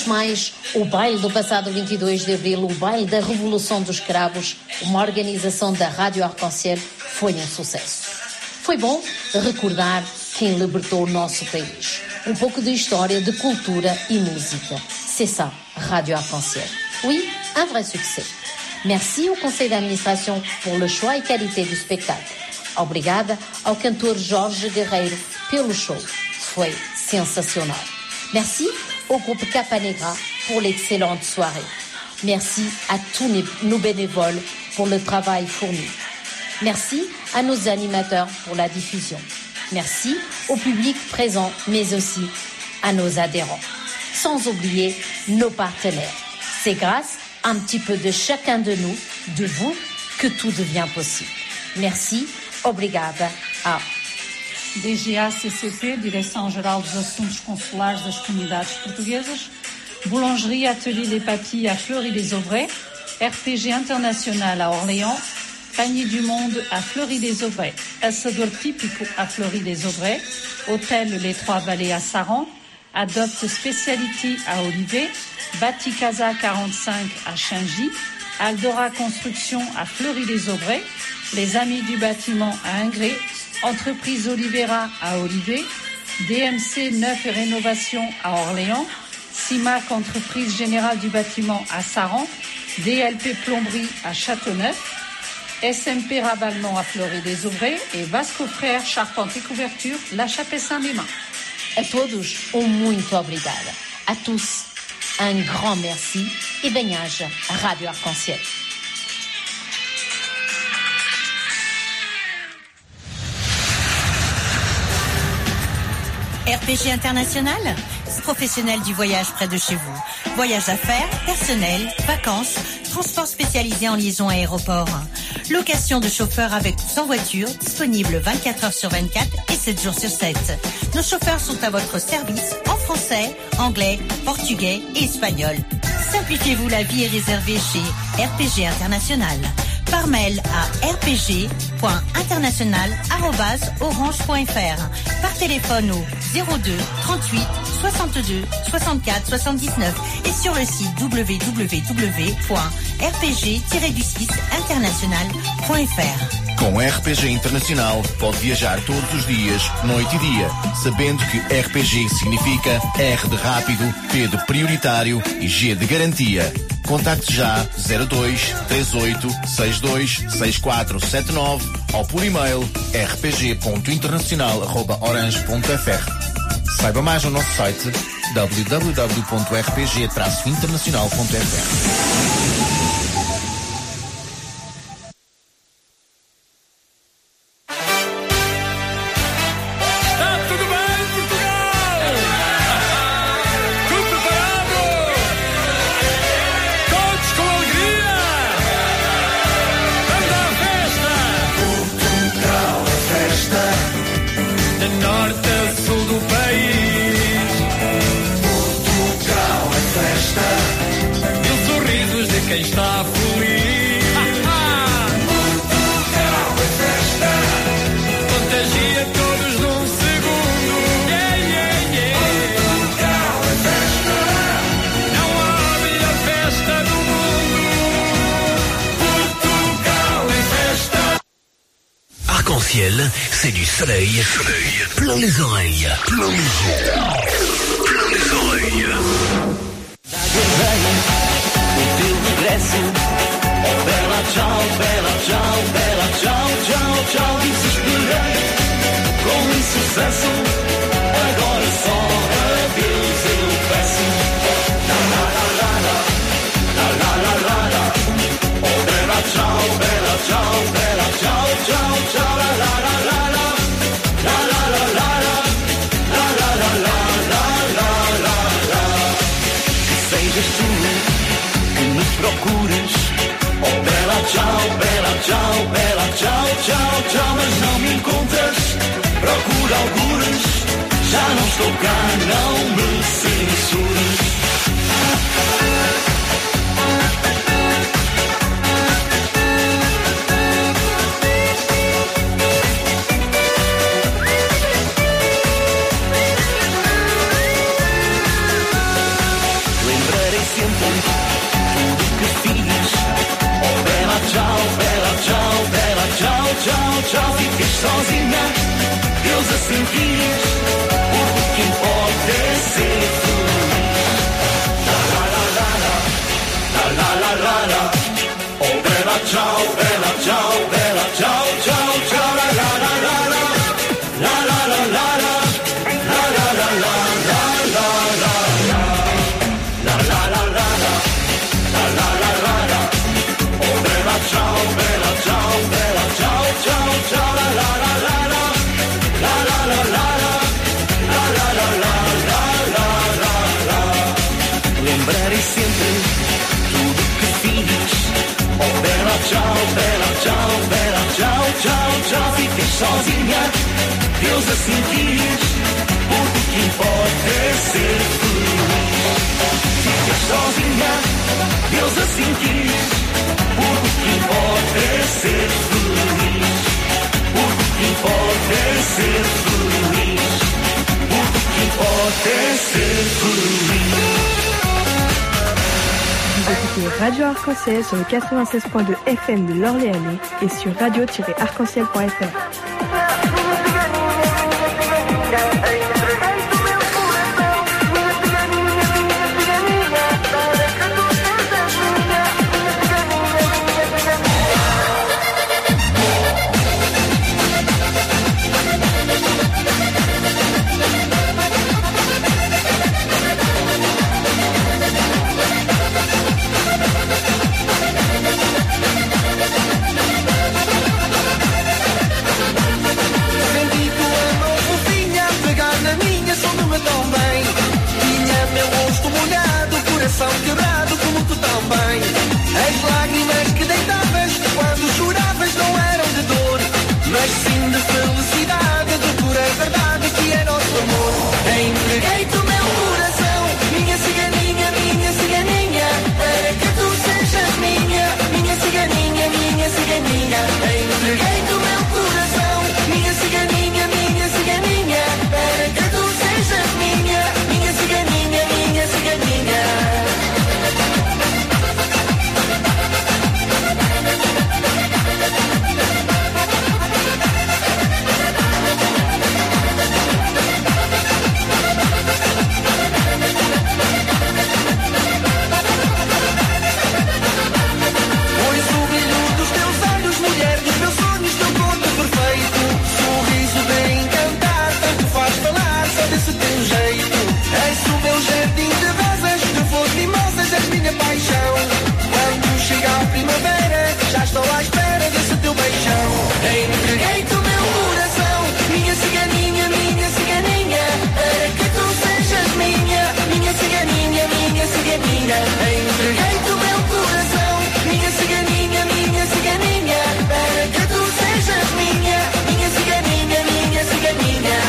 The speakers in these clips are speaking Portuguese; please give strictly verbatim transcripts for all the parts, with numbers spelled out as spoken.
mais, o baile do passado vinte e dois de abril, o baile da Revolução dos Cravos, uma organização da Rádio Arc-en-Ciel, foi um sucesso. Foi bom recordar quem libertou o nosso país. Um pouco de história, de cultura e música. C'est ça, Radio Arc-en-Ciel. Oui, un vrai succès. Merci au conseil d'administration pour le choix et qualité du spectacle. Obrigada ao cantor Jorge Guerreiro pelo show. Foi sensacional. Merci au groupe Capa Negra pour l'excellente soirée. Merci à tous nos bénévoles pour le travail fourni. Merci à nos animateurs pour la diffusion. Merci au public présent, mais aussi à nos adhérents. Sans oublier nos partenaires. C'est grâce à un petit peu de chacun de nous, de vous, que tout devient possible. Merci, obrigada a D G A C C P, Direção-Geral dos Assuntos Consulares das Comunidades Portuguesas, Boulangerie Atelier Les Papilles à Fleury-les-Aubrais, R P G International à Orléans, Panier du Monde à Fleury-les-Aubrais, Assador Típico à Fleury-les-Aubrais, Hôtel Les Trois Vallées à Saran, Adopt Speciality à Olivet, Bati Casa quarante-cinq à Chingy, Aldora Construction à Fleury-les-Aubrais, Les Amis du Bâtiment à Ingré, Entreprise Olivera à Olivet, D M C Neuf et Rénovation à Orléans, CIMAC Entreprise Générale du Bâtiment à Saran, D L P Plomberie à Châteauneuf, S M P Ravalement à Fleury-les-Aubrais et Vasco Frères Charpente e Couverture La Chapelle-Saint-Mémin. A todos, um muito obrigada. A tous, un grand merci e bem-aja à Rádio Arc-en-Ciel. R P G International, professionnel du voyage près de chez vous. Voyage d'affaires, personnel, vacances, transport spécialisé en liaison aéroport. Location de chauffeurs avec ou sans voiture, disponible vingt-quatre heures sur vingt-quatre et sept jours sur sept. Nos chauffeurs sont à votre service en français, anglais, portugais et espagnol. Simplifiez-vous la vie et réservez chez R P G International. Par mail à r p g point international arobase orange point f r. Par téléphone au zéro deux trente-huit soixante-deux soixante-quatre soixante-dix-neuf et sur le site w w w point r p g tiret du six international point f r. Com R P G Internacional pode viajar todos os dias, noite e dia, sabendo que R P G significa R de rápido, P de prioritário e G de garantia. Contacte já zero dois três oito seis dois seis quatro sete nove ou por e-mail r p g ponto internacional arroba orange ponto f r. Saiba mais no nosso site w w w ponto r p g traço internacional ponto f r. C'est du soleil, soleil, plein les oreilles, plein les oreilles, plein les oreilles. Bela tchau, bela tchau, bela tchau, tchau, tchau. Desesperei com insucesso. Agora só adeus eu peço. La la la la la, la la la la la. Oh bela tchau, bela tchau, bela tchau, tchau, tchau. La la la la la, la la la la la, la la la la la la la. Sejas tu que me procures. Oh bela tchau, bela tchau, bela tchau, tchau, tchau. Mas não me encontras, procura algures. Já não estou cá, não me censures. sozinha, Deus assim quis, o que importa é ser feliz. La la la la la, la la la la. Oh bella ciao, bella ciao, bella ciao, ciao, ciao, la la la la la, la la la la la, la la la la, la la la la, la la la la la, la la la la la. Oh bella ciao, bella ciao, bella ciao, ciao, ciao, la la la la la, la la la la la, la la la la, la la la la. Lembrarei sempre tudo que fiz. Oh bella ciao, bella ciao, bella ciao, ciao, ciao. Fiquei sozinha, Deus assim quis, porque o que importa é ser feliz. Fiquei sozinha, Deus assim quis, porque o que importa é ser feliz. Porque o que importa é ser feliz. Porque o que importa é ser feliz. Vous écoutez Radio Arc-en-Ciel sur le quatre-vingt-seize point deux F M de l'Orléanais et sur radio tiret arc en ciel point f r. Quebrado como tu também. As lágrimas que deitavas quando choravas não eram de dor, mas sim de felicidade, de pura verdade que é nosso amor. Entreguei-te o meu coração, minha ciganinha, minha ciganinha, para que tu sejas minha, minha ciganinha, minha ciganinha. Entreguei-te o meu coração, minha ciganinha, minha ciganinha, para que tu sejas minha, minha ciganinha, minha ciganinha. Paixão. Quando chega a primavera, já estou à espera desse teu beijão. Entreguei-te o meu coração, minha ciganinha, minha ciganinha, para que tu sejas minha, minha ciganinha, minha ciganinha. Entreguei-te o meu coração, minha ciganinha, minha ciganinha, para que tu sejas minha, minha ciganinha, minha ciganinha.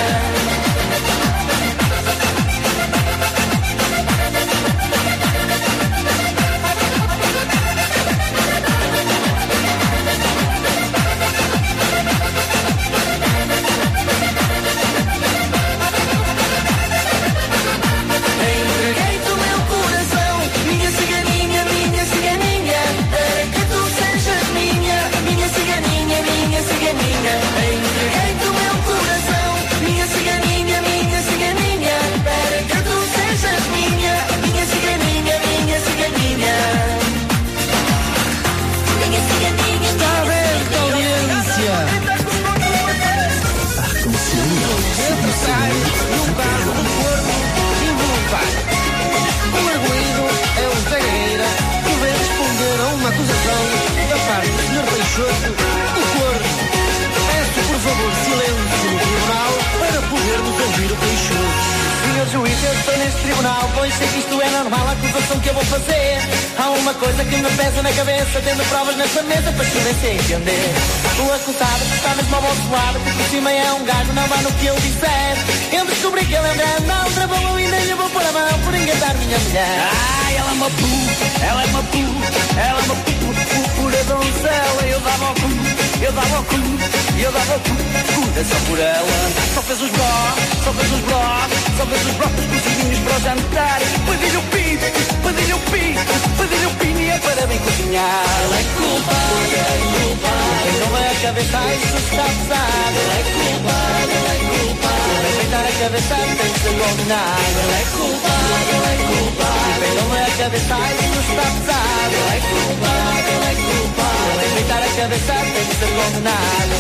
Juiz, eu estou neste tribunal, pois sei que isto é normal, a acusação que eu vou fazer. Há uma coisa que me pesa na cabeça, tendo provas nesta mesa para escrever sem entender. O acusado está mesmo amaldiçoado, que por cima é um gajo, não vá no que eu disser. Eu descobri que ele é um grandão, travou ainda e lhe vou pôr a mão por enganar minha mulher. Ai, ela é uma pu, ela é uma pu, ela é uma pu, pu, pura donzela. Eu dava ao cu, eu dava ao cu, eu dava ao cu, cura só por ela. Só fez os bró, só fez os bró, só fez os bró, cozinhinhos para o jantar. Pedi-lhe o pito, pedi-lhe o pito, pedi-lhe o pinho e é para bem cozinhar. Ela é culpada, é culpada, quem não vai a cabeça, isso está pesado. Ele é culpado, ele é culpado. Vem peitar a cabeça, tem que ser condenado. Ele é culpado, ele é culpado. Peitou-me a cabeça, isso está pesado. Ele é culpado, ele é culpado. Vem peitar a cabeça, tem que ser condenado.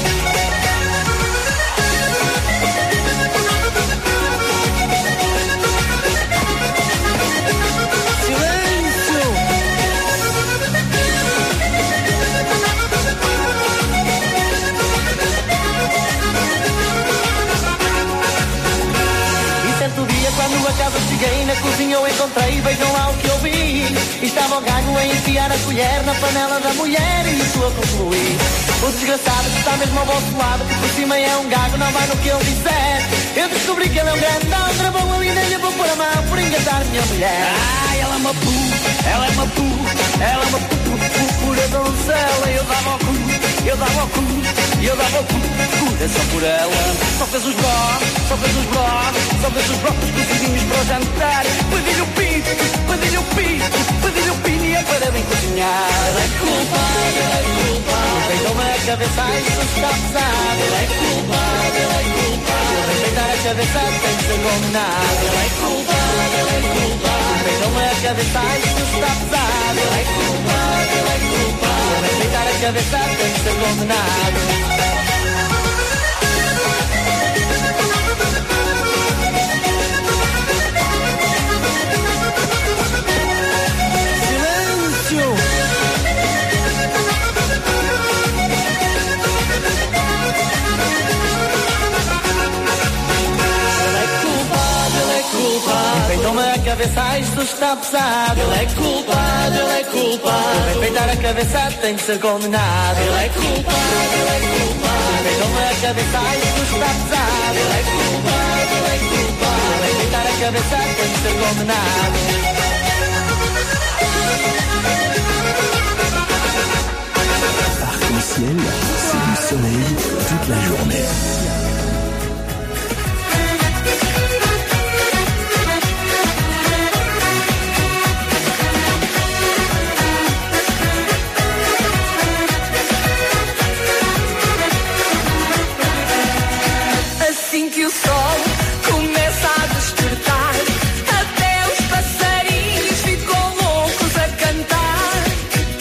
Quando a casa cheguei, na cozinha eu encontrei, vejam lá o que eu vi. Estava o gago a enfiar a colher na panela da mulher e isso eu concluí. O desgraçado que está mesmo ao vosso lado, que por cima é um gago, não vai no que ele disser. Eu descobri que ele é um grandão, travou ali, nem lhe vou pôr a mão por engatar minha mulher. Ai, ela é uma pu, ela é uma pu, ela é uma pu, pu, pu, pura donzela. Eu dava ao cu, eu dava ao cu, eu dava ao cu, cura só por ela. Só fez os brós, só fez os brós, só fez os brós cozinhos para o jantar. Pedi-lhe o pito, pedi-lhe o pito, pedi-lhe o pinha para bem cozinhar. Ele é culpado, ele é culpado. Peitou-me a cabeça, isso está pesado. Ele é culpado, ele é culpado. Vem peitar a cabeça, tem que ser condenado. Ele é culpado, ele é culpado. Peitou-me a cabeça, isso está pesado. Ele é culpado, ele é culpado. Vem peitar a cabeça, tem que ser condenado. Enfeitou-me a cabeça, isto está pesado. Ele é culpado, ele é culpado. Vem peitar a cabeça, tem que ser condenado. Ele é culpado, ele é culpado. Enfeitou-me a cabeça, isto está pesado. Ele é culpado, ele é culpado. Vem peitar a cabeça, tem que ser condenado. Arc-en-ciel, c'est du soleil toute la journée. Assim que o sol começa a despertar, até os passarinhos ficam loucos a cantar.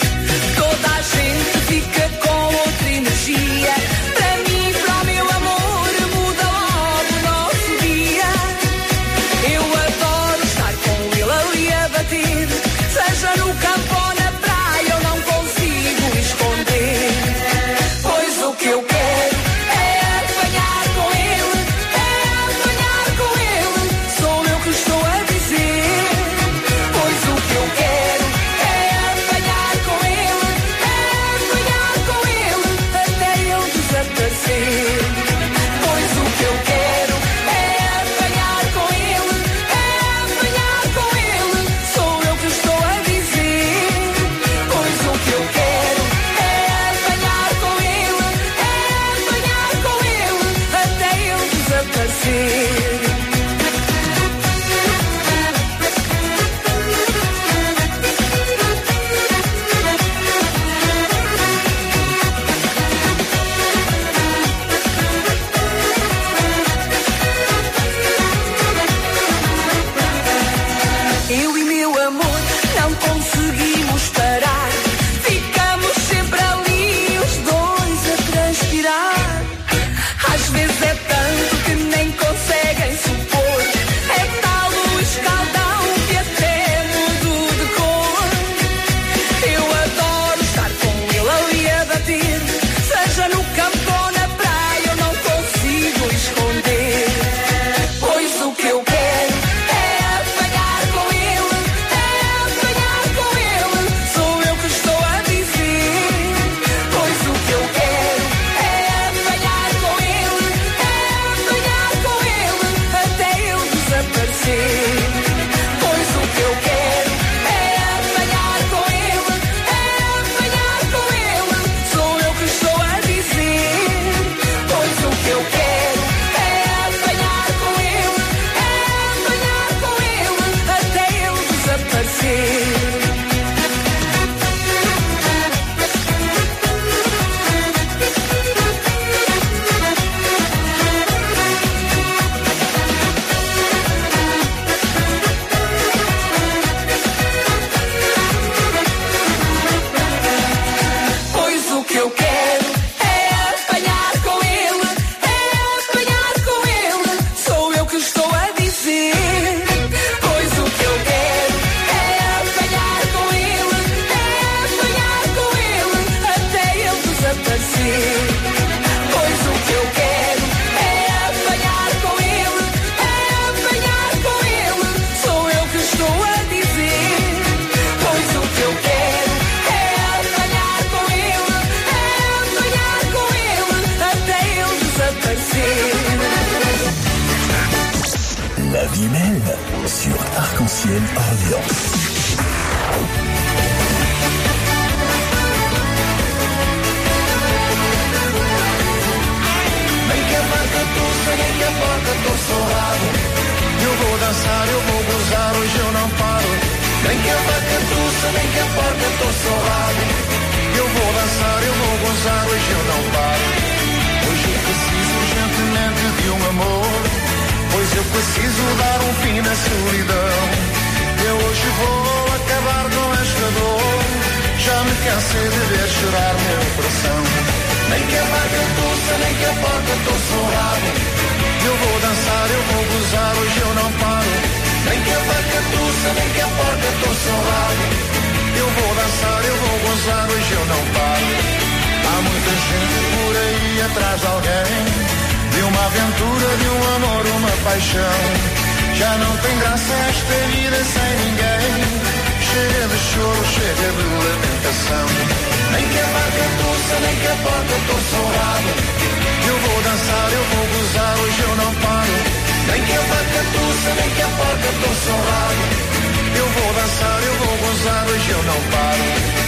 Arc-en-Ciel Orléans. Nem que a barca torça, nem que a porta torça o rabo. Eu vou dançar, eu vou gozar, hoje eu não paro. Nem que a barca torça, nem que a porta torça o rabo. Eu vou dançar, eu vou gozar, hoje eu não paro. Hoje eu preciso urgentemente de um amor, pois eu preciso dar um fim na solidão. Eu hoje vou acabar com esta dor, já me cansei de ver chorar meu coração. Nem que a barca torça, nem que a porta torça o rabo. Eu vou dançar, eu vou gozar, hoje eu não paro. Nem que a barca torça, nem que a porta torça o rabo. Eu vou dançar, eu vou gozar, hoje eu não paro. Há muita gente por aí atrás de alguém, de uma aventura, de um amor, uma paixão. Já não tem graça esta vida sem ninguém, chega de choro, chega de lamentação. Nem que a barca torça, nem que a porta torça o rabo. Eu vou dançar, eu vou gozar, hoje eu não paro. Nem que a barca torça, nem que a porta torça o rabo. Eu vou dançar, eu vou gozar, hoje eu não paro.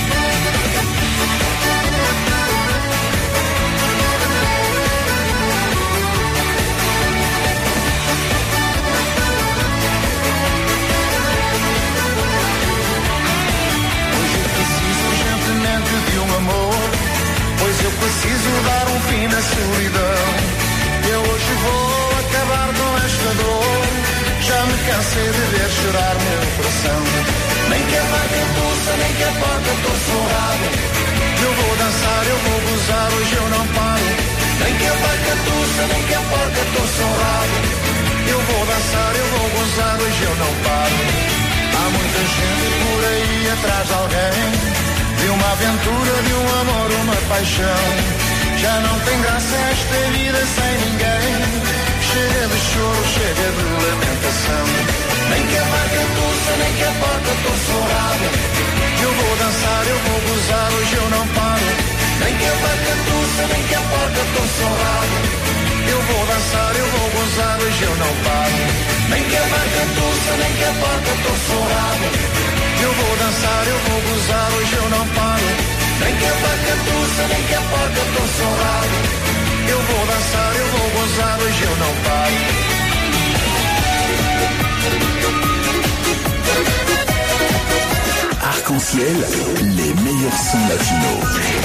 De um amor, pois eu preciso dar um fim na solidão. Eu hoje vou acabar com esta dor, já me cansei de ver chorar meu coração. Nem que a barca torça, nem que a porta torça o rabo. Eu vou dançar, eu vou gozar, hoje eu não paro. Nem que a barca torça, nem que a porta torça o rabo. Eu vou dançar, eu vou gozar, hoje eu não paro. Há muita gente por aí atrás de alguém, de uma aventura, de um amor, uma paixão. Já não tem graça esta vida sem ninguém, chega de choro, chega de lamentação. Nem que a barca torça, nem que a porta torça o rabo. Eu vou dançar, eu vou gozar, hoje eu não paro. Nem que a barca torça, nem que a porta torça o rabo. Eu vou dançar, eu vou gozar, hoje eu não paro. Nem que a barca torça, nem que a porta torça o rabo. Eu vou dançar, eu vou gozar, hoje eu não paro. Nem que a barca torça, nem que a porta torça o rabo. Eu vou dançar, eu vou gozar, hoje eu não paro. Arc-en-Ciel, les meilleurs sons latinos.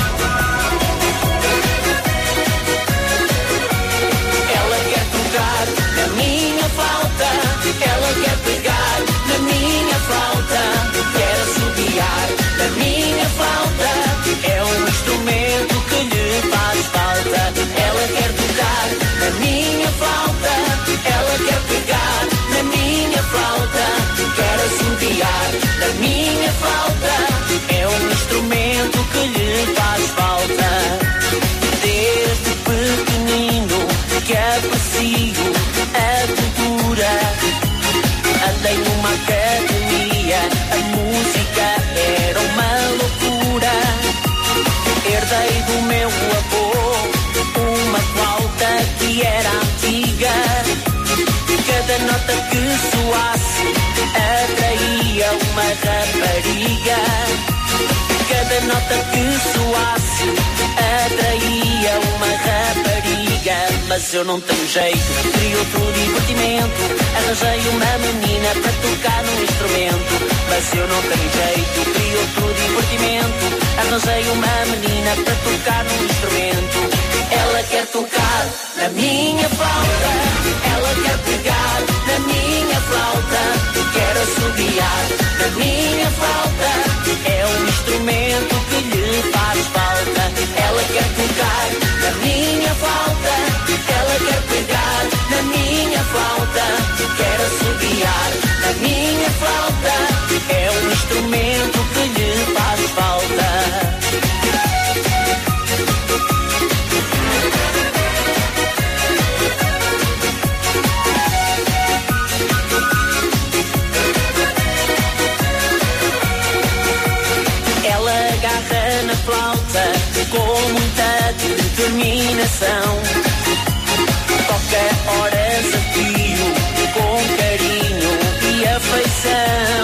Ela quer tocar na minha flauta, ela quer pegar na minha flauta, quer assobiar na minha flauta, é um instrumento que lhe faz falta. Ela quer tocar na minha flauta, ela quer pegar na minha flauta, quer assobiar na minha flauta, é um instrumento que lhe faz falta. Desde pequenino que aprecio a cultura, andei numa academia, a música era uma loucura. Herdei do meu avô uma flauta que era antiga, cada nota que soasse atraía uma rapariga. Cada nota que soasse atraía uma rapariga. Mas eu não tenho jeito, queria outro divertimento, arranjei uma menina para tocar no instrumento. Mas eu não tenho jeito, queria outro divertimento, arranjei uma menina para tocar no instrumento. Ela quer tocar na minha flauta, ela quer pegar na minha flauta, quer assobiar na minha flauta, é um instrumento que lhe faz falta. Ela quer tocar na minha flauta, ela quer pegar na minha flauta, quer assobiar na minha flauta, é um instrumento que lhe faz falta. Com muita determinação, toca horas a fio, com carinho e afeição.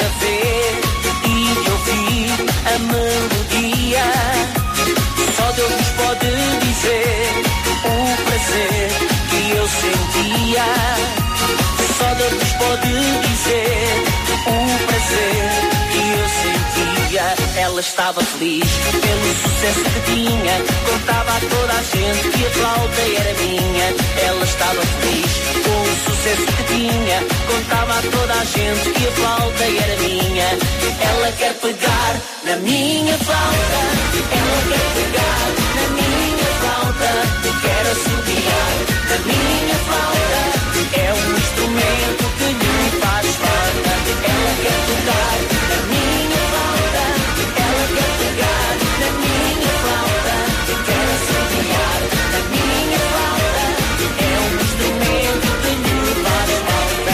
a ver e de ouvir a melodia. Só Deus nos pode dizer o prazer que eu sentia. Só Deus nos pode dizer o prazer que eu sentia. Ela estava feliz pelo sucesso que tinha. Contava a toda a gente que a flauta era minha. Ela estava feliz com o sucesso que tinha. Contava a toda a gente que a flauta era minha. Ela quer pegar na minha flauta. Ela quer pegar na minha flauta. Quer assobiar na minha flauta. É um instrumento que lhe faz falta. Ela quer tocar na minha flauta. Ela quer pegar na minha flauta. Quer assobiar na minha flauta. É um instrumento que lhe faz falta.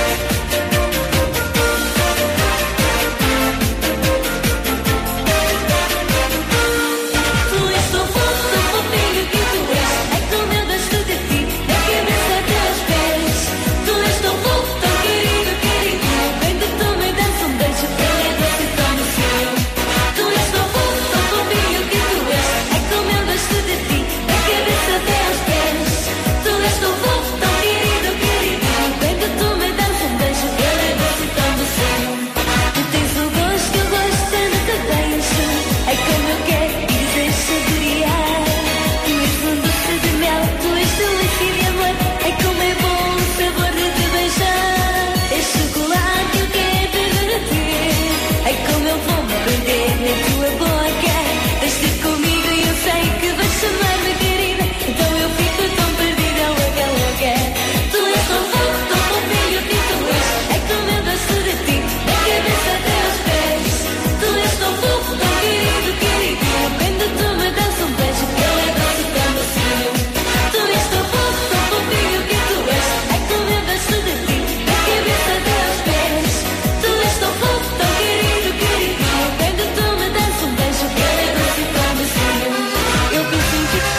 Tu és tão fofo, tão fofinho que tu és. Ai, como eu gosto de ti, da cabeça até aos pés. Tu és tão fofo, tão querido, queridinho. Quando tu me das um beijo, eu é doce tão docinho. Tu és tão fofo, tão fofinho que tu és. Ai, como eu gosto de ti, da cabeça até aos pés. Tu és tão fofo, tão querido, queridinho. Quando tu me das um beijo, eu é doce tão docinho. Tu tens o gosto que eu gosto, tanto que deixo. Ai, como eu quero e desejo saborear. Tu és um doce de mel, tu és delícia de amor. Ai, como é bom o sabor de te beijar. És chocolate, eu quero derreter. Ai, como eu vou me perder na tua boca. Deixa comigo e eu sei que vais chamar-me querida. Então eu fico tão perdida, louca, louca. Tu és tão fofo, tão fofinho que tu és. Ai, como eu gosto de ti, da cabeça até aos pés. Tu és tão fofo, tão querido, queridinho. Quando tu me das um beijo, eu é doce tão docinho. Tu és tão fofo, tão fofinho que tu és. Ai, como eu gosto de ti, da cabeça até aos pés. Tu és tão fofo, tão querido, queridinho. Quando tu me das um beijo, eu é doce tão docinho. Eu penso em ti.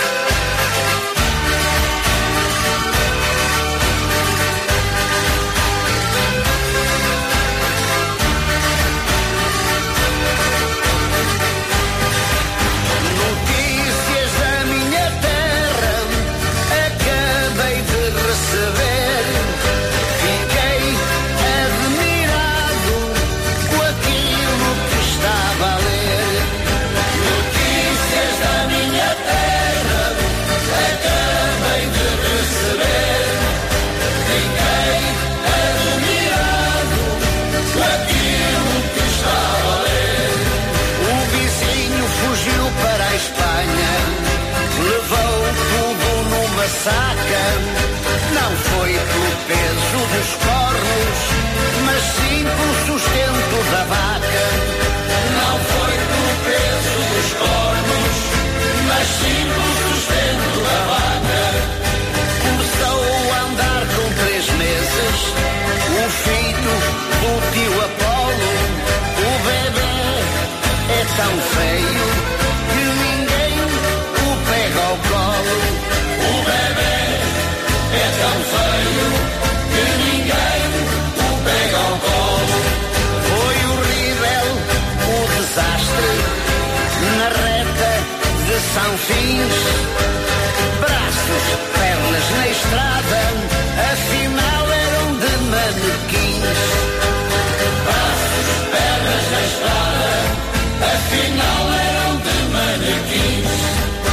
Notícias da minha terra acabei de receber. Fiquei admirado com aquilo que estava a ler. Notícias da minha terra acabei de receber. Fiquei admirado com aquilo que estava a ler. O vizinho fugiu para a Espanha, levou tudo numa saca. Não foi pelo peso dos cornos, mas sim pelo sustento da vaca. Não foi pelo peso dos cornos, mas sim pelo sustento da vaca. Começou a andar com três meses, o filho do tio Apolo. O bebê é tão feio que ninguém o pega ao colo. O bebê é tão feio que ninguém o pega ao colo. Foi horrível o desastre na reta de São Fins. Braços, pernas na estrada, afinal eram de manequins. Braços, pernas na estrada, afinal eram de manequins.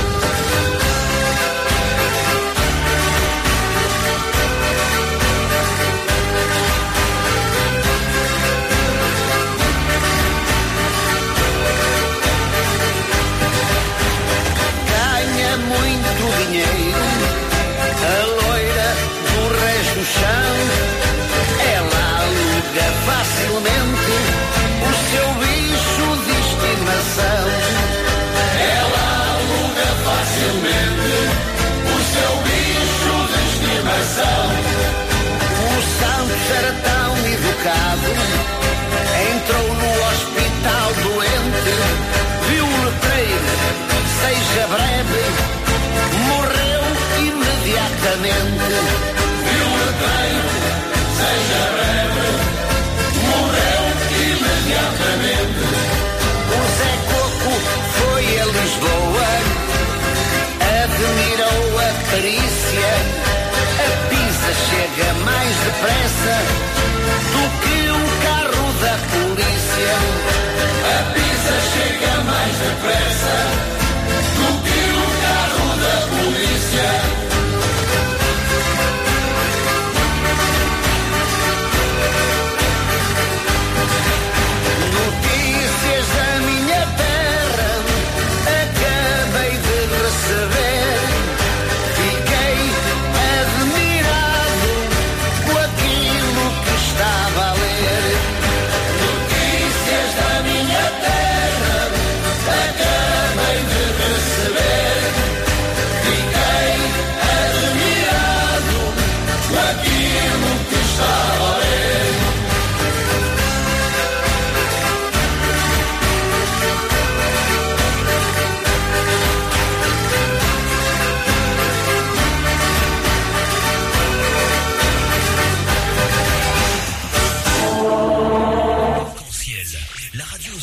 Ganha muito dinheiro, a loira do resto do chão. Ela aluga facilmente o seu bicho de estimação. Ela aluga facilmente o seu bicho de estimação. O Santos era tão educado, entrou no hospital doente, viu o letreiro, seja breve, morreu imediatamente. Viu o letreiro, seja breve, morreu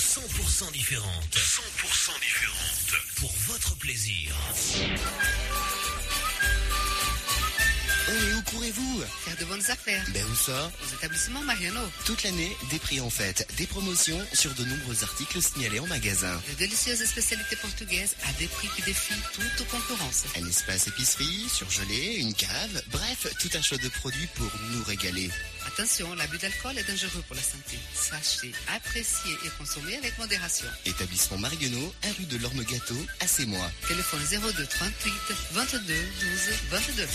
cent pour cent différente. cent pour cent différente. Pour votre plaisir. Oh, mais où courez-vous? Faire de bonnes affaires. Ben où ça? Aux établissements Mariano. Toute l'année, des prix en fête, des promotions sur de nombreux articles signalés en magasin. De délicieuses spécialités portugaises à des prix qui défient toute concurrence. Un espace épicerie, surgelé, une cave, bref, tout un choix de produits pour nous régaler. Attention, l'abus d'alcool est dangereux pour la santé. Sachez, apprécier et consommer avec modération. Établissement Marguenot, un rue de l'Orme-Gâteau, à Sémois. Téléphone zéro deux trente-huit vingt-deux douze vingt-deux.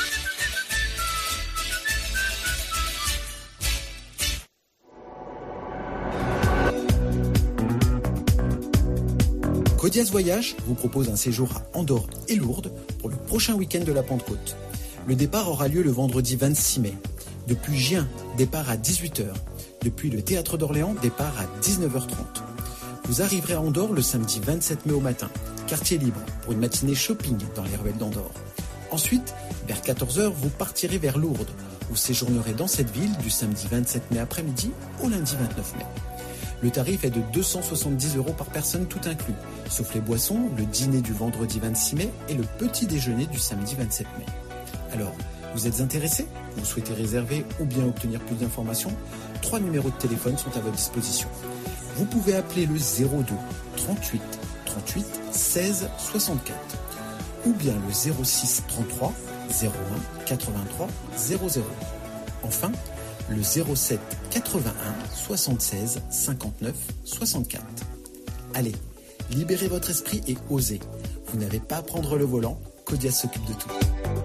Codias Voyage vous propose un séjour à Andorre et Lourdes pour le prochain week-end de la Pentecôte. Le départ aura lieu le vendredi vingt-six mai. Depuis Gien, départ à dix-huit heures. Depuis le Théâtre d'Orléans, départ à dix-neuf heures trente. Vous arriverez à Andorre le samedi vingt-sept mai au matin, quartier libre, pour une matinée shopping dans les ruelles d'Andorre. Ensuite, vers quatorze heures, vous partirez vers Lourdes. Vous séjournerez dans cette ville du samedi vingt-sept mai après-midi au lundi vingt-neuf mai. Le tarif est de deux cent soixante-dix euros par personne tout inclus, sauf les boissons, le dîner du vendredi vingt-six mai et le petit déjeuner du samedi vingt-sept mai. Alors, vous êtes intéressé? Vous souhaitez réserver ou bien obtenir plus d'informations? Trois numéros de téléphone sont à votre disposition. Vous pouvez appeler le zéro deux trente-huit trente-huit seize soixante-quatre ou bien le zéro six trente-trois zéro un quatre-vingt-trois zéro zéro. Enfin, le zéro sept quatre-vingt-un soixante-seize cinquante-neuf soixante-quatre. Allez, libérez votre esprit et osez. Vous n'avez pas à prendre le volant, Codias s'occupe de tout.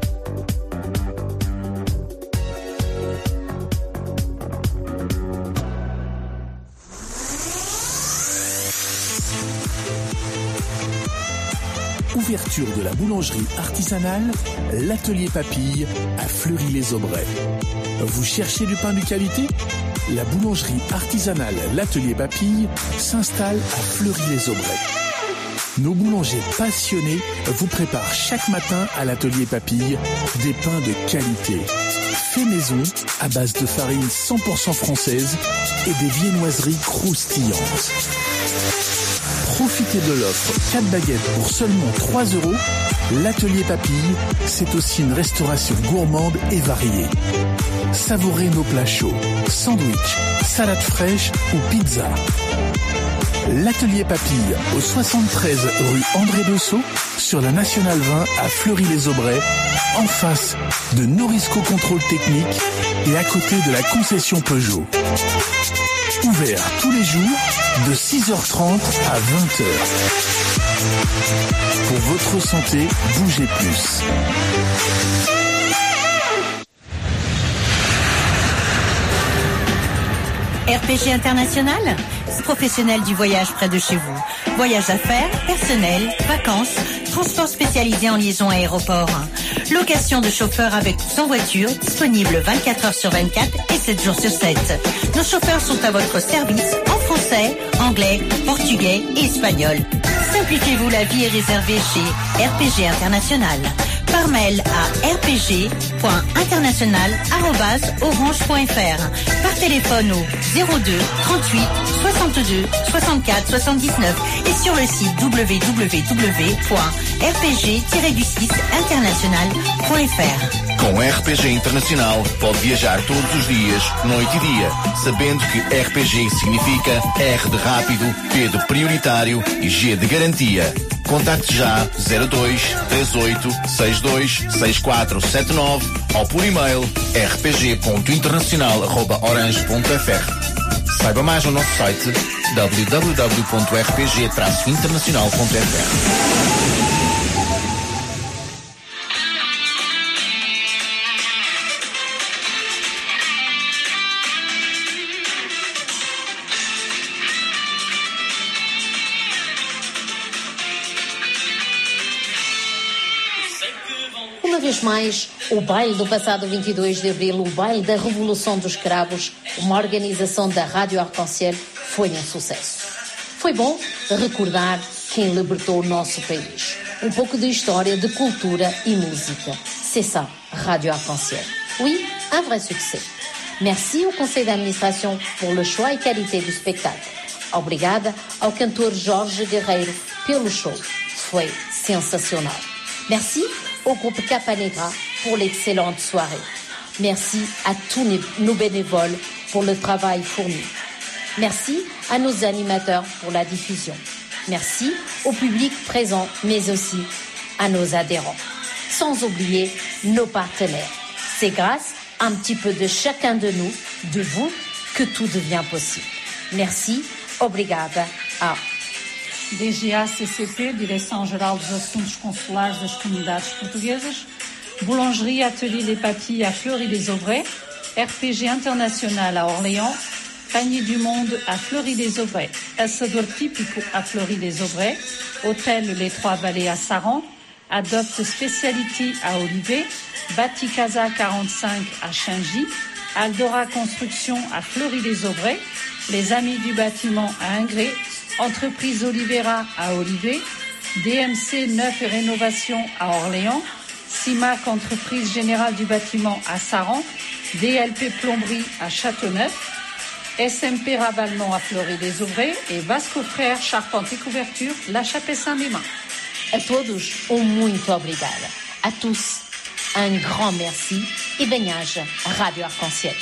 Ouverture de la boulangerie artisanale, l'Atelier Papille à Fleury-les-Aubrais. Vous cherchez du pain de qualité? La boulangerie artisanale l'Atelier Papille s'installe à Fleury-les-Aubrais. Nos boulangers passionnés vous préparent chaque matin à l'Atelier Papille des pains de qualité. Fait maison à base de farine cent pour cent française et des viennoiseries croustillantes. Profitez de l'offre quatre baguettes pour seulement trois euros. L'Atelier Papille, c'est aussi une restauration gourmande et variée. Savourez nos plats chauds, sandwich, salade fraîche ou pizza. L'Atelier Papille, au soixante-treize rue André Dessau, sur la Nationale vingt à Fleury-les-Aubrais, en face de Norisco Contrôle Technique et à côté de la concession Peugeot. Ouvert tous les jours de six heures trente à vingt heures. Pour votre santé, bougez plus. R P G International, professionnel du voyage près de chez vous. Voyage affaires, personnel, vacances, transport spécialisé en liaison aéroport. Location de chauffeurs avec ou sans voiture, disponible vingt-quatre heures sur vingt-quatre et sept jours sur sept. Nos chauffeurs sont à votre service en français, anglais, portugais et espagnol. Simplifiez-vous la vie et réservez chez R P G International. Par mail à r p g point international arobase orange point f r. Par téléphone au zéro deux trente-huit soixante-deux soixante-quatre soixante-dix-neuf et sur le site w w w point r p g tiret du six international point f r. Com R P G Internacional pode viajar todos os dias, noite e dia, sabendo que R P G significa R de rápido, P de prioritário e G de garantia. Contacte já zero dois três oito seis dois seis quatro sete nove ou por e-mail r p g ponto internacional arroba orange ponto f r. Saiba mais no nosso site w w w ponto r p g traço internacional ponto f r. Uma vez mais, o baile do passado vinte e dois de abril, o baile da Revolução dos Cravos, uma organização da Rádio Arc-en-Ciel, foi um sucesso. Foi bom recordar quem libertou o nosso país. Um pouco de história, de cultura e música. C'est ça, Radio Arc-en-Ciel. Oui, un vrai succès. Merci au conseil d'administration pour le choix et qualité du spectacle. Obrigada ao cantor Jorge Guerreiro pelo show. Foi sensacional. Merci au groupe Capa Negra pour l'excellente soirée. Merci à tous nos bénévoles pour le travail fourni. Merci à nos animateurs pour la diffusion. Merci au public présent, mais aussi à nos adhérents. Sans oublier nos partenaires. C'est grâce à un petit peu de chacun de nous, de vous, que tout devient possible. Merci, obrigada a D G A C C P, Direção-Geral dos Assuntos Consulares das Comunidades Portuguesas, Boulangerie Atelier Les Papilles à Fleury-les-Aubrais, R P G International à Orléans, Panier du Monde à Fleury-les-Aubrais, Assador Típico à Fleury-les-Aubrais, Hôtel Les Trois Vallées à Saran, Adopt Speciality à Olivet, Baticasa quarante-cinq à Changy, Aldora Construction à Fleury-les-Aubrais, Les Amis du Bâtiment à Ingré, Entreprise Olivera à Olivet, D M C Neuf et Rénovation à Orléans, CIMAC Entreprise Générale du Bâtiment à Saran, D L P Plomberie à Châteauneuf, S M P Ravalement à Fleury-les-Aubrais et Vasco Frères Charpente e Couverture, La Chapelle-Saint-Mémin. A todos, um muito obrigada. A tous, un grand merci e bem-aja à Rádio Arc-en-Ciel.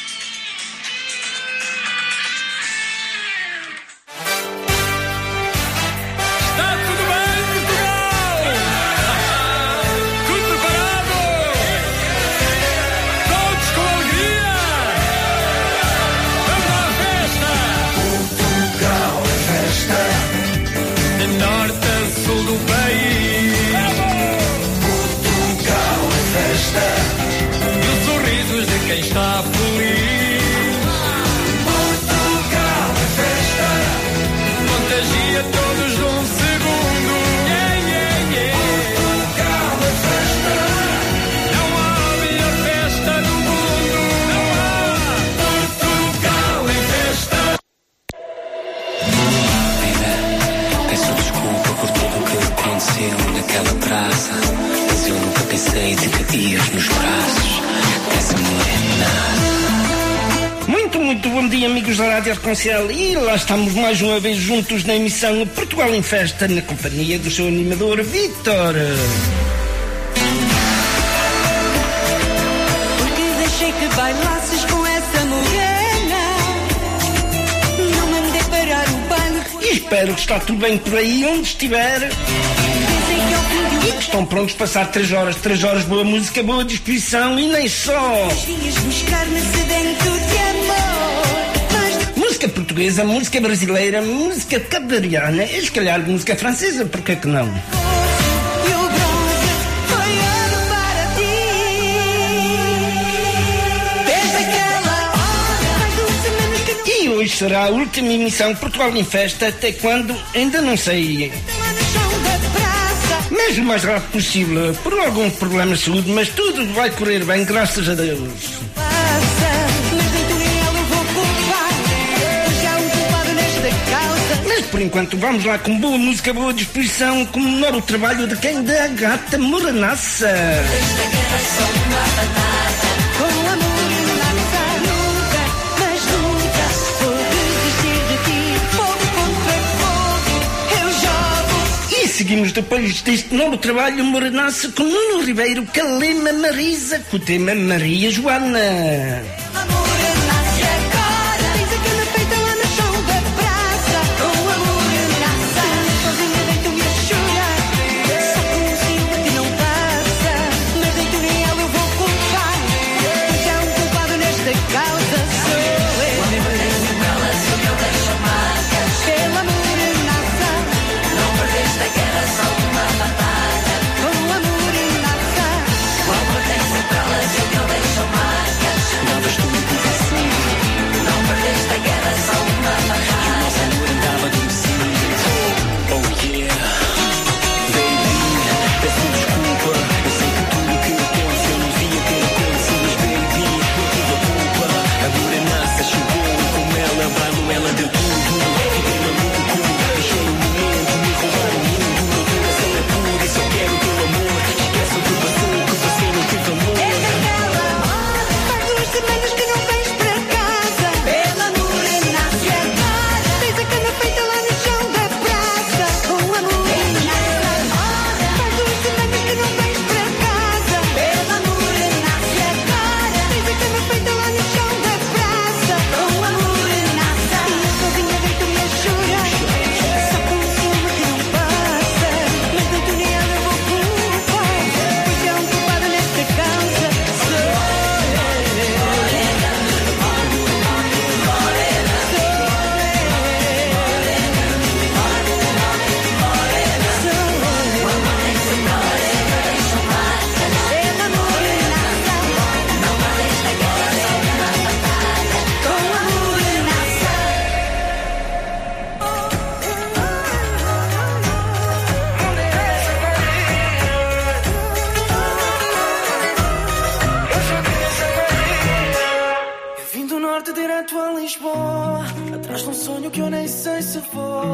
Quem está feliz, Portugal é festa, contagia todos num segundo. Yeah, yeah, yeah. Portugal é festa, não há melhor festa do mundo. Não há. Portugal é festa. Vida, peço desculpa por tudo o que aconteceu naquela praça, mas eu nunca pensei de que ias nos braços. Muito, muito bom dia, amigos da Rádio Arc-en-Ciel. E lá estamos mais uma vez juntos na emissão Portugal em Festa, na companhia do seu animador Vítor. Porque deixei que bailasses com essa morena, não mandei parar o baile. E espero que está tudo bem por aí onde estiver. E que estão prontos a passar três horas, três horas boa música, boa disposição e nem só. Música portuguesa, música brasileira, música cabo-verdiana e se calhar música francesa, por que que não? E hoje será a última emissão Portugal em Festa, até quando? Ainda não sei. Mas o mais rápido possível, por algum problema de saúde, mas tudo vai correr bem, graças a Deus. Mas por enquanto vamos lá com boa música, boa disposição, comemorar o trabalho de quem? Da Gata Moranaça. Seguimos depois deste novo trabalho Moranaça com Nuno Ribeiro, Calema Marisa, com o tema Maria Joana.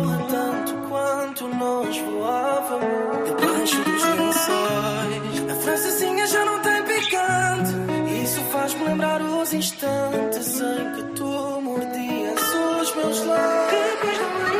voa tanto quanto nós voávamos debaixo dos lençóis. A francesinha já não tem picante, isso faz-me lembrar os instantes em que tu mordias os meus lábios.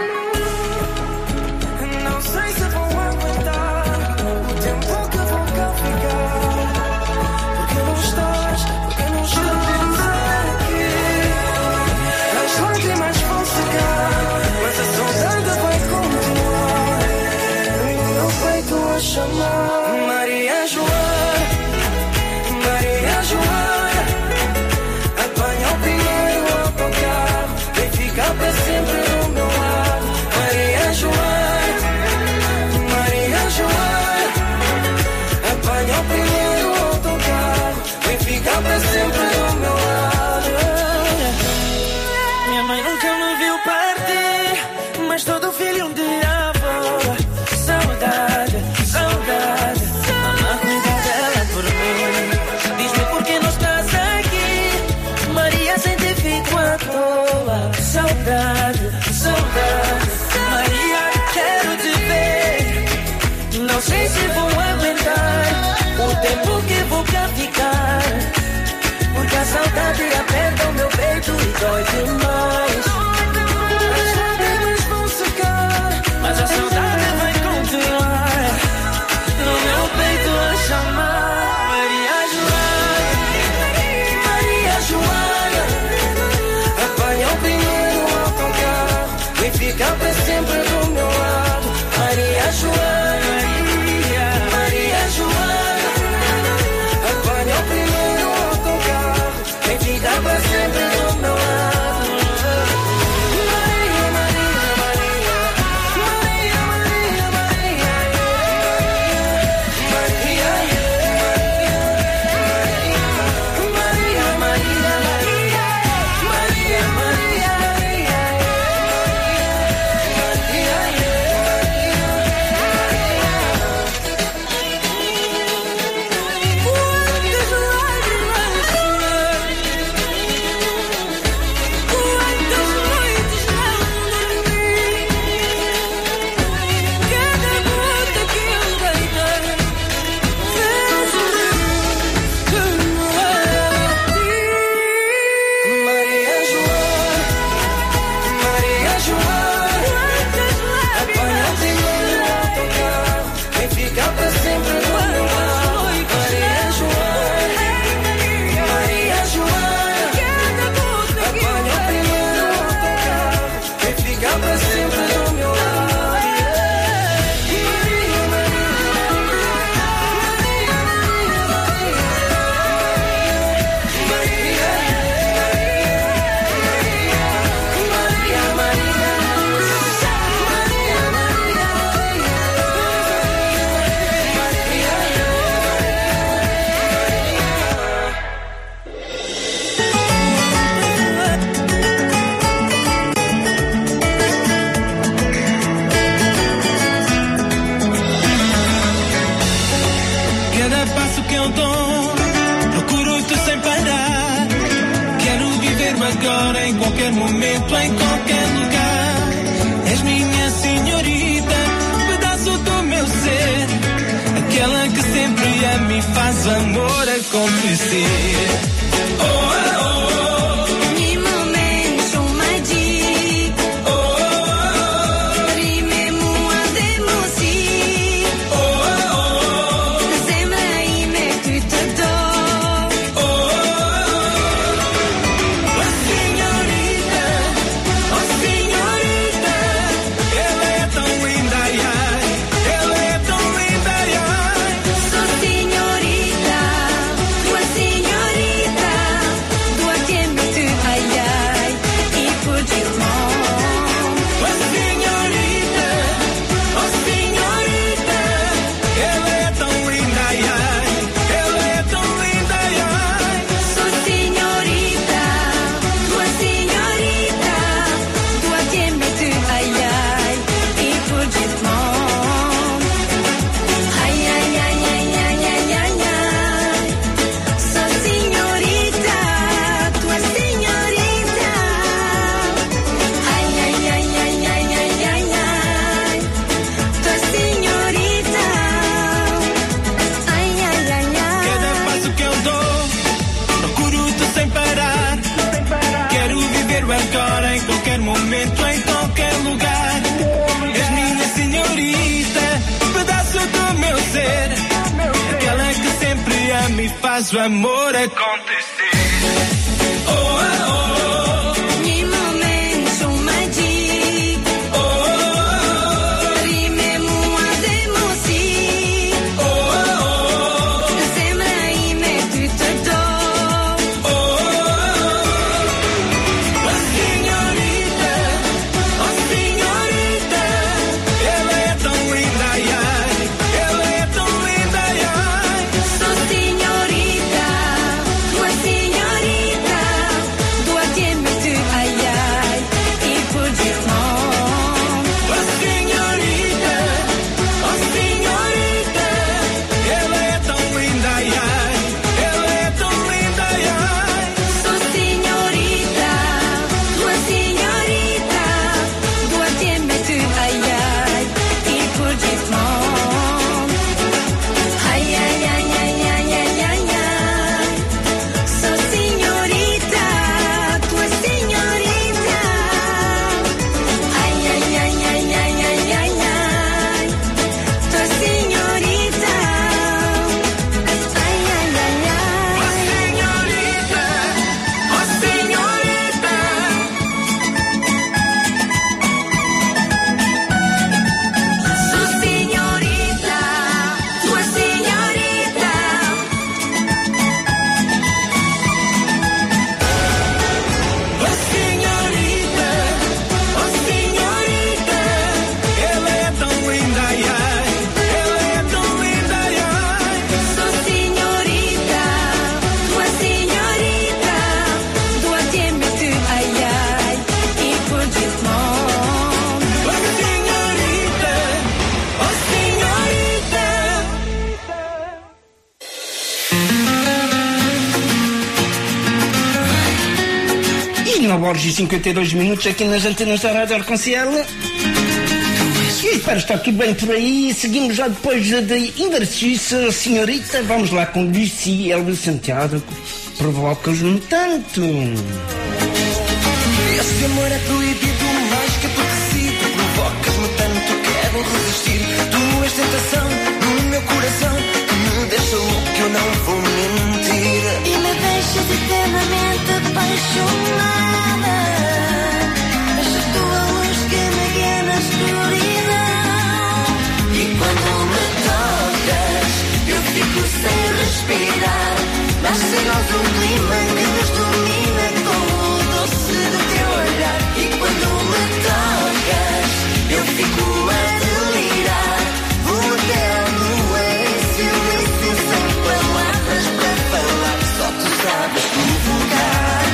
Não sei se vou aguentar o tempo que vou cá ficar. Porque não estás, porque não estás aqui. As lágrimas vão secar, mas a saudade vai continuar. No meu peito a chamar Maria Joana, Maria Joana. Apanha o primeiro autocarro, vem ficar para sempre do meu lado. Maria Joana, Maria Joana. Apanha o primeiro autocarro, vem ficar para sempre do meu lado. Minha mãe nunca me viu partir, mas todo filho um dia volta. Saudade, saudade. Mamãe cuida dela por mim. Diz-me por que não estás aqui, Maria, sem ti fico à toa. Saudade, saudade. Maria, quero te ver. Não sei se vou aguentar o tempo que vou cá ficar, porque a saudade aperta o meu peito e dói demais. As lágrimas vão secar, mas a saudade vai continuar. No meu peito a chamar Maria Joana, Maria Joana. Apanha o primeiro autocarro, vem ficar para sempre do meu lado. Maria Joana, Maria Joana. Apanha o primeiro autocarro, vem ficar para sempre do meu lado. Maria, Maria, Maria. Maria, Maria, Maria. Maria, Maria, Maria, Maria. Maria, Maria, Maria. Cada passo que eu dou, procuro-te sem parar. Quero viver agora, em qualquer momento, em qualquer lugar. És minha senhorita, pedaço do meu ser, aquela que sempre a mim faz amor acontecer. Oh, oh, oh. Senhorita, tua senhorita. faz o amor acontecer. Oh, oh, oh. nove horas e cinquenta e dois minutos aqui nas antenas da Rádio Arconciel. E espero estar tudo bem por aí. Seguimos já depois de exercício, senhorita. Vamos lá com Lucy Elvis Santiago. Provoca-os-me tanto. Esse amor é proibido, mais que apetecido. Provocas-me tanto, quero resistir. Tu és tentação no meu coração, que me deixa louco, que eu não vou mentir. E me deixas eternamente apaixonada. Deixas tu a luz que me guia na escuridão. E quando me tocas, eu fico sem respirar. Nasce em nós um clima que nos domina com o doce do teu olhar. E quando me tocas, eu fico a delirar. Vou até a lua em silêncio, sem palavras para falar. Só tu sabes provocar.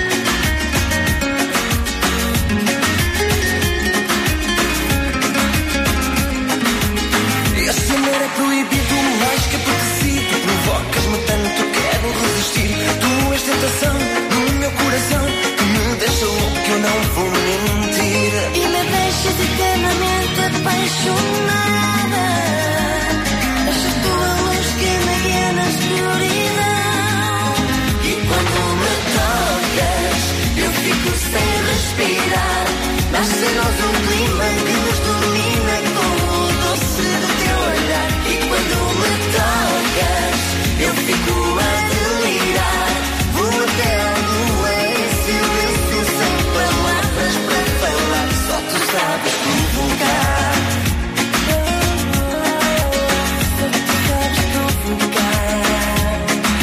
Esse amor é proibido, mais que apetecido. Provocas-me tanto, quero resistir. Tu és tentação no meu coração, que me deixa louco, que eu não vou mentir. E me deixas eternamente apaixonada. Deixas tu a luz que me guia na escuridão. E quando me tocas, eu fico sem respirar. Nasce em nós um clima que nos domina com o doce do teu olhar. E quando me tocas, eu fico a delirar. Vou até a lua em silêncio, sem palavras para falar. Só tu sabes provocar. Só tu sabes provocar.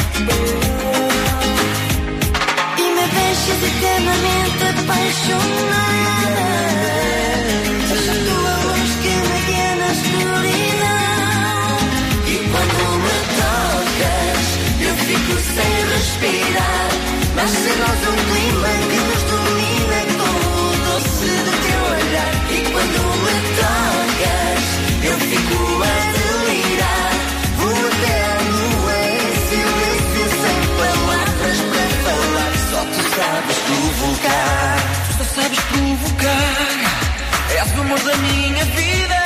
E me deixas eternamente apaixonada. Deixas tu a luz que me guia na escuridão. E quando me tocas, eu fico sem respirar. Nasce em nós um clima que nos domina com o doce do teu olhar. E quando me tocas, eu fico a delirar. Vou até a lua em silêncio, sem palavras para falar. Só tu sabes provocar. Só sabes provocar. És o amor da minha vida.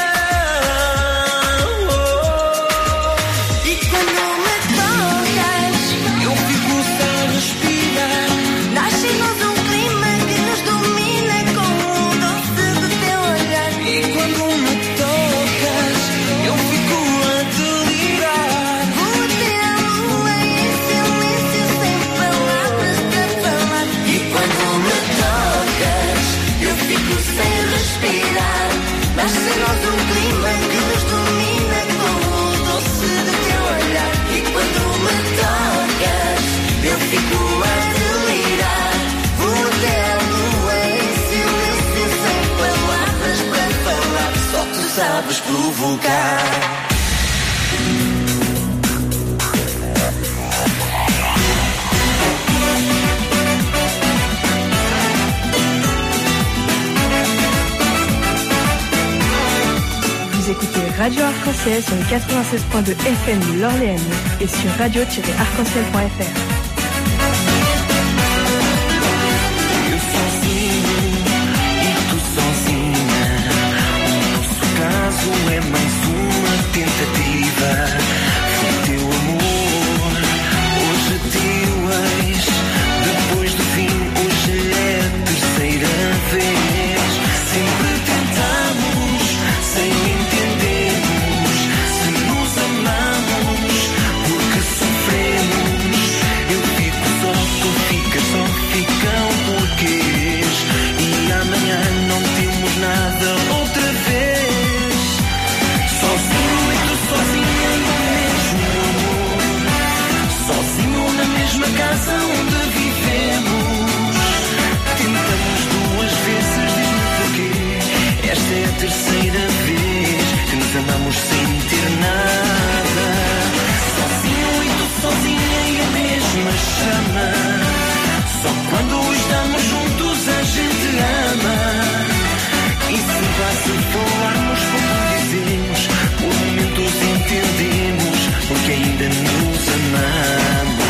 E quando me tocas, eu fico sem respirar. nasce em nós um clima que nos domina com o doce do teu olhar. E quando me tocas, eu fico a delirar. Vou até a lua em sabes provocar. Vous écoutez Radio Arc-en-Ciel sur le quatre-vingt-seize point deux F M de l'Orléanais et sur radio tiret arc-en-ciel point F R. Eu sozinho e tu sozinha. O nosso caso é mais uma tentativa. Foi teu amor, hoje teu ex. Depois do fim, hoje é a terceira vez. Sempre tentamos, sem entendermos, se nos amamos, porque sofremos. Eu fico só, tu ficas só, ficam porquês. E amanhã não temos nada outra vez. Sozinho e tu sozinha no mesmo amor. Sozinho na mesma casa onde vivemos. Tentamos duas vezes, diz-me porquê. Esta é a terceira vez que nos amamos sem ter nada. Sozinho e tu sozinha e a mesma chama. Só quando estamos juntos a gente ama. E se basta falarmos como dizemos, por momentos entendemos, porque ainda nos amamos.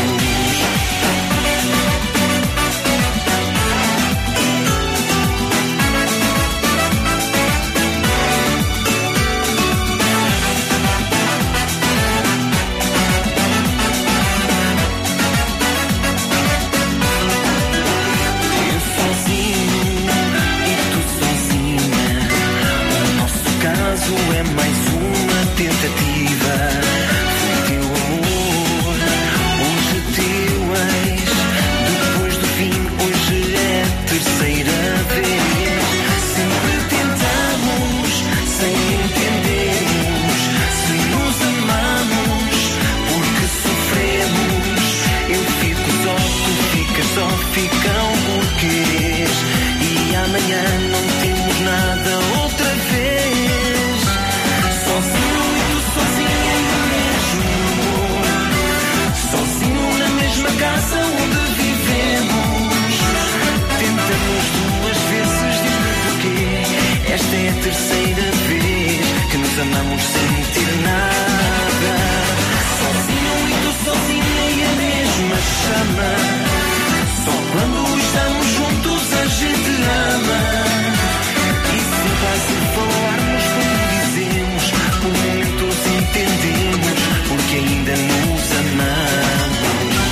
Eu sozinho e tu sozinha. O nosso caso é mais uma tentativa. Foi teu amor, hoje teu ex. Depois do fim, hoje é a terceira vez. Sempre tentamos, sem entendermos, se nos amamos, porque sofremos. Eu fico só, tu ficas só, ficam porquês. E amanhã não temos nada outra vez. Sozinho e tu sozinha e o mesmo amor. Sozinho na mesma casa onde vivemos. Tentamos duas vezes, diz-me porquê. Esta é a terceira vez que nos amamos sem ter nada. Sozinho e tu sozinha e a mesma chama. Só quando estamos juntos a gente ama. E se basta falarmos como dizemos, por momentos entendemos, porque ainda nos amamos.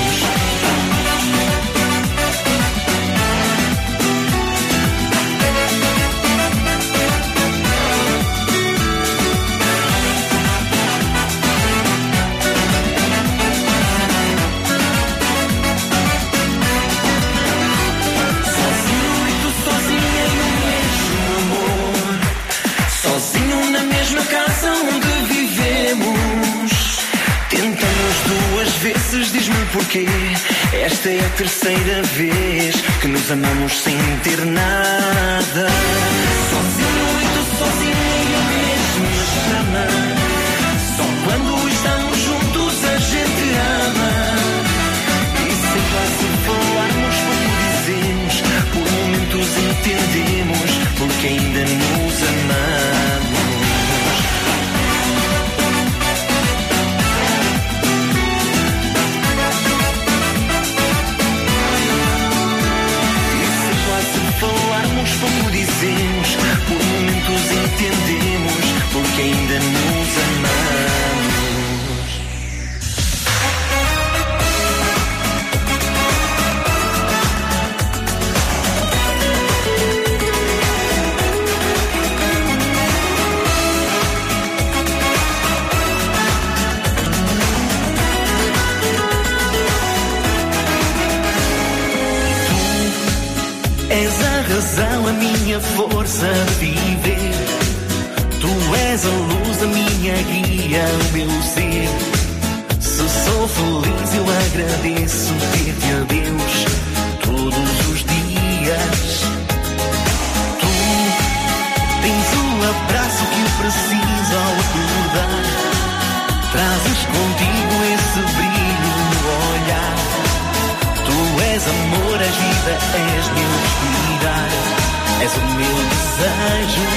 Sozinho e tu sozinha e o mesmo amor. Sozinho na mesma casa onde vivemos. Tentamos duas vezes, diz-me porquê. Esta é a terceira vez que nos amamos sem ter nada. Sozinho e tu sozinha e a mesma chama. Só quando estamos juntos a gente ama. E se fácil falarmos como dizemos, por momentos entendemos, porque ainda nos amamos. E se fácil falarmos como dizemos, por momentos entendemos, porque ainda nos amamos. És a razão, a minha força de viver. Tu és a luz da minha guia, o meu ser. Se sou feliz eu agradeço ter-te a Deus todos os dias. Tu tens o abraço que eu preciso. vida, és meu respirar, és o meu desejo.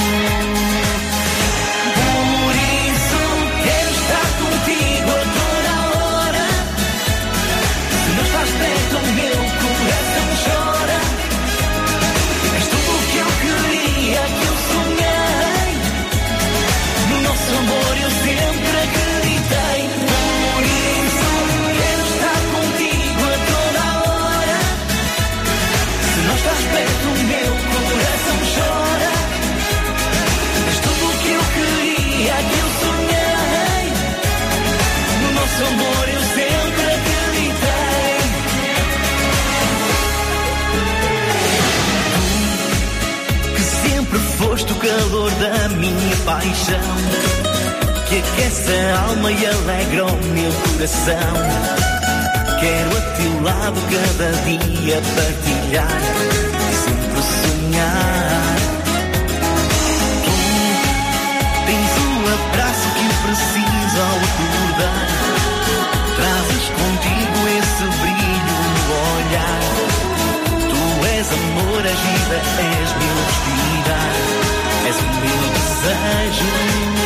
Por isso quero estar contigo a toda a hora. Se não estás perto, o meu coração chora. És tudo o que eu queria, que eu sonhei. No nosso amor eu sempre acreditei. Por isso quero estar contigo a toda a hora. Se não estás perto, o meu coração chora. És tudo o que eu queria, que eu sonhei. No nosso amor eu sempre acreditei. Tu, que sempre foste o calor da minha paixão, que aquece a alma e alegra o meu coração. Quero a teu lado cada dia partilhar e sempre sonhar. Tu tens o abraço que eu preciso ao acordar. Trazes contigo esse brilho no olhar. Tu és amor, és vida, és meu respirar, és o meu desejo.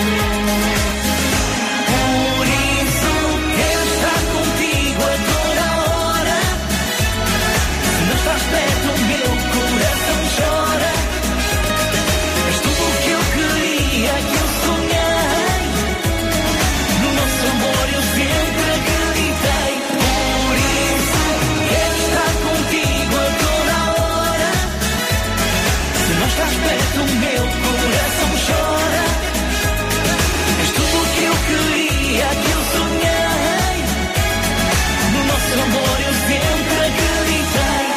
Por isso quero estar contigo a toda a hora. Se não estás perto, o meu coração chora. És tudo o que eu queria, que eu sonhei. No nosso amor eu sempre acreditei. Por isso quero estar contigo a toda a hora. Se não estás perto, o meu coração chora. És tudo o que eu queria, que eu sonhei. No nosso amor eu sempre acreditei.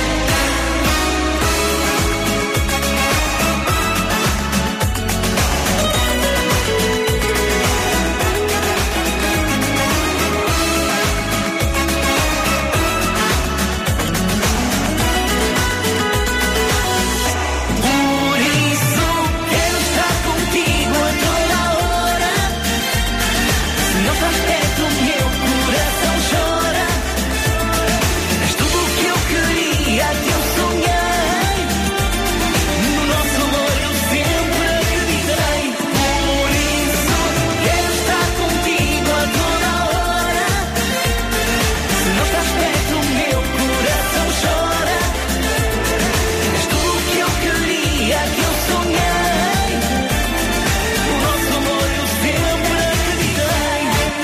Por isso quero estar contigo a toda a hora. Se não estás perto, o meu coração chora. És tudo o que eu queria, que eu sonhei. No nosso amor eu sempre acreditei. Por isso quero estar contigo a toda a hora. Se não estás perto, o meu coração chora. És tudo o que eu queria, que eu sonhei. No nosso amor eu sempre acreditei.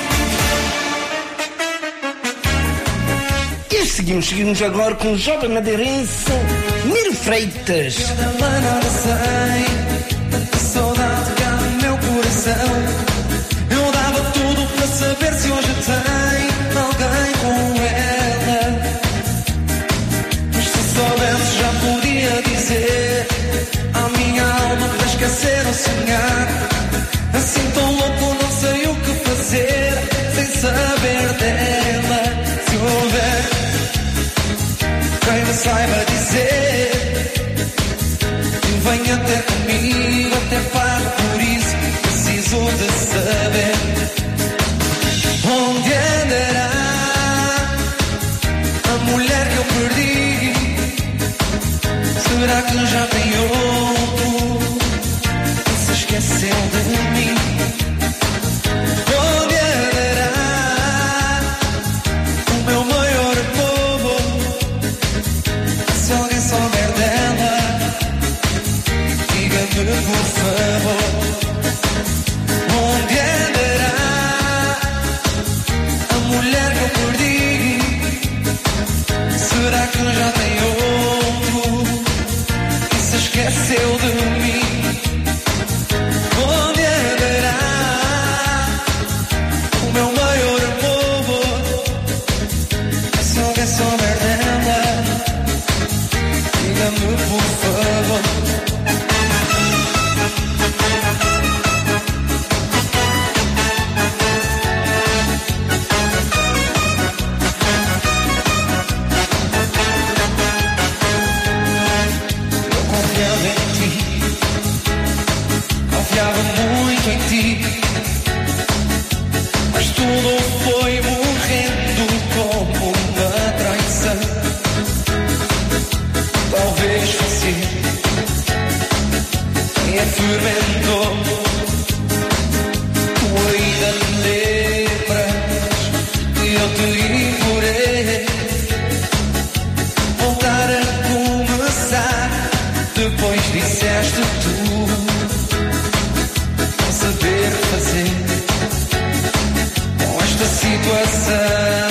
E seguimos, seguimos agora com o jovem madeirense Miro Freitas. Também nada sei, tanta saudade que há no meu coração. Eu dava tudo para saber se hoje tem alguém com ela. Mas se soubesse já podia dizer à minha alma para esquecer ou sonhar. Assim tão louco não sei o que fazer sem saber dela. Se houver quem me saiba dizer, venha até comigo, até pago por isso. Preciso de saber onde andará a mulher que eu perdi. Será que já tem outro que se esqueceu de mim? Onde andará o meu maior povo? Se alguém souber dela, diga-me por favor. Onde andará a mulher que eu perdi? Será que já tem outro que se esqueceu de mim? Onde andará o meu maior povo? Se alguém souber dela, diga-me por favor. Confiava muito em ti, mas tudo foi morrendo como uma traição. fermentou. Tu ainda te lembras que eu te implorei voltar a começar. Depois disseste tu não saber fazer com esta situação.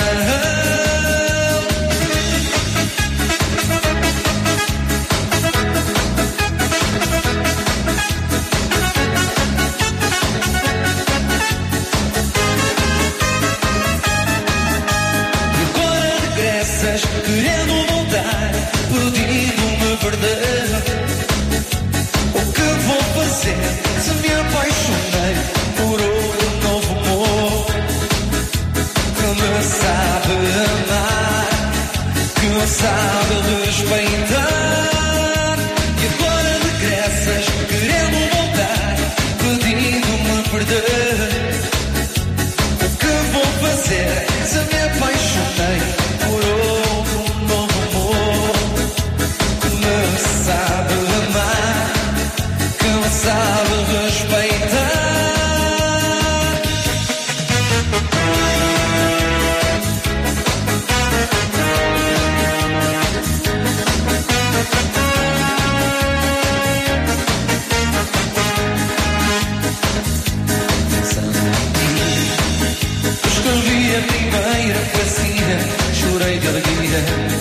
Querendo voltar, pedindo-me perdão. O que vou fazer se me apaixonei por outro novo amor que me sabe amar, que me sabe respeitar? E agora regressas querendo voltar, pedindo-me perdão. O que vou fazer se me apaixonei por outro novo amor que me sabe amar, que me sabe respeitar? Pensando em ti, escrevi a primeira poesia, chorei de alegria,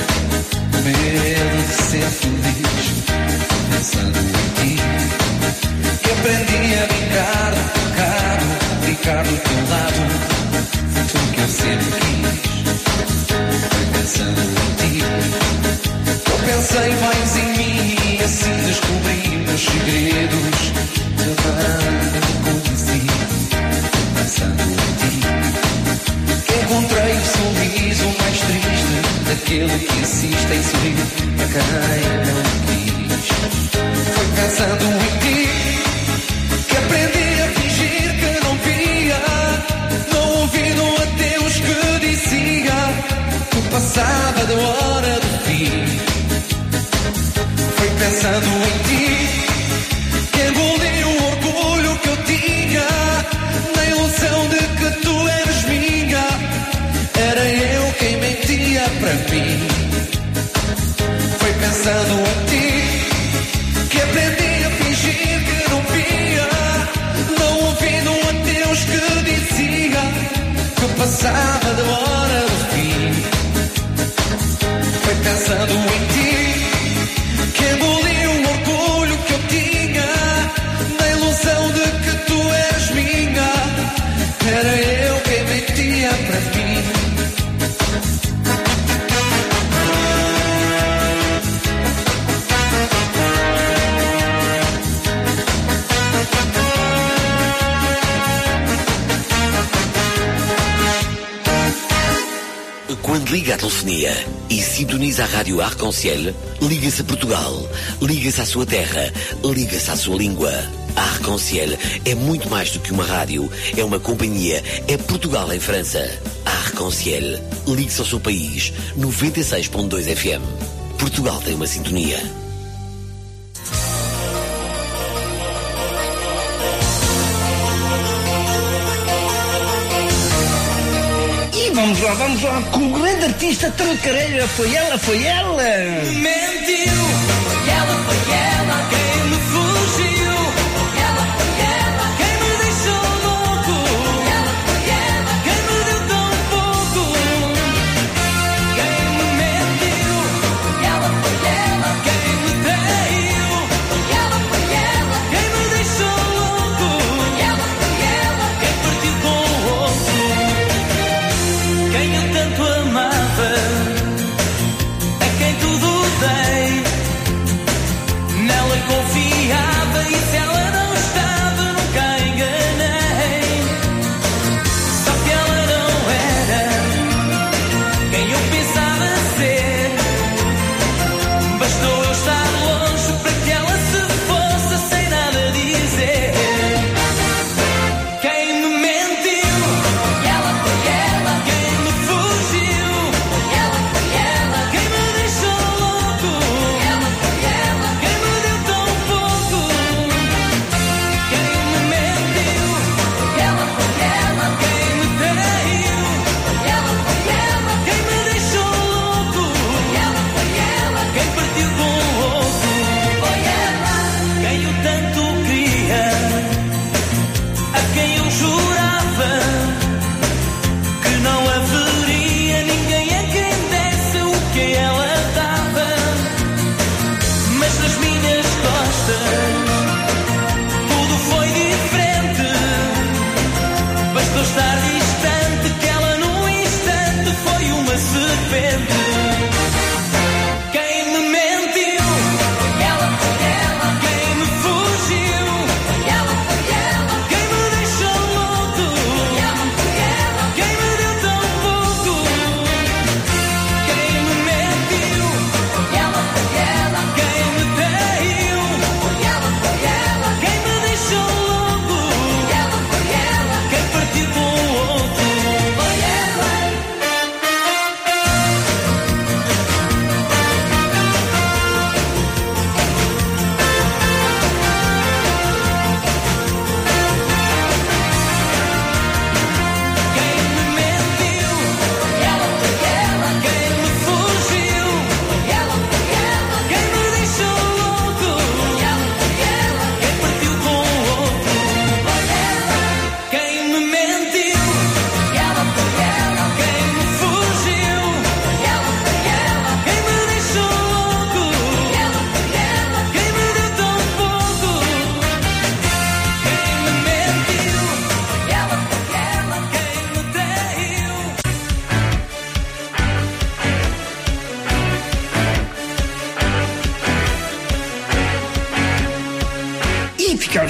medo de ser feliz. Pensando em ti, que aprendi a brincar do teu carro, ficar do teu lado, tudo que eu sempre quis. Foi pensando em ti, eu pensei mais em mim e assim descobri meus segredos, também te conheci. Pensando em ti, encontrei o sorriso mais triste daquele que insiste em sorrir a quem não quis. Foi pensando em ti que aprendi a fingir que não via, não ouvindo a Deus que dizia que passava da hora do fim. Foi pensando em ti que engoli o orgulho que eu tinha na ilusão de que tu eres minha. Era eu quem mentia para mim. Foi pensando em ti que aprendi a fingir que não via, não ouvindo a Deus que dizia que passava da hora do fim. Foi pensando em ti que engoli o orgulho que eu tinha na ilusão de que tu eres minha. Era eu quem mentia para mim. Quando liga a telefonia e sintoniza a rádio Arc-en-Ciel, liga-se a Portugal, liga-se à sua terra, liga-se à sua língua. A Arc-en-Ciel é muito mais do que uma rádio, é uma companhia, é Portugal em França. A Arc-en-Ciel, ligue-se ao seu país, noventa e seis ponto dois F M. Portugal tem uma sintonia. Vamos lá, vamos lá, com o grande artista Trancareira. Foi ela, foi ela. Mentiu, foi ela, foi ela quem me fugiu. Foi ela, foi ela quem me deixou louco. Foi ela, foi ela quem me deu tão pouco. Quem me mentiu, foi ela, foi ela quem me traiu. Foi ela, foi ela quem me deixou louco. Foi ela, foi ela quem partiu com o outro. Quem eu tanto amava, a quem tudo dei, nela confio.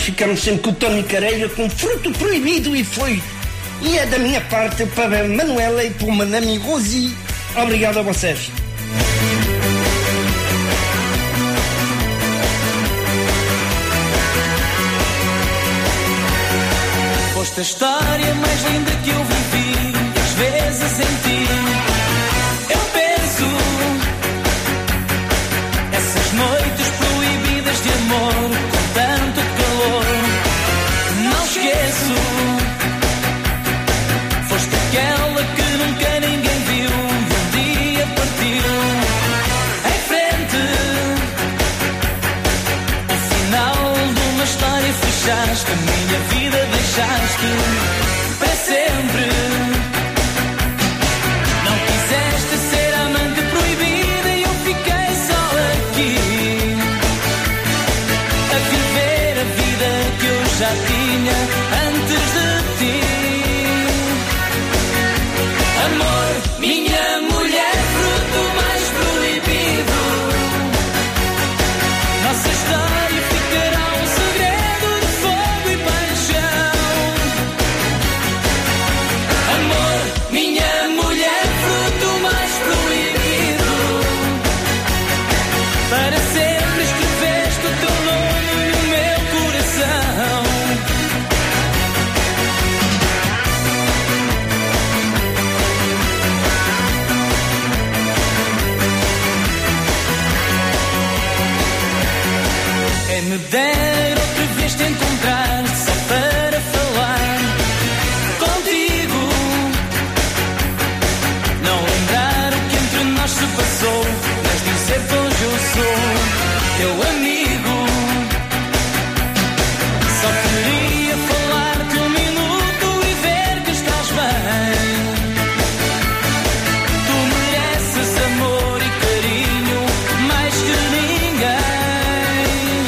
ficamos sempre com o Tony Careira com fruto proibido e foi. E é da minha parte para Manuela e para o Madame Rosi. Obrigado a vocês. Foste a história mais linda que eu vivi, às vezes senti. Eu penso, essas noites proibidas de amor, com tanto calor, não esqueço. Foste aquela que nunca ninguém viu e um dia partiu. Em frente, o final de uma história fechaste, a minha vida deixaste para sempre. Não quiseste ser amante proibida e eu fiquei só aqui a viver a vida que eu já tinha antes de ti. Amor, minha mulher, fruto mais proibido. Nossa história ficará um segredo de fogo e paixão. Amor, minha mulher, fruto mais proibido. Para sempre escreveste o teu nome no meu coração. Quem me dera outra vez te encontrar só para falar contigo. Não lembrar o que entre nós se passou, mas dizer que hoje eu sou teu amigo. Só queria falar-te um minuto e ver que estás bem. Tu mereces amor e carinho mais que ninguém.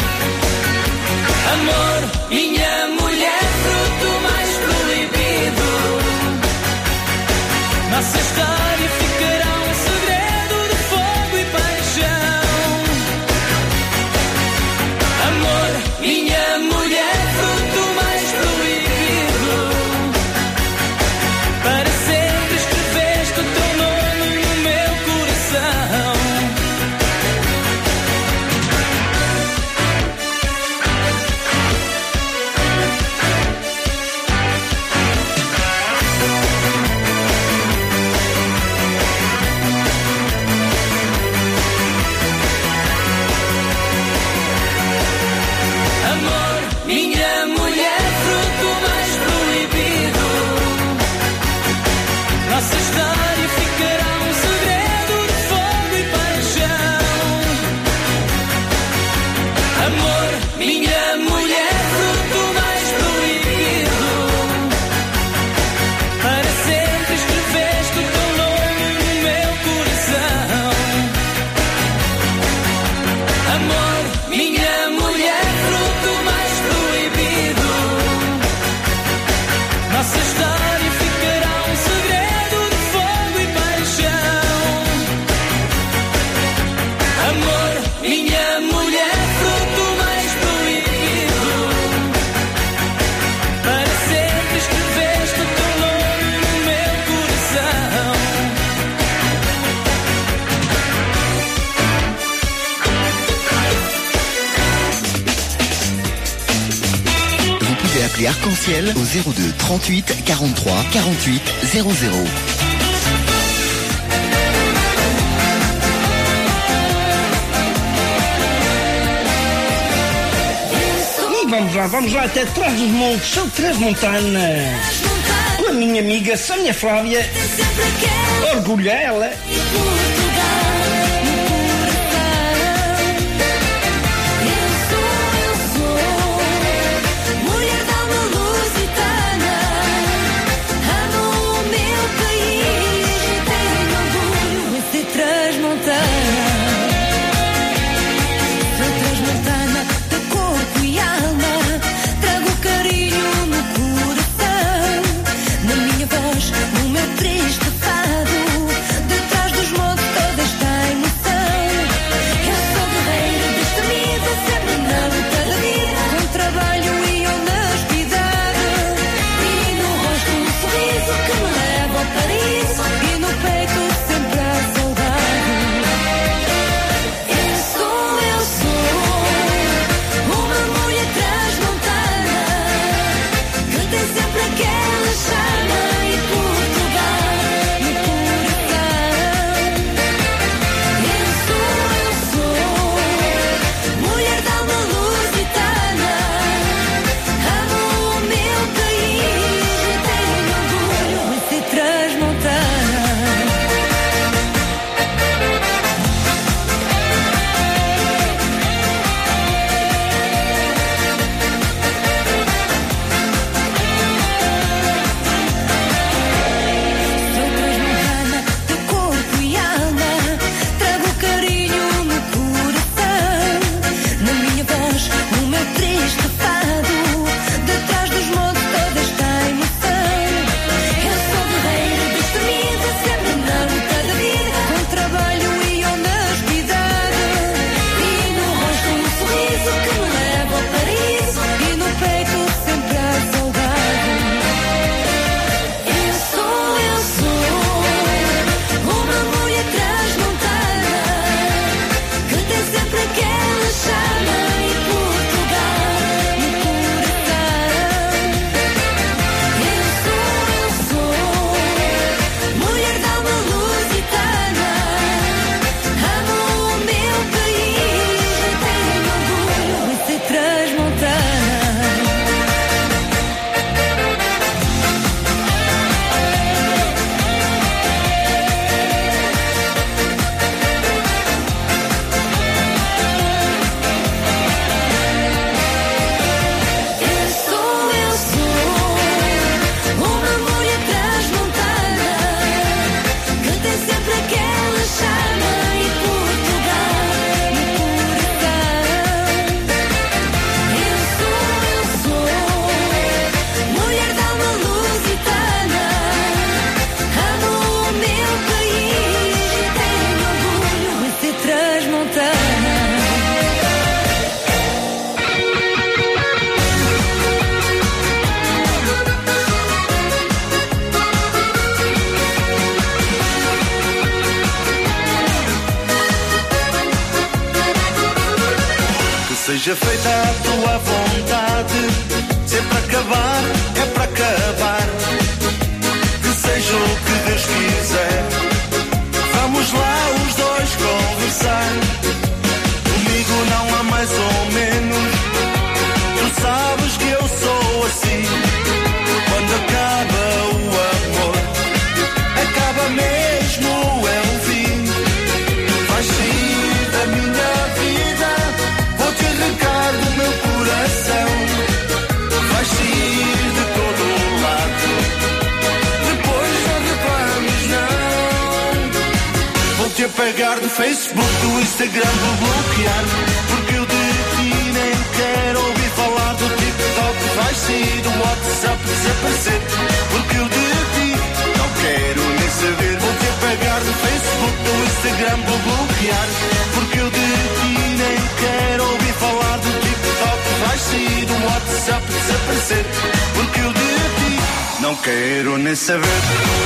Amor, minha mulher, fruto mais proibido. Nossa história ficará um segredo de fogo e paixão. Amor, minha mulher, fruto mais proibido. Para sempre escreveste o teu nome no meu coração. Amor, minha mulher, fruto mais proibido. Nossa história ficará um segredo de fogo e paixão. Amor, minha mulher, fruto mais proibido. Para sempre escreveste o teu nome no meu coração. Amor, minha mulher, fruto mais proibido. Nossa história ficará um segredo de fogo e paixão. Amor, minha mulher, fruto mais proibido. Para sempre escreveste o teu nome no meu coração. Vous pouvez appeler Arc-en-Ciel au zéro deux trente-huit quarante-trois quarante-huit zéro zéro. E vamos lá, vamos lá até trás dos montes, são três montanas. Com a minha amiga Sónia Flávia. Orgulha ela. Mulher da alma lusitana, amo o meu país e tenho orgulho de ser transmontana. Sou transmontana de corpo e alma, trago carinho no coração, na minha voz, no meu triste fado, detrás dos montes todos tem sempre aquela chama e Portugal no coração. Eu sou, eu sou mulher da alma lusitana, amo o meu país e tenho orgulho de ser transmontana. Sou transmontana de corpo e alma, trago carinho no coração. Na minha voz, o meu triste fado, detrás dos montes toda esta emoção. Eu sou guerreira destemida, sempre na luta da vida, com trabalho e honestidade. E no rosto um sorriso que me leva ao paraíso, e no peito sempre a saudade. Eu sou, eu sou uma mulher transmontana, que tem sempre aquela chama e Portugal no coração. Eu sou, eu sou mulher da alma lusitana, amo o meu país e tenho orgulho de ser transmontana. Eu sou, eu sou uma mulher transmontana, que tem sempre aquela chama e Portugal no coração. Eu sou, eu sou mulher da alma lusitana, amo o meu país e tenho orgulho de ser transmontana. Que seja feita a tua vontade, se é para acabar, é para acabar. Que seja o que Deus quiser, vamos lá os dois conversar. Comigo não há mais ou menos, tu sabes que eu sou assim. Quando acaba o amor, acaba mesmo, é um fim. Vais sair da minha vida, vou-te arrancar do meu coração. Vais sair de todo o lado, depois não reclames não. Vou-te apagar do Facebook, do Instagram, vou bloquear, porque eu de ti nem quero ouvir falar. Do TikTok vais sair, do WhatsApp desaparecer, porque eu de ti não quero nem saber. Vou-te apagar do Facebook, do Instagram, vou bloquear, porque eu de ti nem quero ouvir falar. Do TikTok vais sair, do WhatsApp desaparecer, porque eu de ti não quero nem saber.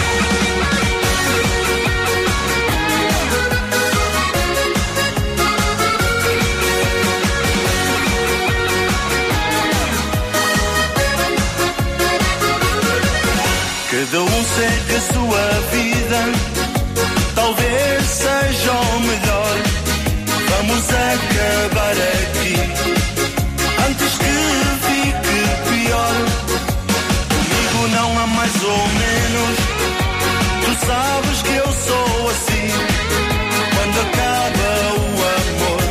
Cada um segue a sua vida, talvez seja o melhor. Vamos acabar aqui, antes que fique pior. Comigo não há mais ou menos, tu sabes que eu sou assim. Quando acaba o amor,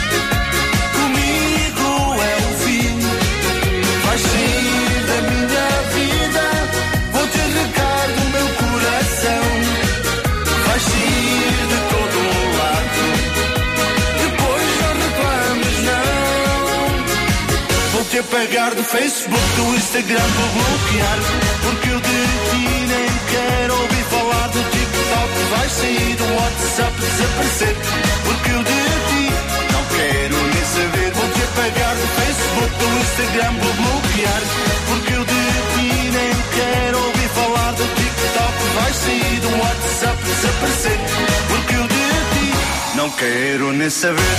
comigo é o fim. Vais sair da minha vida, vou-te arrancar do meu coração. Vais sair de todo o lado, depois não reclames não. Vou-te apagar do Facebook, do Instagram, vou bloquear, porque eu de ti nem quero ouvir falar. Do TikTok vais sair, do WhatsApp desaparecer, porque eu de ti não quero nem saber. Vou-te apagar do Facebook, do Instagram, vou bloquear, porque eu de ti nem quero ouvir falar. Do TikTok vais sair, do WhatsApp desaparecer, porque eu de ti não quero nem saber.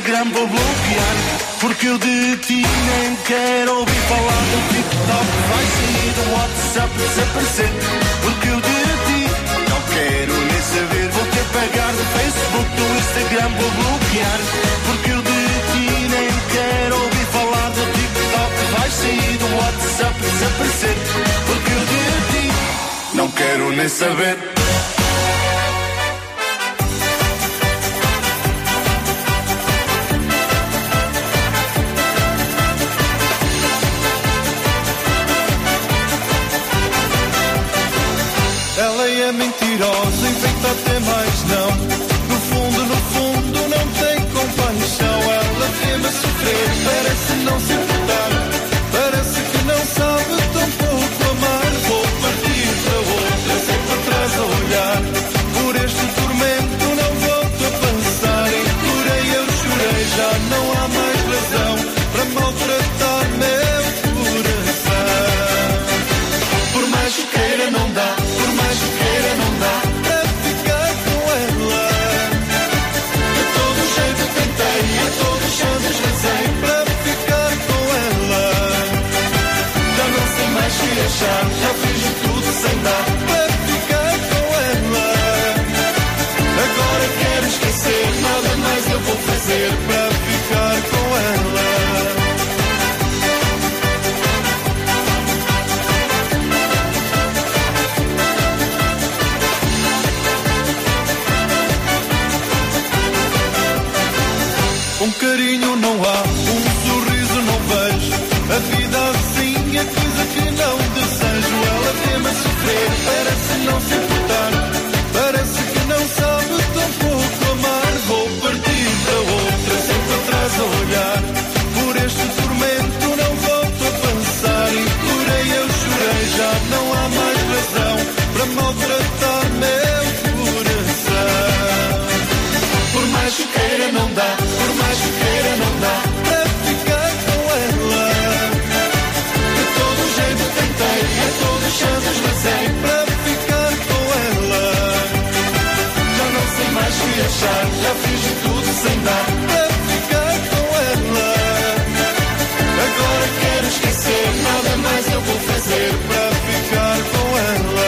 Instagram vou bloquear, porque eu de ti nem quero ouvir falar. Do TikTok vai sair, do WhatsApp desaparecer, porque eu de ti não quero nem saber. Vou te apagar do Facebook, do Instagram vou bloquear, porque eu de ti nem quero ouvir falar. Do TikTok vai sair, do WhatsApp desaparecer, porque eu de ti não quero nem saber. Ela é mentirosa, inventa até mais não. No fundo, no fundo, não tem compaixão. Ela vê-me sofrer, parece não se importar. Parece que não sabe tão pouco amar. Vou partir para outra, sempre atrás a olhar. Por este tormento não volto a pensar. Implorei, eu chorei, já não há mais razão para maltratar meu coração. Por mais que queira não dá, por mais que queira não dá para ficar com ela. De todo jeito tentei, a todos os chances rezei para ficar com ela. Já não sei mais o que achar, já fiz de tudo sem dar para ficar com ela. Agora quero esquecer, nada mais eu vou fazer para ficar com ela. Um carinho não há, um sorriso não vejo. A vida assim é coisa que não desejo. Ela vê-me sofrer, parece não se importar. Parece que não sabe tão pouco amar. Vou partir para outra, sempre atrás a olhar. Por este tormento não volto a pensar. Implorei, eu chorei, já não há mais razão para maltratar meu coração. Por mais que queira não dá, por mais que queira não dá para ficar com ela. De todo jeito tentei, a todos os chances rezei para ficar com ela. Já não sei mais o que achar, já fiz de tudo sem dar para ficar com ela. Agora quero esquecer, nada mais eu vou fazer para ficar com ela.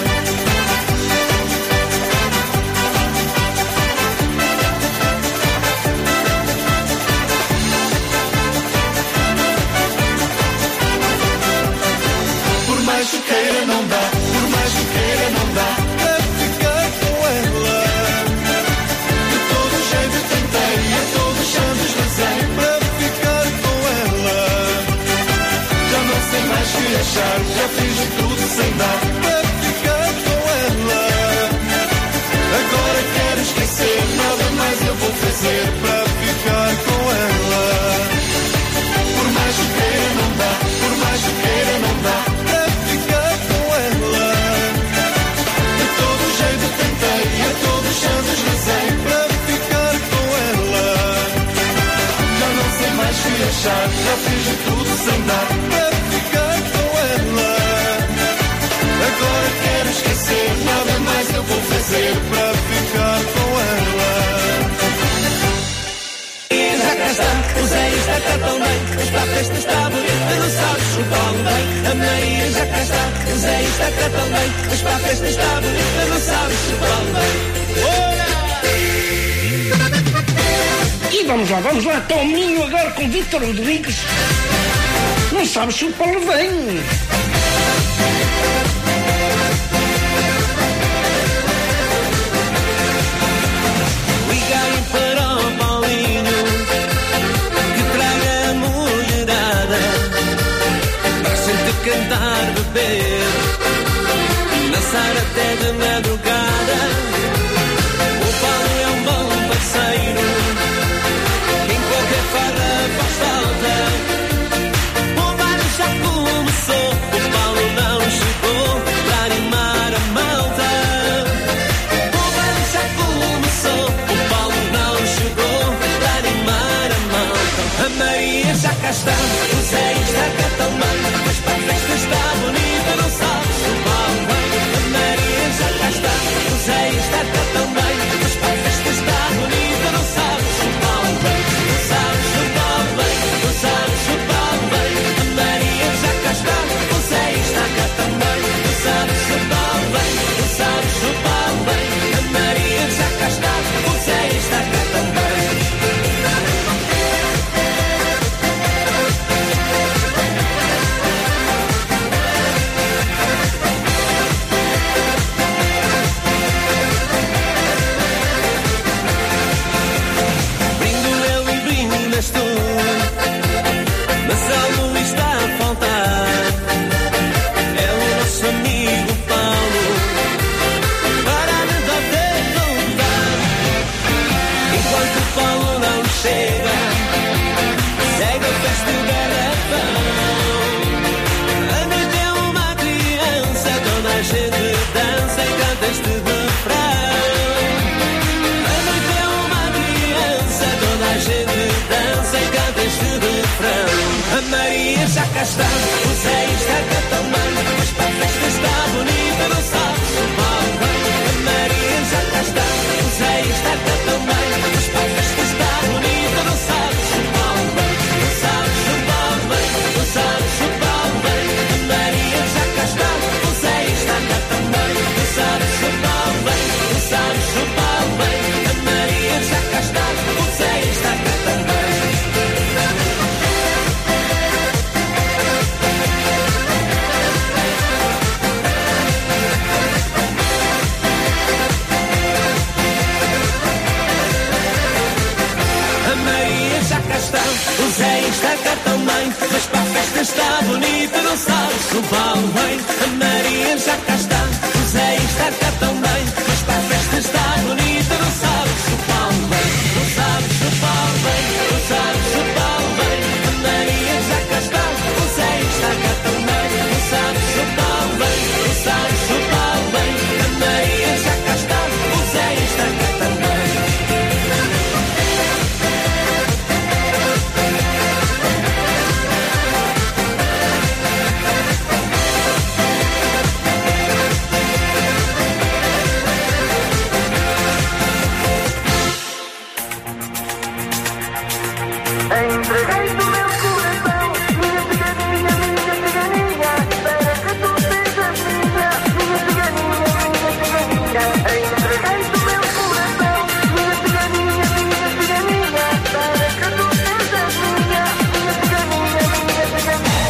Por mais que queira não dá, por mais que queira não dá para ficar com ela. De todo jeito tentei, a todos os chances rezei para ficar com ela. Já não sei mais o que achar, já fiz de tudo sem dar para ficar com ela. Agora quero esquecer, nada mais eu vou fazer para ficar com ela. Por mais que queira não dá, por mais que queira não dá para ficar com ela. De todo jeito tentei, a todos os chances rezei para ficar com ela. Já não sei mais o que achar, já fiz de tudo sem dar para ficar com ela. Agora quero esquecer, nada mais eu vou fazer para ficar com ela. Já cá está, o Zé está cá tão bem, mas para a festa está bonita, não sabes chupá-lo bem. A Maria já cá está, o Zé está cá tão bem, mas para a festa está bonita, não sabes chupá-lo bem. E vamos lá, vamos lá, Tominho agora com Vítor Rodrigues. Não sabes chupá-lo bem. Liguei para o Paulinho que traga a mulherada para sempre cantar, beber, dançar até de madrugada. O Paulo é um bom parceiro, em qualquer farra faz falta. O bar já começou, o Paulo não chegou para animar a malta. O bar já começou, o Paulo não chegou para animar a malta. A Maria já cá está, o Zé está cá também, mas para a festa está bonita, não sabes o Paulo bem. A Maria já cá está, o Zé está, o Zé está cá também, mas para a festa está bonita, não sabes o Paulo vem. A Maria já cá está, o Zé está cá também, mas para a festa está bonita, não sabes o Paulo vem. Não sabes o Paulo vem, não sabes o Paulo vem. A Maria já cá está, o Zé está cá também, não sabes o Paulo vem, não sabes o Paulo vem. A Maria já cá está, o Zé está cá também. A Maria já cá está, o Zé está cá também, mas para a festa está bonita, não sabes o Paulo vem. A Maria já cá está, o Zé está cá também, mas para a festa está bonita, não sabes o Paulo vem. Não sabes o Paulo vem, não sabes o Paulo vem. A Maria já cá está, o Zé está cá também, não sabes o Paulo vem, não sabes o Paulo vem. A Maria já cá está, o Zé está cá também. Entreguei-te o meu coração, minha ciganinha, minha ciganinha, para que tu sejas minha, minha ciganinha, minha ciganinha. Entreguei-te o meu coração, minha ciganinha, minha ciganinha, para que tu sejas minha, minha ciganinha, minha ciganinha.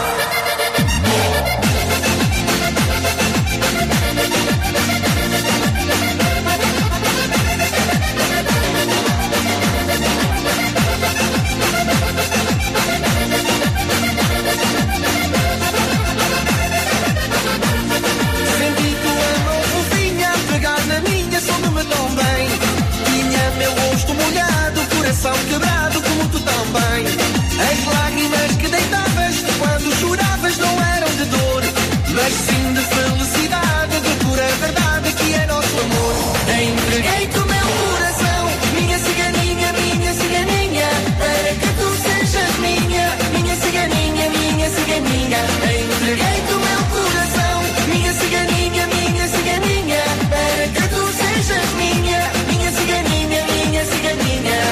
Senti tua mão fofinha pegar na minha, sonda-me tão bem. Tinha meu rosto molhado, coração quebrado, como tu também. As lágrimas que deitavas quando choravas não eram de dor, mas sim de felicidade, de pura verdade que é nosso amor. Entreguei-te o meu coração, minha ciganinha, minha ciganinha, para que tu sejas minha, minha ciganinha, minha ciganinha. Entreguei-te o meu coração, minha ciganinha, minha ciganinha, para que tu sejas minha, minha ciganinha, minha ciganinha.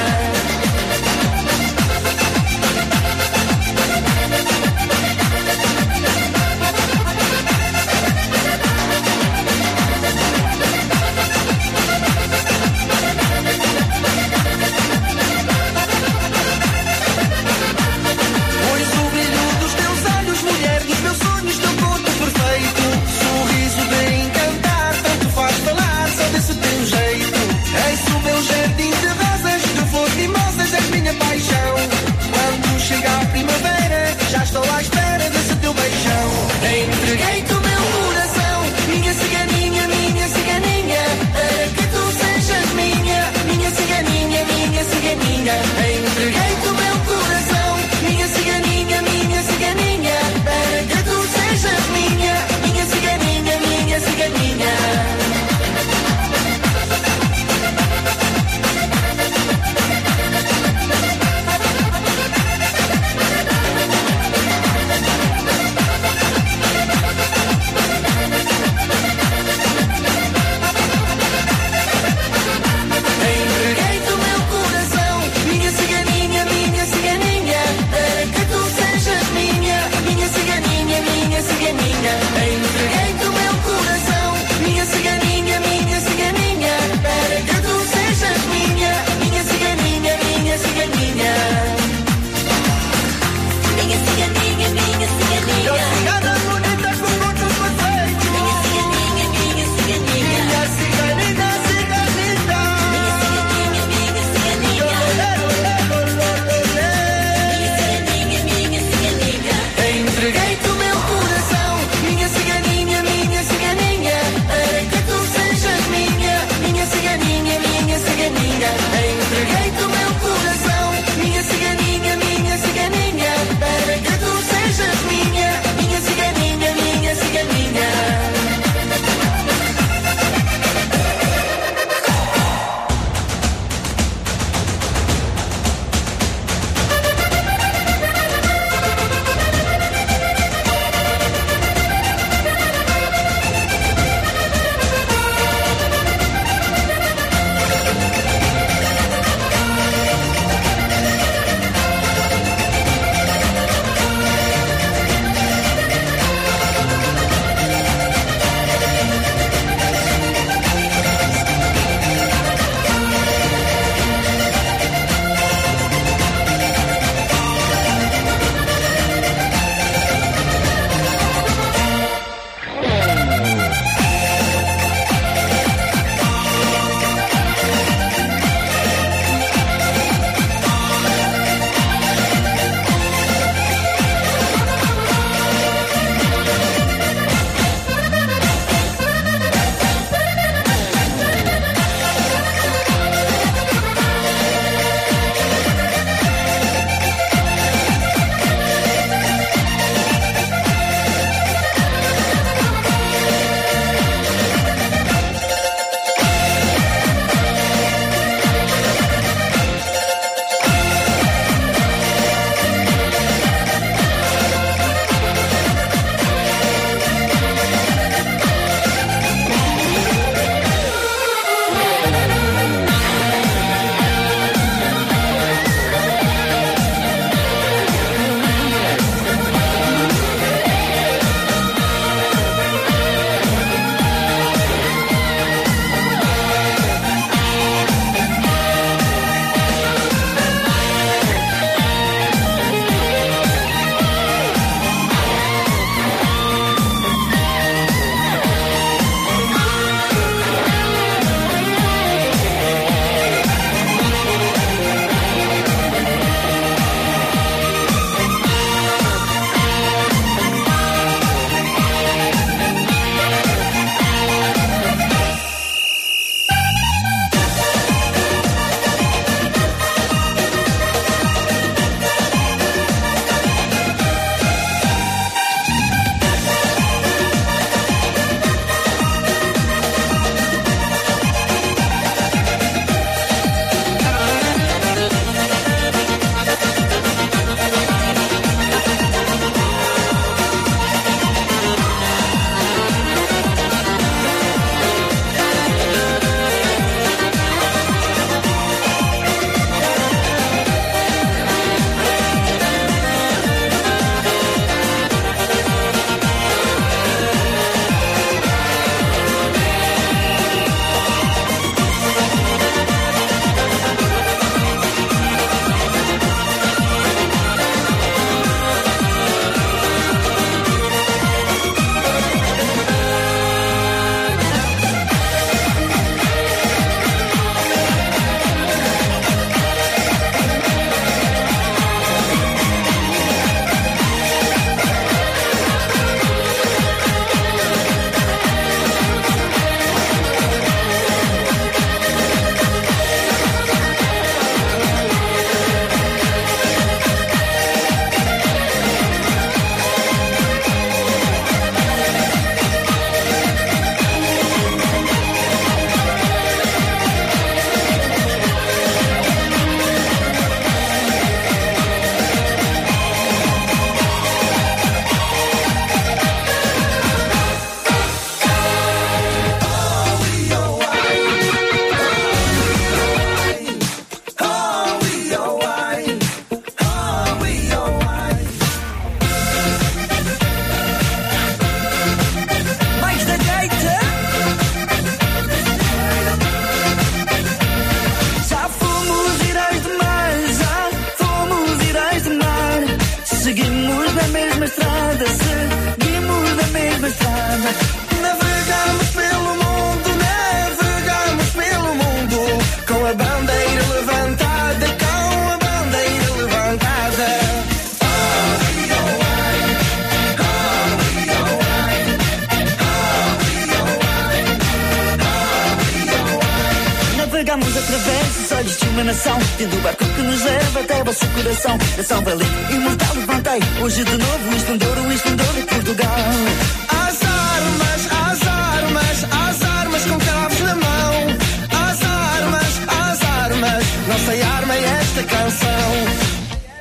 através dos olhos de uma nação, tendo o barco que nos leva até o vosso coração. Nação valente, imortal, levantei, hoje de novo o esplendor, o esplendor de Portugal. Às armas, às armas, às armas com cravos na mão. Às armas, às armas, nossa arma é esta canção.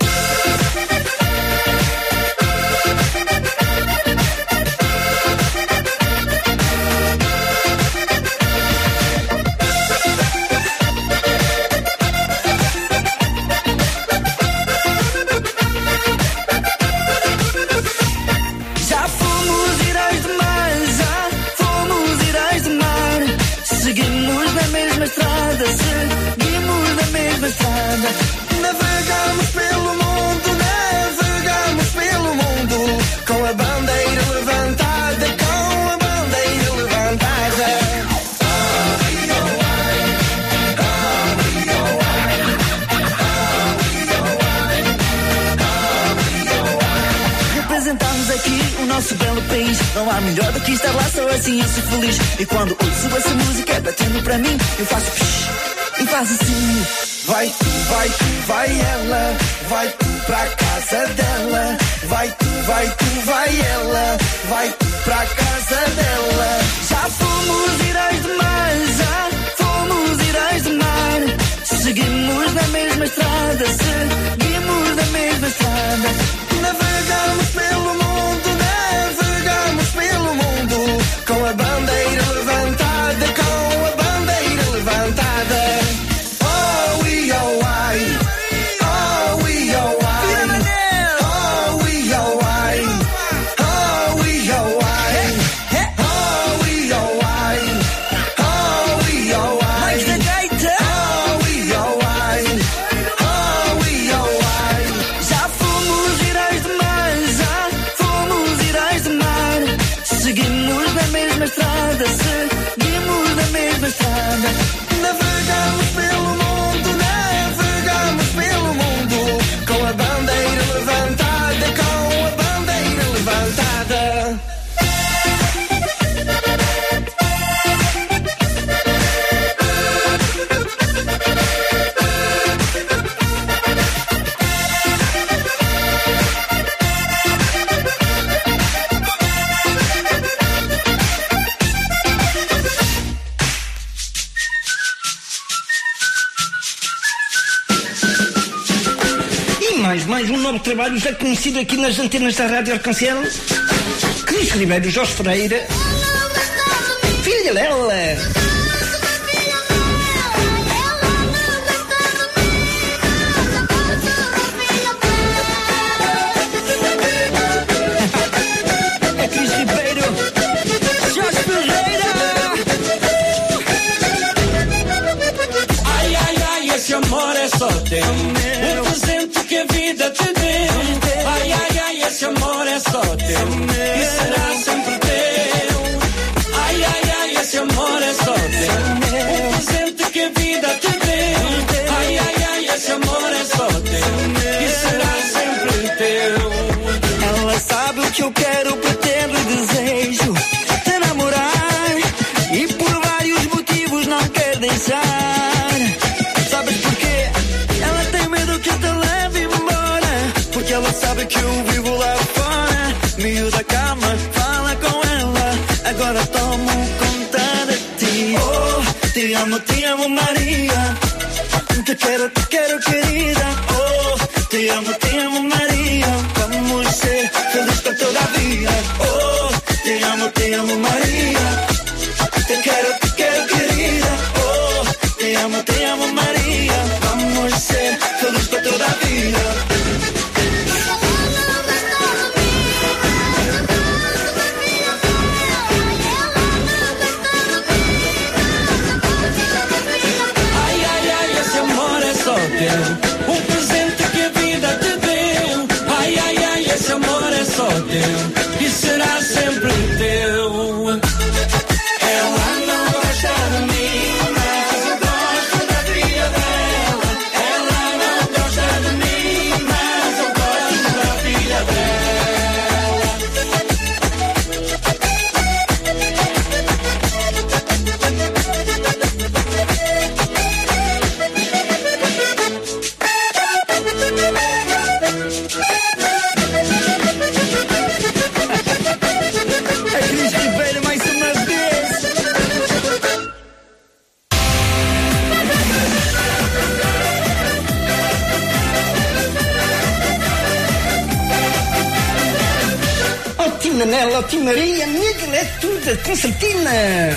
Seguimos na mesma estrada. Navegamos pelo mundo, navegamos pelo mundo, com a bandeira levantada, com a bandeira levantada. Representamos aqui o nosso belo país. Não há melhor do que estar lá, só assim eu sou feliz. E quando ouço essa música batendo para mim, eu faço psh, e faz assim. Vai tu, vai tu, vai ela, vai tu pra casa dela. Vai tu, vai tu, vai ela, vai tu pra casa dela. Já fomos heróis de mar, já fomos heróis de mar. Seguimos na mesma estrada, seguimos na mesma estrada. Navegamos pelo mundo, navegamos pelo mundo, com a bandeira levantada, com a bandeira levantada. Oh, we oh, I. Oh, we oh, I. Oh, we oh, I. Oh, we oh, I. Oh, we oh, I. Oh, we oh, I. Oh, we oh, I. Oh, we oh, I. Já fomos heróis de mar, já fomos heróis de mar. Seguimos na mesma estrada, seguimos na mesma estrada. Navegamos pelo mundo, navegamos pelo mundo, com a bandeira levantada, com a bandeira levantada. Mais, mais um novo trabalho já conhecido aqui nas antenas da Rádio Arconcel. Cris Ribeiro, Jorge Freire, Filha Lela. É Cris Ribeiro, Jorge Ferreira. Ai, ai, ai, esse amor é só teu. Um presente que a vida te deu. Ai, ai, ai, esse amor é só teu. E será sempre teu. Ai, ai, ai, esse amor é só teu. Um presente que a vida te deu. Ai, ai, ai, esse amor é só teu. E será sempre teu. Ela sabe o que eu quero, pretendo e desejo te namorar, e por vários motivos não quer deixar. Sabes porquê? Ela tem medo que eu te leve embora, porque ela sabe que eu vivo lá fora. Miúda, calma, fala com ela, agora tomo conta de ti. Oh, te amo, te amo, Maria. Te quero, te quero, querida. Oh, te amo, te amo, Maria. Vamos ser felizes para toda a vida. Oh, te amo, te amo, Maria. Te quero, te quero, querida. Oh, te amo, te amo, Maria. Vamos ser felizes para toda a vida. Um presente que a vida te deu. Ai, ai, ai, esse amor é só teu. E será sempre teu. Ela não gosta de mim, mas eu gosto da filha dela. Ela não gosta de mim, mas Luís Ribeiro mais uma vez. Ó Tim Manela, ó Tim Maria, amiga, é tudo, concertina.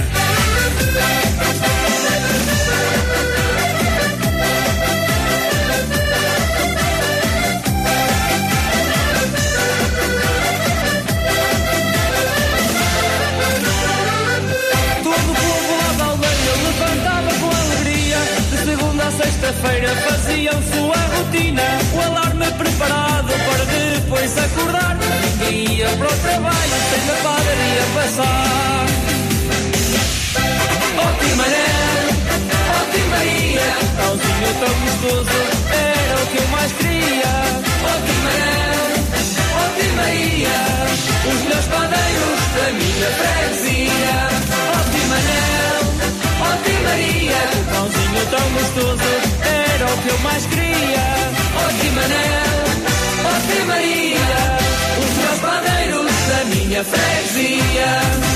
Sexta-feira faziam sua rotina, o alarme preparado para depois acordar. Ninguém ia para o trabalho sem na padaria passar. Ó Tim Manel, ó Tim Maria, pãozinho tão gostoso, era o que eu mais queria. Ó Tim Manel, ó Tim Maria, os meus padeiros da minha freguesia. Ó Tim Manel, ó Tim Maria, pãozinho tão gostoso, era o que eu mais queria. Ó Tim Manel, ó Tim Maria, os meus padeiros da minha freguesia.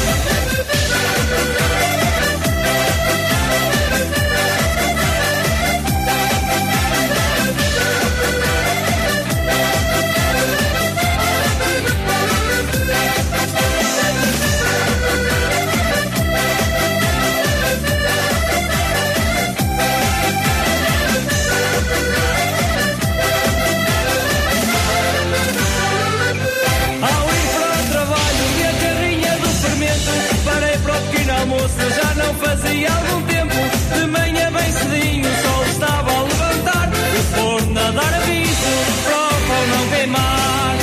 Já não fazia algum tempo, de manhã bem cedinho, o sol estava a levantar, o forno a dar aviso, para o pão não queimar.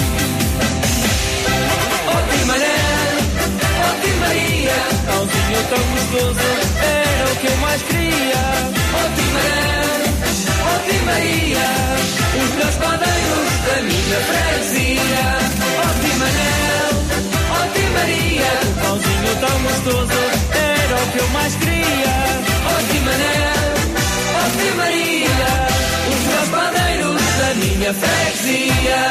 Ó Tim Manel, ó Tim Maria, pãozinho tão gostoso, era o que eu mais queria. Ó Tim Manel, ó Tim Maria, os meus padeiros da minha freguesia. Ó Tim Manel, ó Tim Maria, pãozinho tão gostoso, era o que eu mais queria. Ó Tim Manel, ó Tim Maria, os meus padeiros da minha freguesia.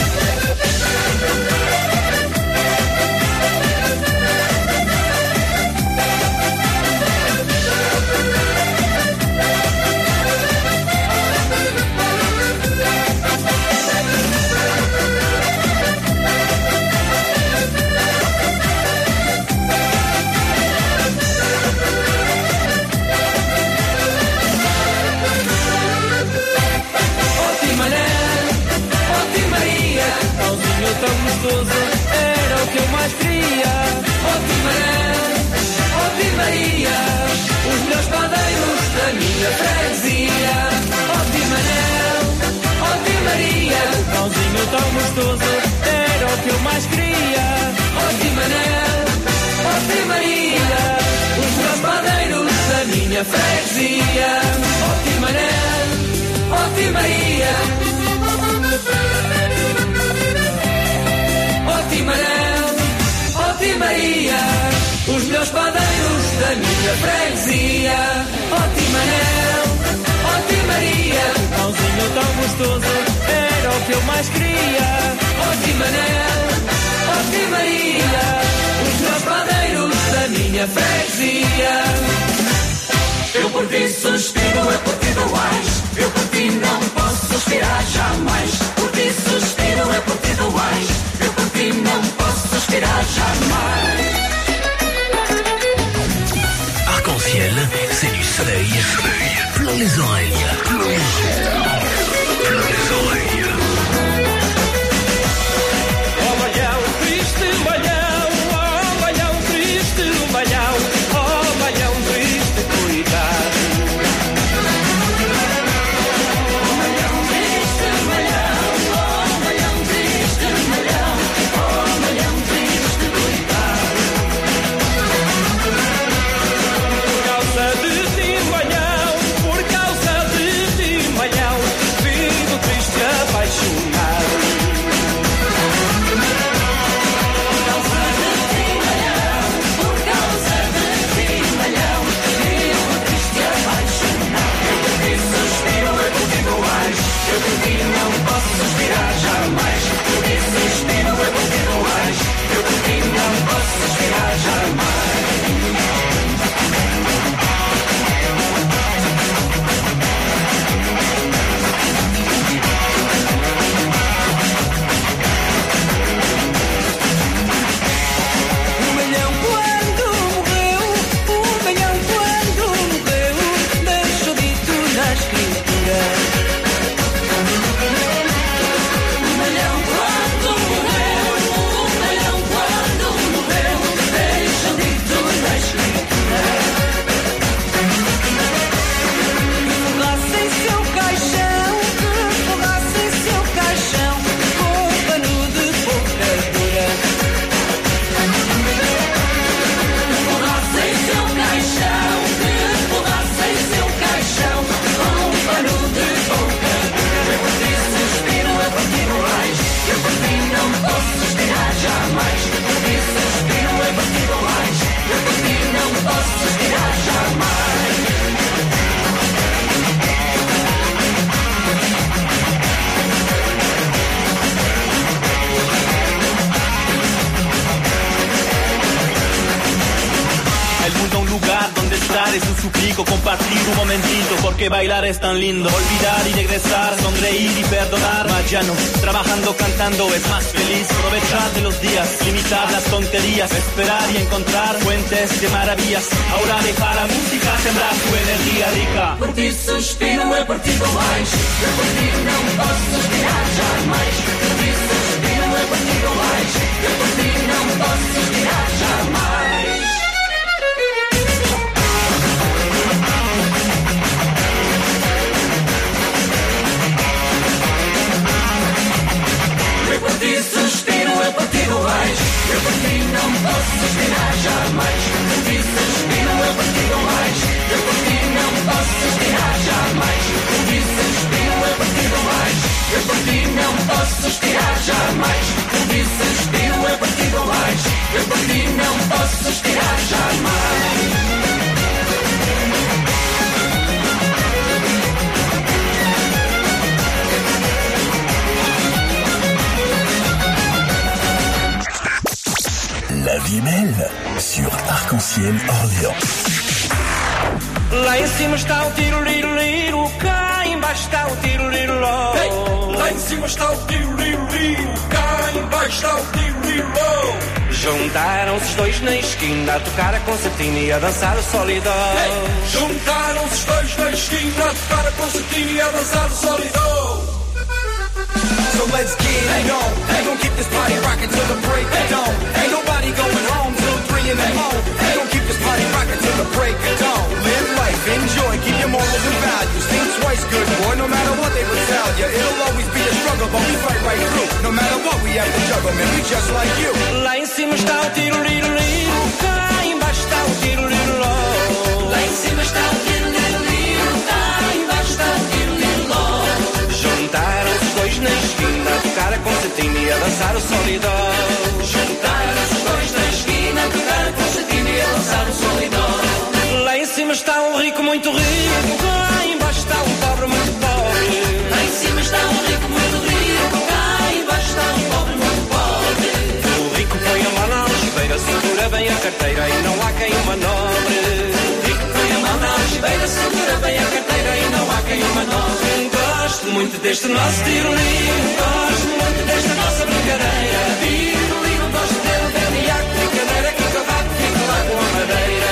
Tão gostoso, era o que eu mais queria. Ó Tim Manel, ó Tim Maria, os meus padeiros da minha freguesia. Ó Tim Manel, ó Tim Maria, pãozinho tão gostoso, era o que eu mais queria. Ó Tim Manel, ó Tim Maria, os meus padeiros da minha freguesia. Ó Tim Manel, ó Tim Maria, ó Tim Manel, ó Tim Maria, os meus padeiros da minha freguesia. Ó Tim Manel, ó Tim Maria, pãozinho tão gostoso, era o que eu mais queria. Ó Tim Manel, ó Tim Maria, os meus padeiros da minha freguesia. Eu por ti suspiro, eu por ti dou ais, eu por ti não posso suspirar jamais. Por ti suspiro, eu por ti dou ais, eu por ti não posso suspirar jamais. Arc-en-ciel, c'est du soleil, plein les oreilles. Plein les oreilles. Oh malhão, triste malhão, oh malhão, triste malhão, oh malhão, triste coitado. Oh malhão, triste malhão, oh malhão, triste malhão, oh malhão, triste coitado. Por causa de ti malhão, por causa de ti malhão, y su suplico compartir un momentito, porque bailar es tan lindo. Olvidar y regresar, sonreír y perdonar. Mayano, trabajando, cantando es más feliz. Aprovechar de los días, limitar las tonterías, esperar y encontrar fuentes de maravillas. Ahora dejar la música sembrar tu energía rica. Por ti suspiro, é por ti dou mais. Eu por ti não posso suspirar jamais. Por ti suspiro, é por ti dou mais. Eu por ti não posso suspirar jamais. Eu por ti suspiro, eu por ti dou mais. Eu por ti não posso suspirar jamais. Por ti suspiro, eu por ti dou mais. Eu por ti não posso suspirar jamais. Por ti suspiro, eu por ti dou mais. Eu por ti não posso suspirar jamais. Por ti suspiro, eu por ti dou mais. Eu por ti não posso suspirar jamais. La vie est belle sur Arc-en-Ciel Orléans. Lá em cima está o tiro-liro-liro, cá embaixo está o tiro-liro-ló. Hey, lá em cima está o tiro-liro-liro, cá embaixo está o tiro-liro-ló. Juntaram-se os dois na esquina a tocar a concertina e a dançar o solidó. Hey, juntaram-se os dois na esquina a tocar a concertina e a dançar o solidó. So let's get it on. They gon' keep this party rockin' till the break of dawn. Ain't nobody going home till three in the morning. They gon' keep this party rockin' till the break of dawn. Live life, enjoy, keep your morals and values. Think twice, good boy, no matter what they would tell you. It'll always be a struggle, but we fight right through. No matter what we have to juggle, man, we just like you. Lá em cima está o tiro-liro-liro, cá embaixo está o tiro-liro-ló. Lá em cima está o tiro-liro-liro, cá embaixo está o tiro-liro-ló. Juntaram-se os dois na esquina a tocar a concertina e a dançar o solidó. Juntaram-se os dois na esquina a tocar a concertina e a dançar o solidó. Lá em cima está um rico muito rico, cá embaixo está um pobre muito pobre. Lá em cima está um rico muito rico, cá embaixo está um pobre muito pobre. O rico põe a mão na algibeira, segura bem a carteira e não há quem o manobre. O rico põe a mão na algibeira, segura bem a carteira e não há quem o manobre. Gosto muito deste nosso tiro-liro, gosto muito desta nossa brincadeira. Tiro-liro, gosto dele, bebe-iaco, brincadeira, que o cavaco fica lá com a madeira.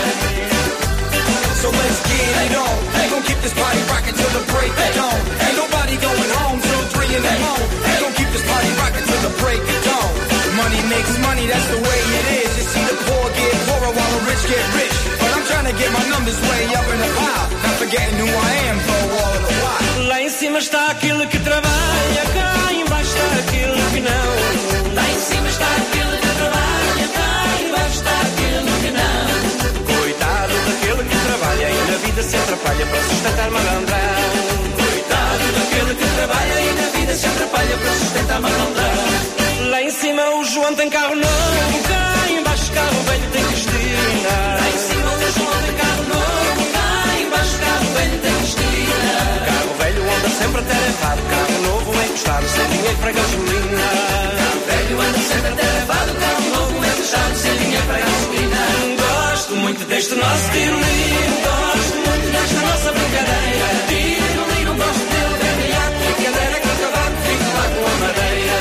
So let's get it on. They gon' keep this party rockin' till the break of dawn. Ain't nobody going home till three in the morning. They gon' keep this party rockin' till the break of dawn. Money makes money, that's the way it is. You see the poor get poorer while the rich get rich. But I'm trying to get my numbers way up in the pile. Not forgetting who I am though all of the while. Lá em cima está aquele que trabalha, cá embaixo está aquele que não. Lá em cima está aquele que trabalha, cá embaixo está aquele que não. Coitado daquele que trabalha e na vida se atrapalha para sustentar malandrão. Coitado daquele que trabalha e na vida se atrapalha para sustentar malandrão. Lá em cima o João tem carro novo, cá embaixo carro velho tem Cristina. Lá em cima o João tem carro novo, cá embaixo carro velho tem Cristina. Carro velho anda sempre atarefado, carro novo encostado, sem dinheiro para gasolina. Carro velho anda sempre atarefado, carro novo encostado, sem dinheiro para gasolina. Gosto muito deste nosso tiro-liro, gosto muito desta nossa brincadeira. Tiro-liro, gosto dele, bebe-iaco, brincadeira, que o cavaco fica lá com a madeira.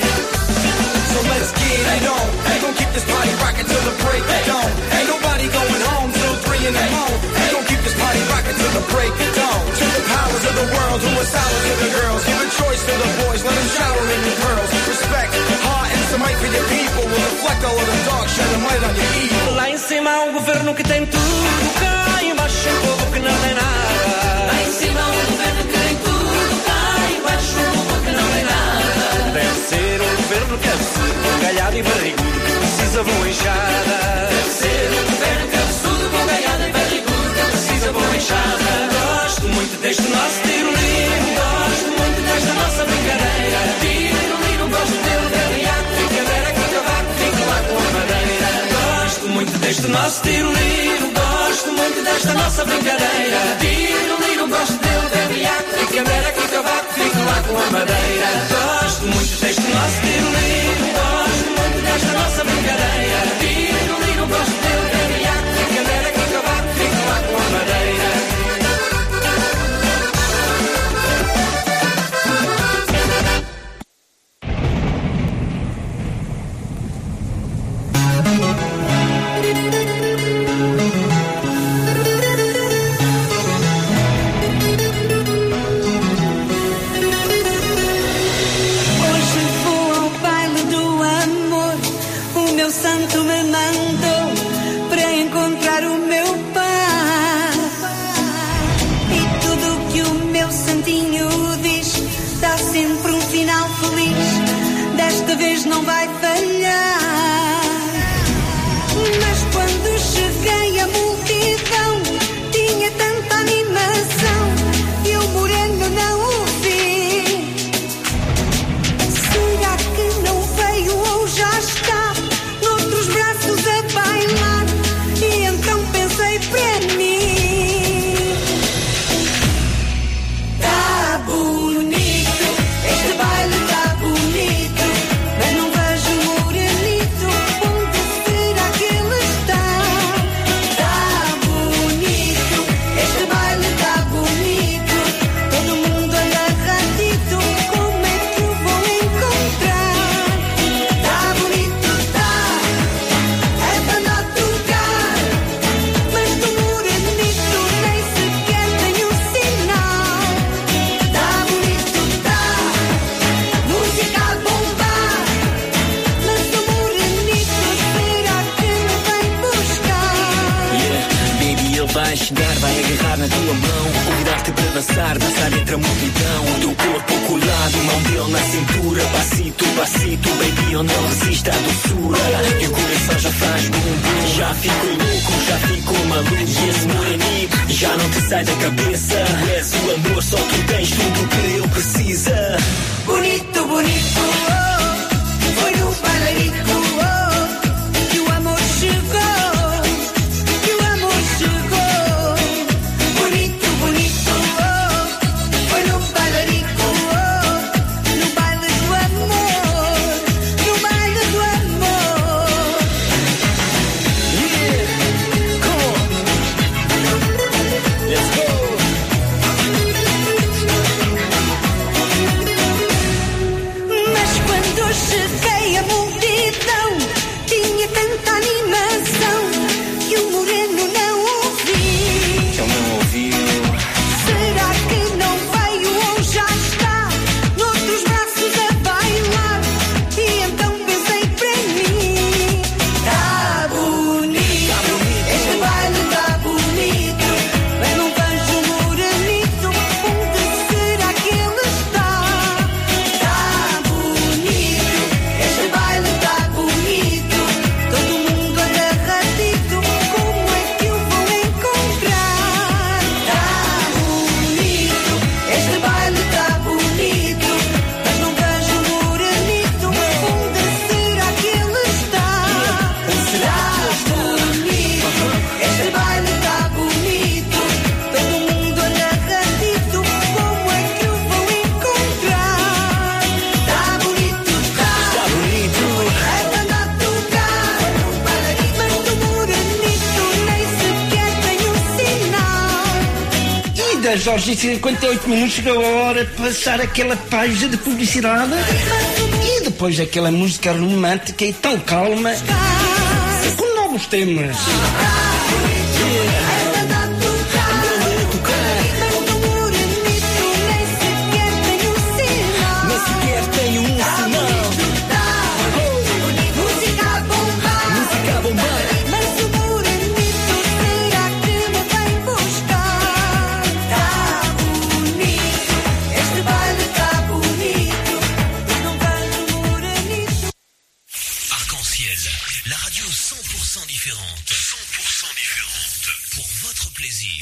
So let's get it on. They gon' keep this party rockin' till the break of dawn. Ain't nobody going home till three in the morning. They gon' keep this party rockin' till the break of dawn. To the powers of the world, who are solid to the girls. Give a choice to the boys, let them shower in your pearls. Respect, heart, and some might for your people. Will reflect all of the dark, shed a light on your evil. Lá em cima há um governo que tem tudo, cá embaixo um povo que não tem nada. Lá em cima há um governo que tem tudo, cá embaixo um povo que não tem nada. Deve ser um governo cabeçudo, galhado e barrigudo, que precisa boa enxada. Deve ser um governo cabeçudo, com galhado e barrigudo, que precisa boa enxada. Gosto muito deste nosso tiro-liro, gosto muito desta nossa brincadeira. Tiro-liro, gosto dele, bebe-iaco, brincadeira, que o cavaco fica lá com a madeira. Gosto muito deste nosso tiro-liro, gosto muito desta nossa brincadeira. Tiro-liro, gosto dele, bebe-iaco, brincadeira, que o cavaco fica lá com a madeira. Gosto muito deste nosso tiro-liro, gosto muito desta nossa brincadeira. Tiro-liro, gosto dele, bebe-iaco, brincadeira, que o cavaco fica lá com a madeira. vai chegar, vai agarrar na tua mão, convidar-te para dançar, dançar entre a multidão. O teu corpo colado, mão dele na cintura, passito, passito, baby, eu não resisto à doçura. E o coração já faz bum bum, já fico louco, já fico maluco. E esse morenito já não te sai da cabeça. Tu és o amor, só tu tens tudo o que eu preciso. Bonito, bonito, oh, foi no bailarico, oh, que o amor chegou, que o amor chegou. Bonito, bonito, oh, foi no bailarico, oh, no baile do amor, no baile do amor. Yeah, come on, let's go. Cheguei à multidão, tinha tanta animação que o moreno não ouviu. Que eu não ouviu. Será que não veio ou já está noutros braços a bailar? E então pensei para mim, tá bonito, este baile tá bonito, mas não vejo o morenito, onde será que ele está? Tá bonito, este baile tá bonito, todo mundo agarradito, como é que eu vou encontrar? Tá bonito, este baile tá bonito, mas não vejo o morenito, onde será que ele está? Tá bonito, este baile tá bonito, todo mundo agarradito, como é que eu vou encontrar? Tá bonito, tá, Tá bonito. é banda a tocar, mas do morenito nem sequer tem um sinal. E das horas e cinquenta e oito minutos chegou a hora de passar aquela página de publicidade e depois aquela música romântica e tão calma com novos temas. Nem sequer tenho um sinal. Música a bombar, Música a bombar. mas o morenito será que me vem buscar? Tá bonito, este baile tá bonito, mas não vejo o morenito. Arc-en-ciel, la radio cent pour cent différente. cent pour cent différente. Pour votre plaisir.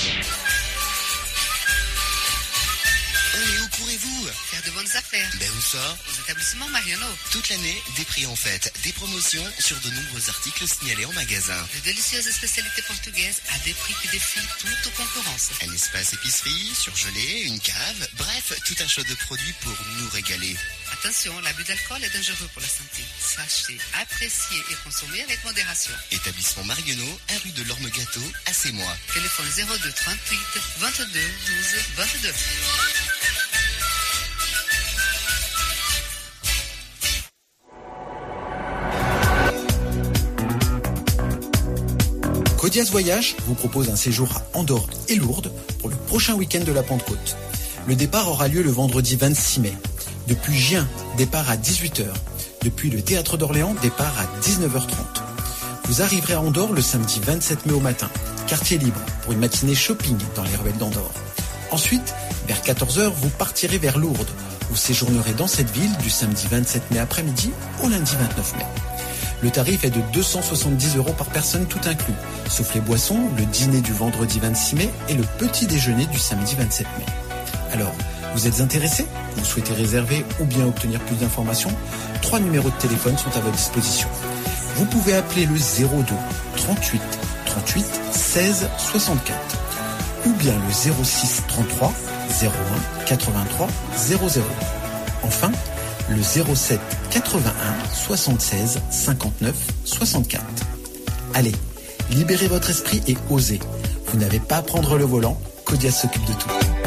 Oh, et où courez-vous? Faire de bonnes affaires. Ben où ça? Aux établissements Mariano. Toute l'année, des prix en fête, des promotions sur de nombreux articles signalés en magasin. De délicieuses spécialités portugaises à des prix qui défient toute concurrence. Un espace épicerie, surgelé, une cave, bref, tout un choix de produits pour nous régaler. Attention, l'abus d'alcool est dangereux pour la santé. Sachez apprécier et consommer avec modération. Établissement Marionneau, un rue de l'Orme Gâteau, à Sémois. Téléphone zéro deux trente-huit vingt-deux douze vingt-deux. Codias Voyage vous propose un séjour à Andorre et Lourdes pour le prochain week-end de la Pentecôte. Le départ aura lieu le vendredi vingt-six mai. Depuis Gien, départ à dix-huit heures. Depuis le Théâtre d'Orléans, départ à dix-neuf heures trente. Vous arriverez à Andorre le samedi vingt-sept mai au matin, quartier libre, pour une matinée shopping dans les ruelles d'Andorre. Ensuite, vers quatorze heures, vous partirez vers Lourdes. Vous séjournerez dans cette ville du samedi vingt-sept mai après-midi au lundi vingt-neuf mai. Le tarif est de deux cent soixante-dix euros par personne tout inclus, sauf les boissons, le dîner du vendredi vingt-six mai et le petit déjeuner du samedi vingt-sept mai. Alors, vous êtes intéressé? Vous souhaitez réserver ou bien obtenir plus d'informations? Trois numéros de téléphone sont à votre disposition. Vous pouvez appeler le zéro deux trente-huit trente-huit seize soixante-quatre ou bien le zéro six trente-trois zéro un quatre-vingt-trois zéro zéro. Enfin, le zéro sept quatre-vingt-un soixante-seize cinquante-neuf soixante-quatre. Allez, libérez votre esprit et osez. Vous n'avez pas à prendre le volant, Codias s'occupe de tout.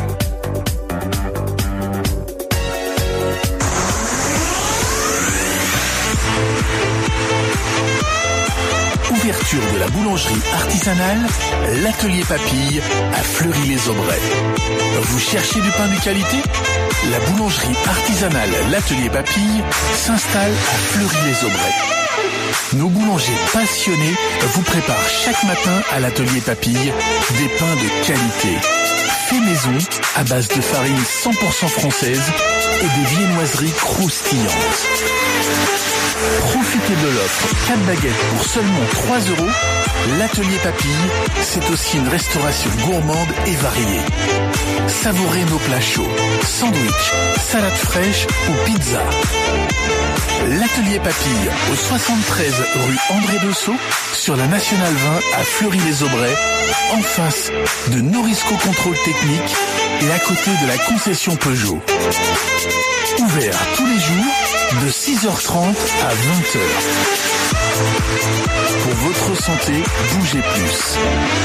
Ouverture de la boulangerie artisanale, l'atelier Papille à Fleury-les-Aubrais. Vous cherchez du pain de qualité? La boulangerie artisanale l'atelier Papille s'installe à Fleury-les-Aubrais. nos boulangers passionnés vous préparent chaque matin à l'atelier Papille des pains de qualité. Fait maison à base de farine cent pour cent française et des viennoiseries croustillantes. Profitez de l'offre quatre baguettes pour seulement trois euros. L'atelier Papille, c'est aussi une restauration gourmande et variée. Savourez nos plats chauds, sandwich, salade fraîche ou pizza. L'atelier Papille au soixante-treize rue André Dessau sur la Nationale vingt à Fleury-les-Aubrais, en face de Norisco Contrôle Technique et à côté de la concession Peugeot. Ouvert tous les jours de six heures trente à vingt heures. Pour votre santé, bougez plus.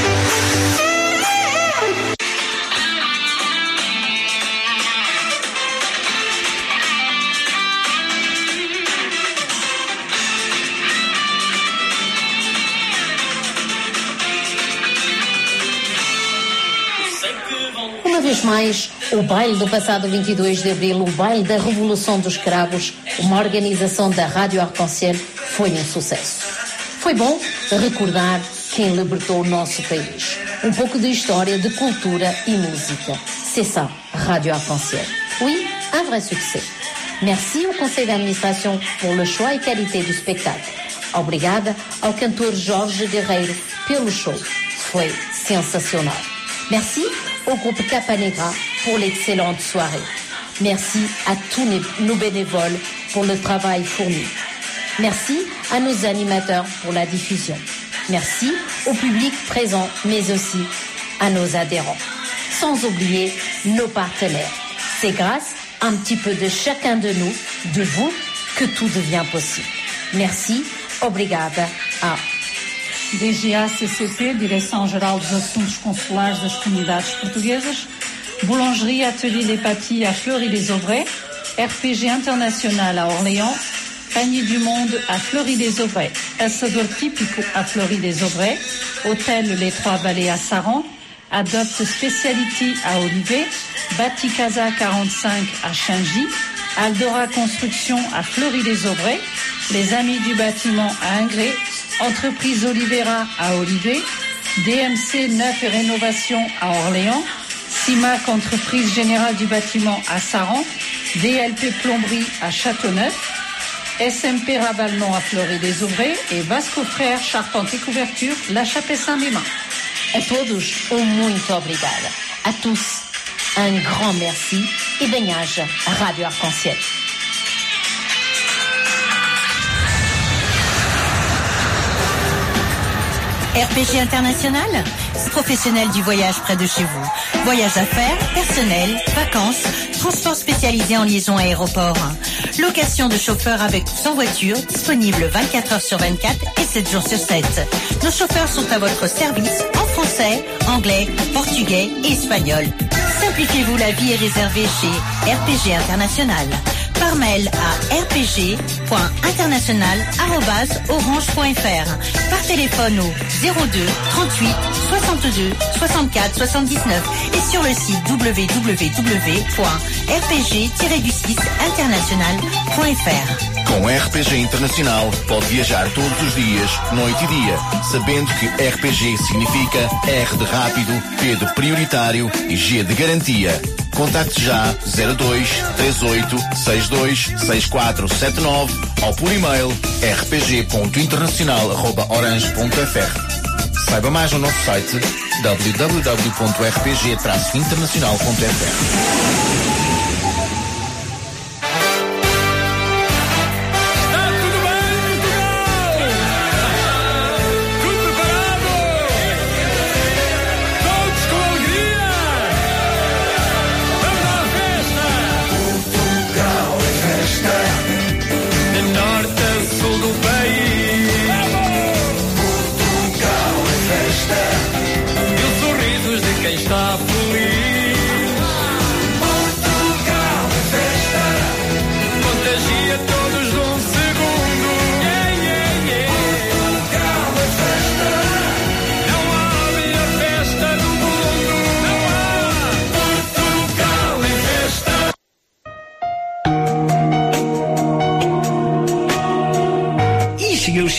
Uma vez mais, o baile do passado vinte e dois de abril, o baile da Revolução dos Cravos, uma organização da Rádio Arc-en-Ciel, foi um sucesso. Foi bom recordar quem libertou o nosso país. Um pouco de história, de cultura e música. C'est ça, Radio Arc-en-Ciel. Oui, un vrai succès. Merci au conseil d'administration pour le choix et qualité du spectacle. Obrigada ao cantor Jorge Guerreiro pelo show. Foi sensacional. Merci au groupe Capa Negra pour l'excellente soirée. Merci à tous nos bénévoles pour le travail fourni. Merci à nos animateurs pour la diffusion. Merci au public présent, mais aussi à nos adhérents. Sans oublier nos partenaires. C'est grâce à un petit peu de chacun de nous, de vous, que tout devient possible. Merci, obrigada a D G A C C P, Direção-Geral dos Assuntos Consulares das Comunidades Portuguesas, Boulangerie Atelier Les Papilles à Fleury-les-Aubrais, R P G International à Orléans, Panier du Monde à Fleury-les-Aubrais, Assador Típico à Fleury-les-Aubrais, Hôtel Les Trois Vallées à Saran, Adopt Speciality à Olivet, Bati Casa quarante-cinq à Changy, Aldora Construction à Fleury-les-Aubrais, Les Amis du Bâtiment à Ingré, Entreprise Olivera à Olivet, D M C Neuf et Rénovation à Orléans, CIMAC Entreprise Générale du Bâtiment à Saran, D L P Plomberie à Châteauneuf, S M P Ravallement à Fleury-les-Aubrais et Vasco Frères Charpente et Couverture La Chapelle-Saint-Mémin. A todos, um muito obrigada. A tous, un grand merci e bem-aja à Radio Arc-en-Ciel. R P G International, professionnel du voyage près de chez vous. Voyage affaires, personnel, vacances, transport spécialisé en liaison aéroport. Location de chauffeurs avec ou sans voiture, disponible vingt-quatre heures sur vingt-quatre et sept jours sur sept. Nos chauffeurs sont à votre service en français, anglais, portugais et espagnol. Simplifiez-vous la vie et réservez chez R P G International. Par mail à r p g point international arobase orange point f r. Par téléphone au zéro deux trente-huit soixante-deux soixante-quatre soixante-dix-neuf et sur le site w w w point r p g tiret du six international point f r. Com R P G Internacional pode viajar todos os dias, noite e dia, sabendo que R P G significa R de rápido, P de prioritário e G de garantia. Contacte já zero dois três oito seis dois seis quatro sete nove ou por e-mail r p g ponto internacional arroba orange ponto f r. Saiba mais no nosso site w w w ponto r p g traço internacional ponto f r. Está feliz.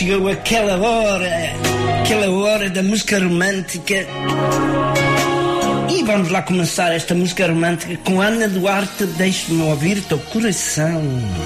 chegou aquela hora, aquela hora da música romântica. E vamos lá começar esta música romântica com Ana Duarte, Deixe-me Ouvir Teu Coração.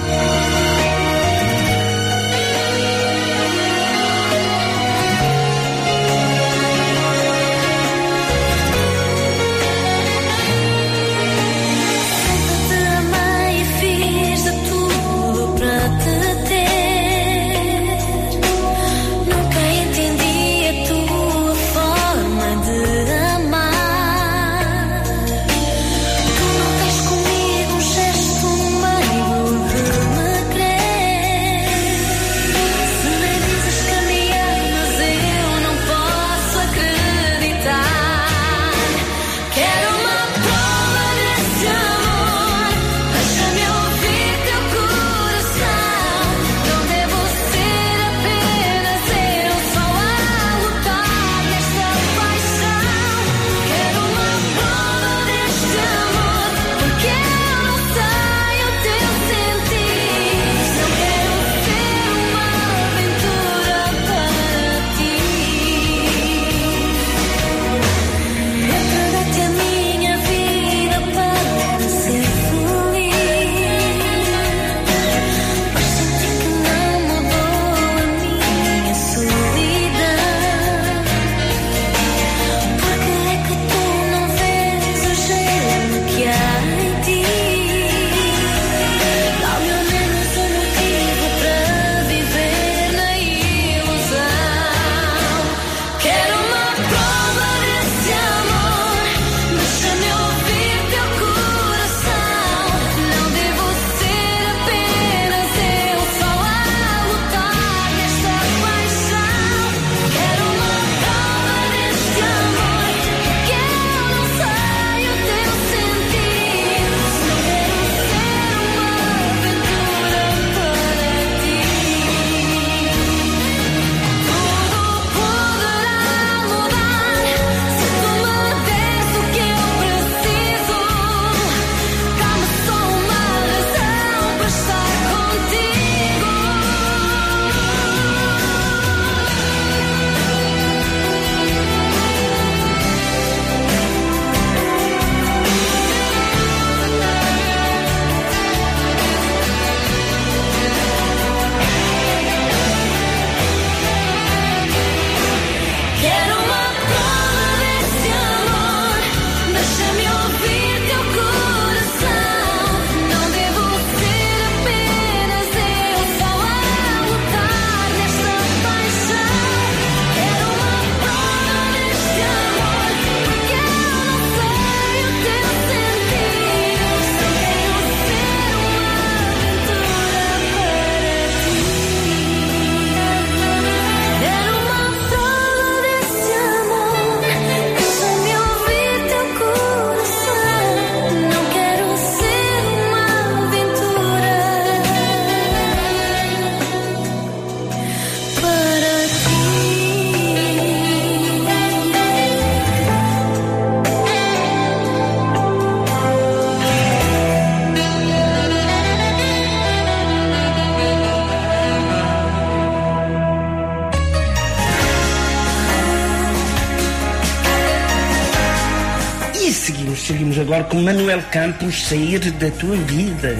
Seguimos agora com Manuel Campos, Sair da Tua Vida.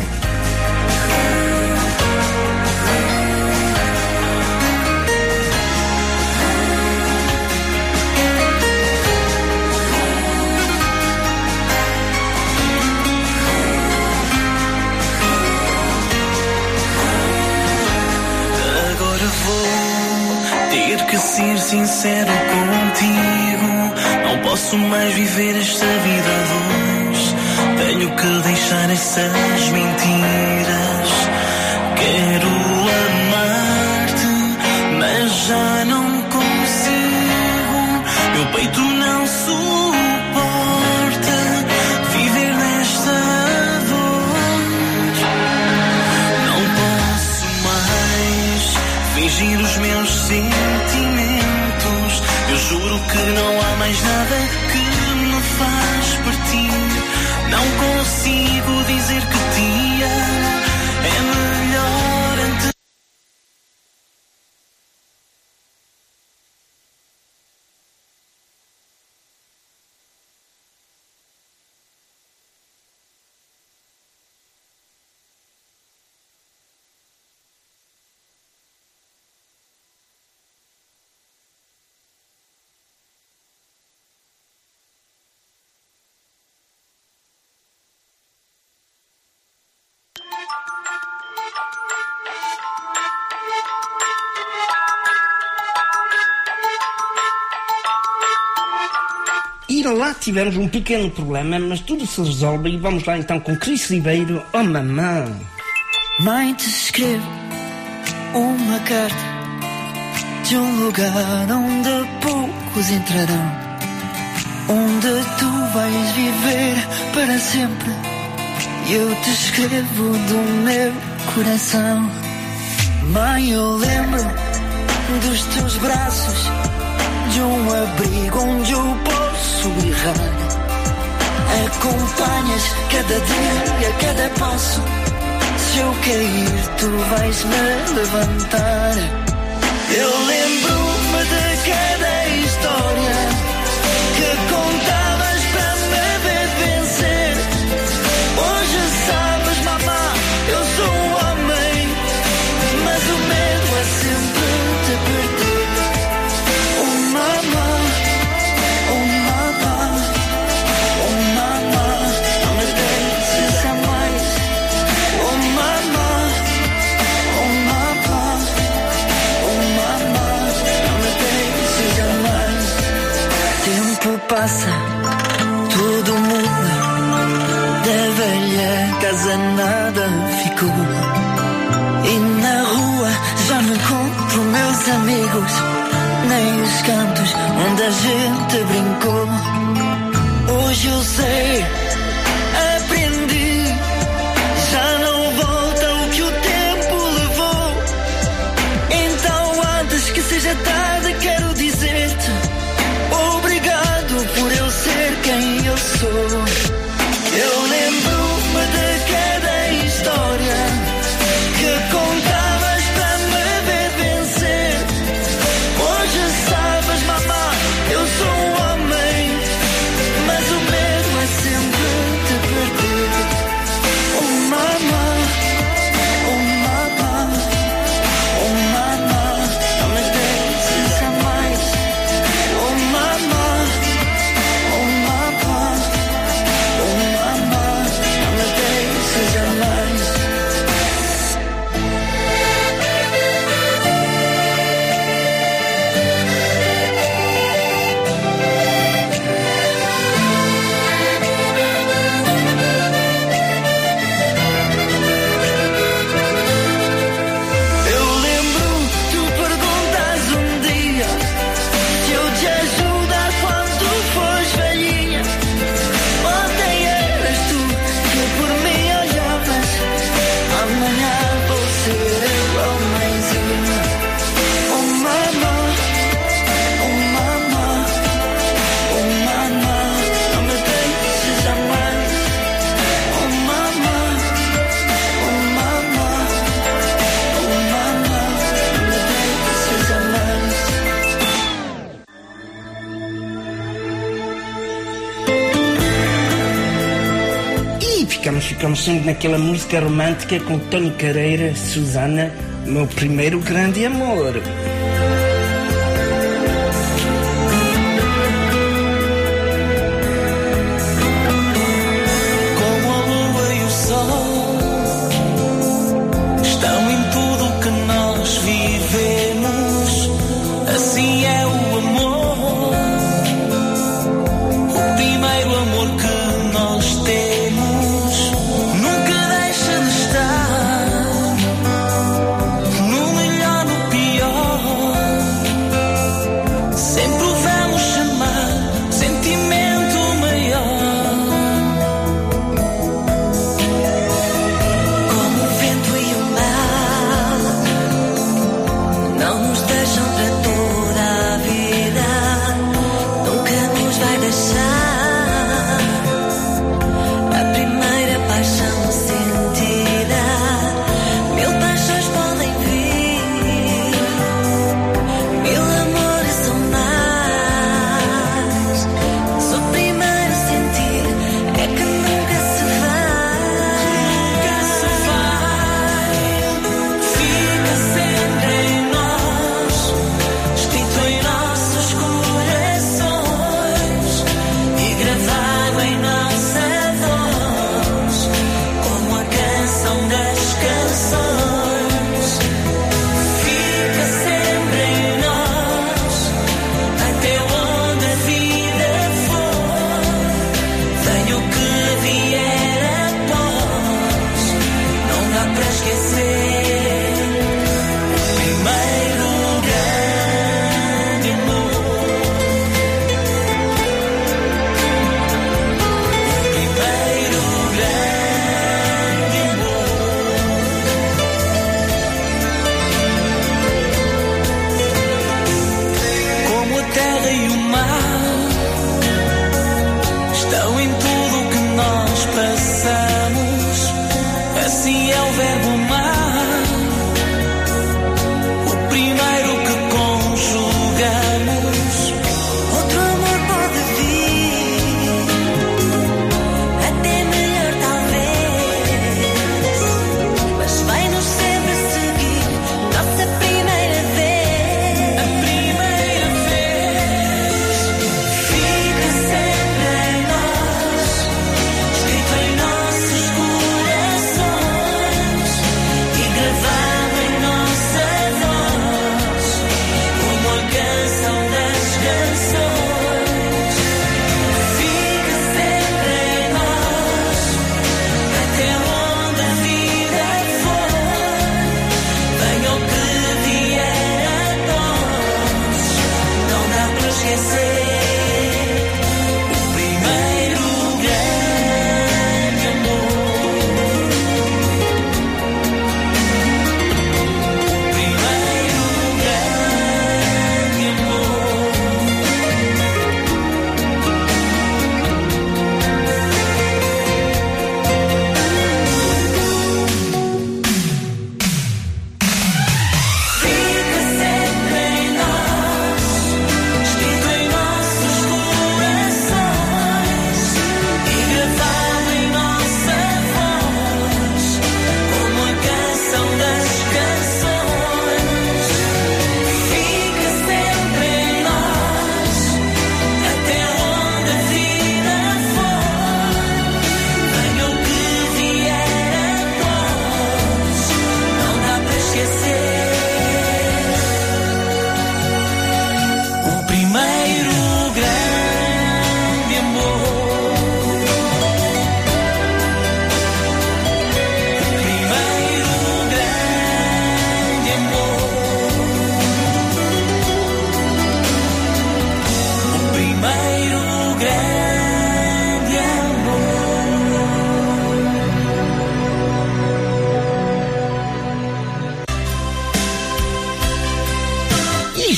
Agora vou ter que ser sincero contigo. Não posso mais viver esta vida a dois. Tenho que deixar essas mentiras. Quero amar-te, mas já não consigo. Meu peito não suporta viver nesta dor. Não posso mais fingir os meus sentimentos. Eu juro que não há mais nada que me faz partir. Não consigo dizer que te amo. É melhor antes. e lá tivemos um pequeno problema, mas tudo se resolve e vamos lá então com Cris Ribeiro, oh mamãe. Mãe, te escrevo uma carta de um lugar onde poucos entrarão, onde tu vais viver para sempre. Eu te escrevo do meu coração. Mãe, eu lembro dos teus braços, de um abrigo onde eu posso berrar. Acompanhas cada dia, cada passo. Se eu cair, tu vais me levantar. Eu lembro-me de cada história que contavas para me ver vencer. Hoje sabes, mamá, eu sou um homem, mas o medo é sempre te perder. Oh mamá, oh mamá, oh mamá, não me deixes jamais. Oh mamá, oh mamá, oh mamá, não me deixes jamais. Tempo passa, tudo muda, da velha casa nada ficou. E na rua já não encontro meus amigos, nem os cantos onde a gente brincou. Hoje eu sei, aprendi, já não volta o que o tempo levou. Então antes que seja tarde quero dizer-te obrigado por eu ser quem eu sou. Eu lembro-me de cada história que contavas para me ver vencer. Hoje sabes, mamá, eu sou um homem, mas o medo é sempre te perder. Oh mamá, oh mamá, oh mamá, não me deixes jamais. Oh mamá, oh mamá, oh mamá, não me deixes jamais. Eu lembro, tu perguntas um dia se eu te ajudar quando fores velhinha. Ontem eras tu que por mim olhavas, amanhã vou ser eu, oh mãezinha. Oh mamá, oh mamá, oh mamá, não me deixes jamais. Oh mamá, oh mamá, oh mamá, não me deixes jamais. E ficamos, ficamos sempre naquela música romântica com Tony Carreira, Susana, meu primeiro grande amor. Como a lua e o sol estão em tudo que nós vivemos. Assim é o amor, o primeiro amor que nós temos. Nunca deixa de estar, no melhor, no pior.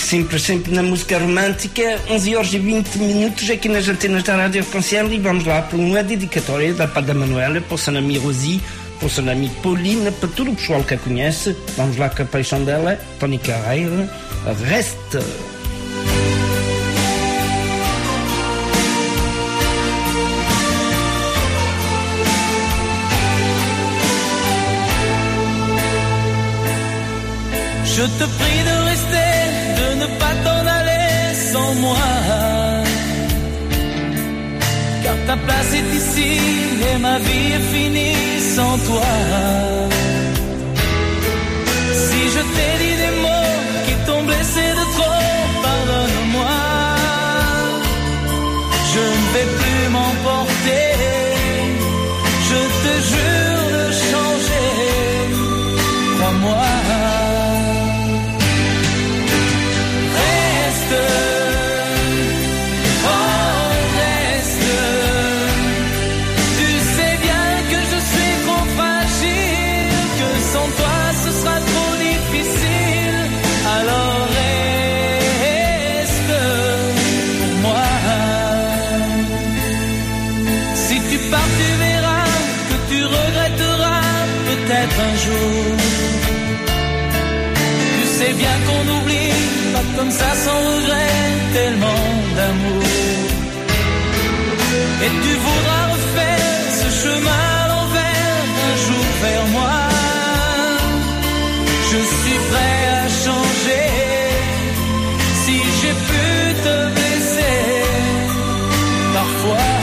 sempre, sempre na música romântica. onze horas e vinte minutos aqui nas antenas da Rádio Arconciel e vamos lá para uma dedicatória da parte da Manuela, para o seu amigo Rosi, para o seu amigo Paulina, para todo o pessoal que a conhece. Vamos lá com a paixão dela, Tony Carreira, Reste. Je te prie de rester, de ne pas t'en aller sans moi. Car ta place est ici et ma vie est finie sans toi. Si je t'ai dit des mots qui t'ont blessé de trop, pardonne-moi. Je ne vais plus m'emporter, je te jure de changer, crois-moi. Un jour, tu sais bien qu'on n'oublie pas comme ça sans regret, tellement d'amour. Et tu voudras refaire ce chemin à l'envers un jour vers moi. Je suis prêt à changer si j'ai pu te blesser parfois.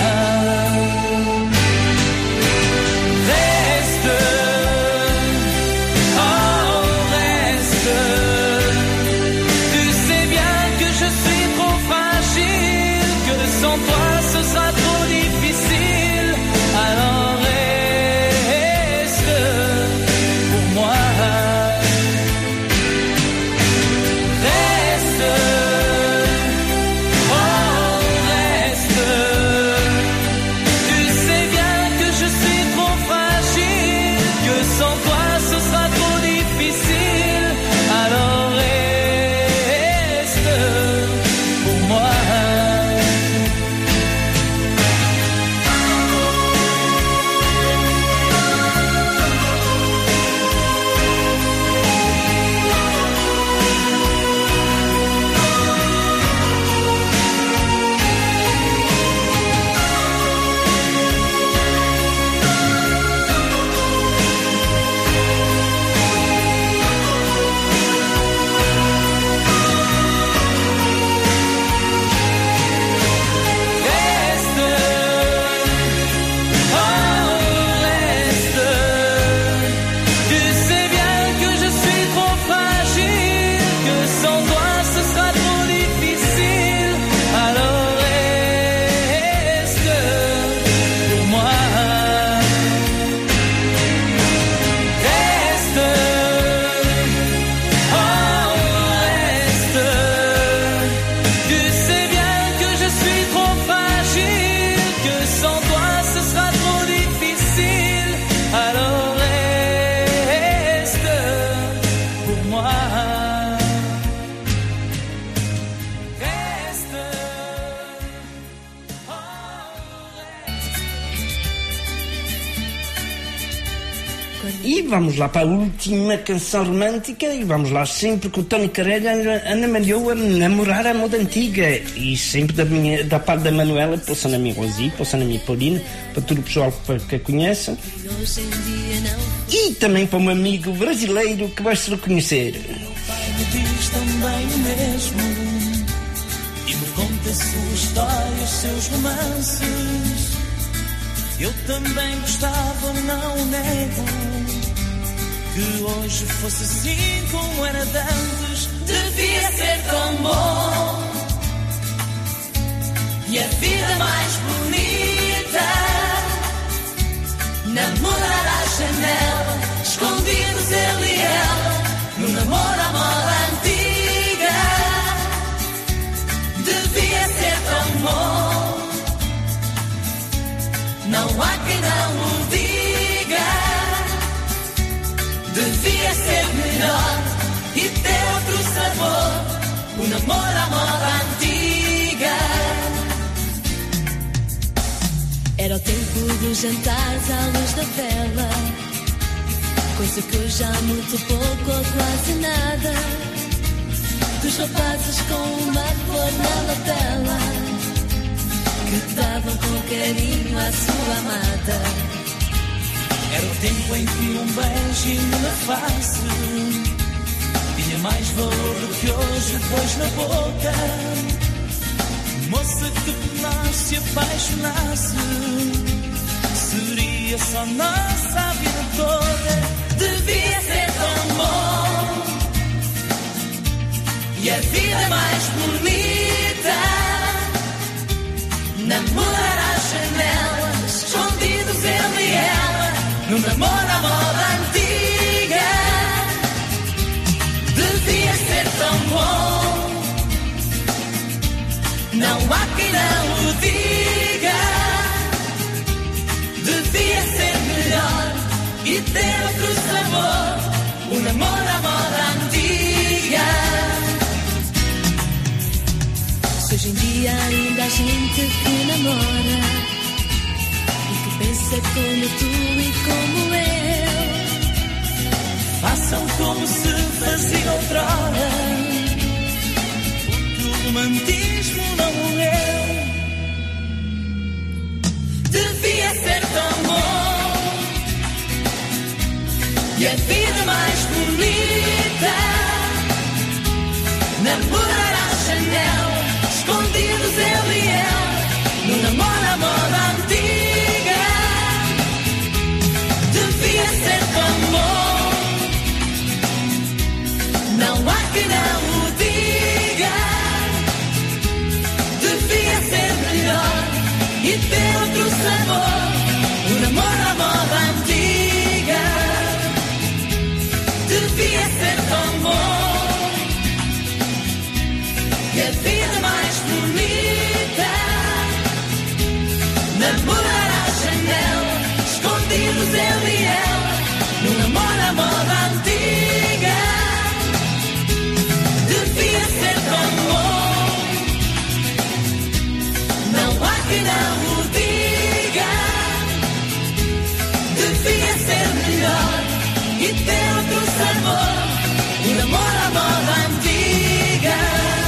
E vamos lá para a última canção romântica e vamos lá sempre com o Tony Carreira, Ana Malhoa, Namorar a Moda Antiga, e sempre da, minha, da parte da Manuela, para o seu amigo Rosi, para o seu amigo Paulina, para todo o pessoal que a conhece, e também para um amigo brasileiro que vai se reconhecer. Me diz também o mesmo e me conta suas histórias, seus romances. Eu também gostava, não nego, que hoje fosse assim como era de antes. Devia ser tão bom e a vida mais bonita. Namorar à janela, escondidos ele e ela, no namoro à moda antiga. Devia ser tão bom, não há quem não o diga. Devia ser melhor e ter outro sabor. O namoro Nos jantares à luz da vela, coisa que eu já muito pouco ou quase nada. Dos rapazes com uma flor na lapela, que davam com carinho à sua amada. Era o tempo em que um beijinho na face tinha mais valor do que hoje, pois na boca, moça que por nós se apaixonasse, seria só nossa a vida toda. Devia ser tão bom e a vida mais bonita, namorar às janelas, escondidos ele e ela, num namoro à moda antiga. Devia ser tão bom, não há quem não o diga. Devia ser melhor e ter outro sabor, o namoro à moda antiga. Se hoje em dia ainda há gente que namora e que pensa como tu e como eu, façam como se fazia outrora, porque o romantismo não morreu. devia ser tão bom e a vida mais bonita, namorar à janela, escondidos ele e ela, no namoro à moda antiga. Devia ser tão bom, não há quem não o diga. Devia ser melhor e ter outro sabor, o namoro à moda antiga. Devia ser tão bom e a vida mais bonita, namorar à janela, escondidos ele e ela, no namoro à moda antiga. Devia ser tão bom, não há quem não o diga. Devia ser melhor e ter outro sabor, o namoro à moda antiga.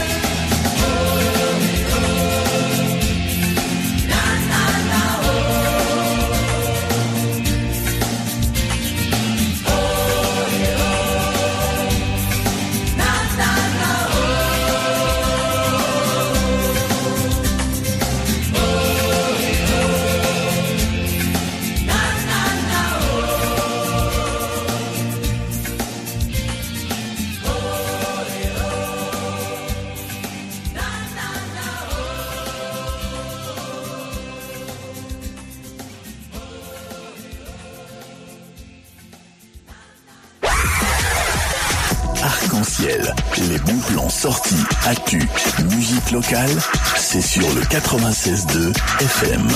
Arc-en-ciel, les bons plans sortis, actu, musique locale, c'est sur le quatre-vingt-seize deux F M.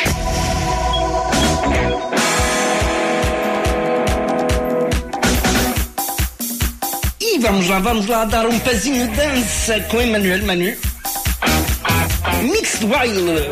E vamos lá, vamos lá dar um pezinho de dança com Emmanuel Manu. Mixed Wild.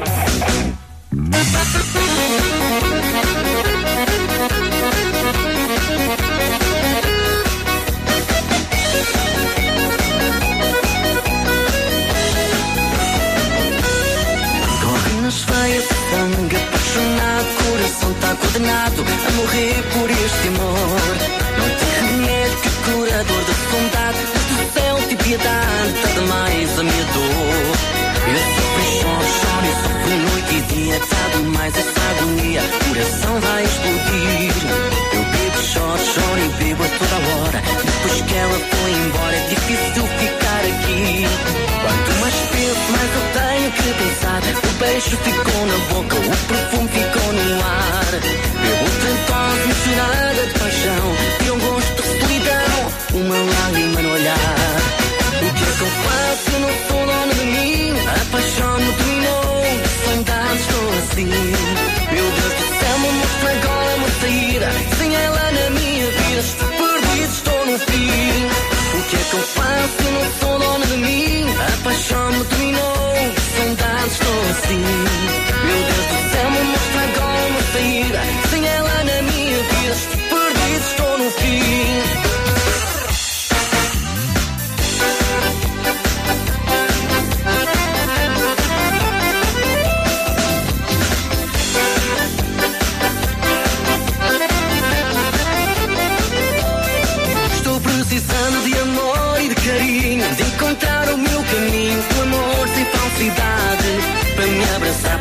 Veio sangue apaixonado, coração tá condenado a morrer por este amor. Não tem remédio que curador da saudade, do céu de piedade, tá demais a minha dor. Eu sofro e choro, choro e sofro noite e dia, tá demais essa agonia, coração vai explodir. Eu bebo, choro, choro e bebo a toda hora, depois que ela foi embora é difícil ficar aqui. Quanto mais penso, mais eu tenho que pensar. O beijo ficou na boca, o perfume ficou no ar. Bebo outra dose misturada de paixão e um gosto de solidão, uma lágrima no olhar. O que é que eu faço? Eu não sou dona de mim. A paixão me dominou, de saudade estou assim. Meu Deus do céu, me mostra agora uma saída. Sem ela na minha vida, estou perdido, estou no fim. O que é que eu faço? Eu não sou dona de mim. A paixão me dominou, de saudade estou assim. Meu Deus do céu, me mostra agora uma saída.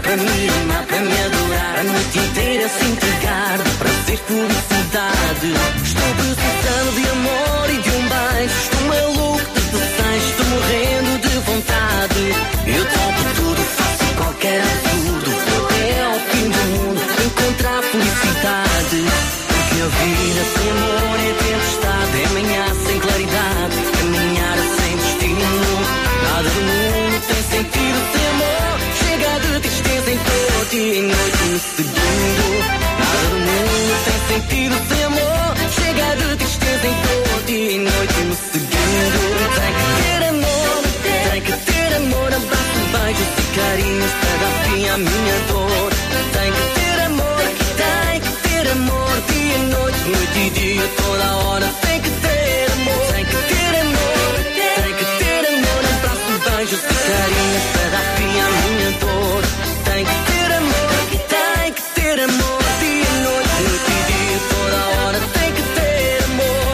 para me amar, para me adorar, a noite inteira se entregar, de prazer, felicidade. Estou precisando de amor e de um beijo, estou maluco de desejo, estou morrendo de vontade. Eu topo tudo, faço qualquer absurdo, vou até ao fim do mundo encontrar felicidade. Porque a vida sem amor é tempestade, é manhã sem claridade, caminhar sem destino. Nada do mundo tem sentido sem amor, chega de tristeza em todo dia e noite no segundo. Nada do mundo tem sentido sem amor, chega de tristeza em todo dia e noite no segundo. Tem que ter amor, tem que ter amor, abraço, beijos e carinhos para dar fim à minha dor. Tem que ter amor, tem que ter amor, dia e noite, noite e dia, toda a hora. Tem que ter amor, tem que ter amor, tem que ter amor, abraço, beijos e carinhos para dar fim à minha dor. Tem que ter amor, tem que ter amor, dia e noite, noite e dia, toda a hora. Tem que ter amor.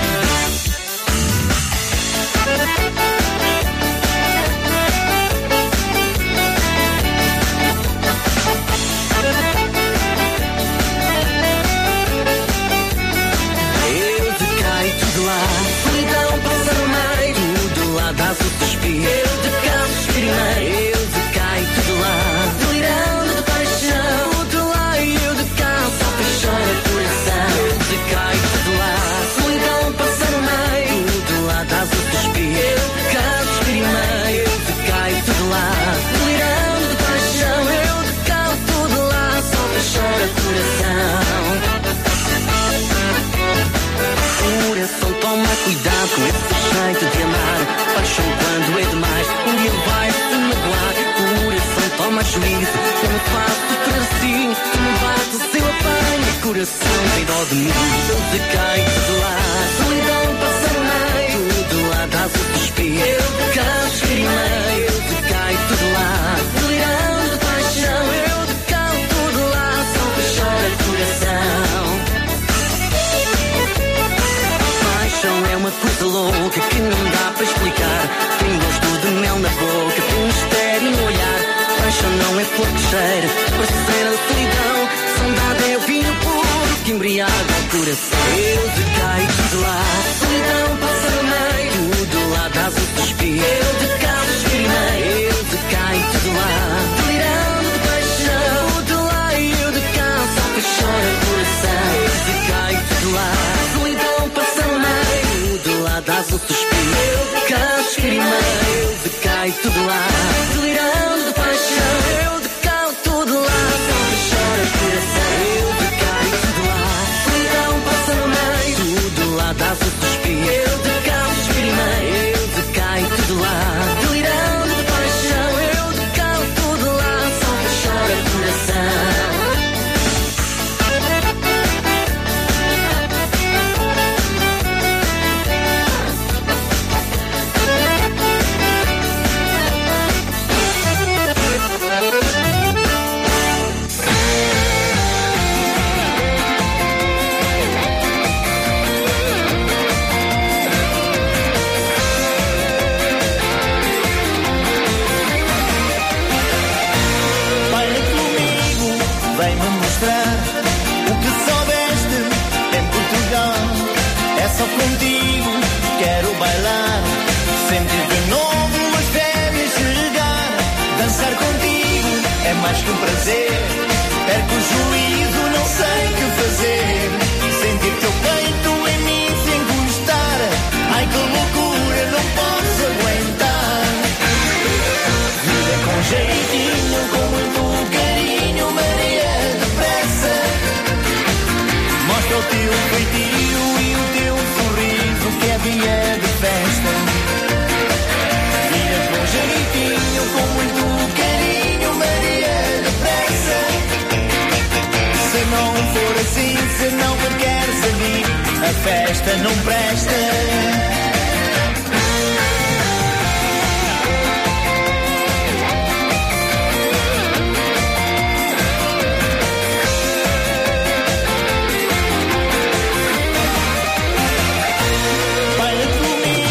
Eu de cá e tudo lá, solidão passa no meio, tudo lá dá-se o suspiro. Eu de cá suspirei, eu de cá e tudo lá, delirando de paixão, tudo lá e eu de cá só chora o coração. Eu de cá e tudo lá, solidão passa no meio, tudo lá dá-se o suspiro. Eu de cá suspirei, eu de cá e tudo lá, delirando de paixão, eu de cá tudo lá só chora o coração. Coração, toma cuidado com esse jeito de amar. Paixão quando é demais, um dia vai se magoar. Coração, toma juízo, eu me faço para si, tu me bates, eu apanho. Coração, tem dó de mim, eu de cá e tudo lá, solidão passa no meio, tudo lá dá-se o suspiro. Eu de cá experimentei, eu de cá e tudo lá, delirando de paixão, eu de cá tudo lá, só que chora coração. Paixão é uma coisa louca que não dá para explicar. Tem gosto de mel na boca, tem um mistério no olhar. Paixão não é flor que cheira, parceira da solidão. Saudade é o vinho puro que embriaga o coração. Eu de cá e tudo lá, solidão passa no meio, tudo lá dá-se o suspiro. Eu de cá experimentei, eu de cá e tudo lá, delirando de paixão, tudo lá e eu de cá só que chora o coração. Eu de cá e tudo lá, solidão passa no meio, tudo lá dá-se o suspiro. Eu de cá experimentei, eu de cá e tudo lá, delirando de paixão, eu de cá tudo lá só que chora o coração. Eu de cá e tudo lá, solidão passa no meio, tudo lá dá-se o suspiro. Eu de cá experimentei, eu de cá e tudo lá, delirando de paixão, eu de cá tudo lá só que chora o coração. Vem-me mostrar o que soubeste em Portugal. É só contigo, quero bailar, sentir de novo as férias chegar. Dançar contigo é mais que um prazer, perco o juízo, não sei o que fazer. Sentir teu peito em mim sem gostar, ai que loucura, não posso aguentar. Vida com jeitinho, com muito carinho, Maria depressa. Mostra o teu feitio e o teu sorriso que é dia de festa. Vida com jeitinho, com muito carinho, Maria depressa. Se não for assim, se não me quer saber, a festa não presta.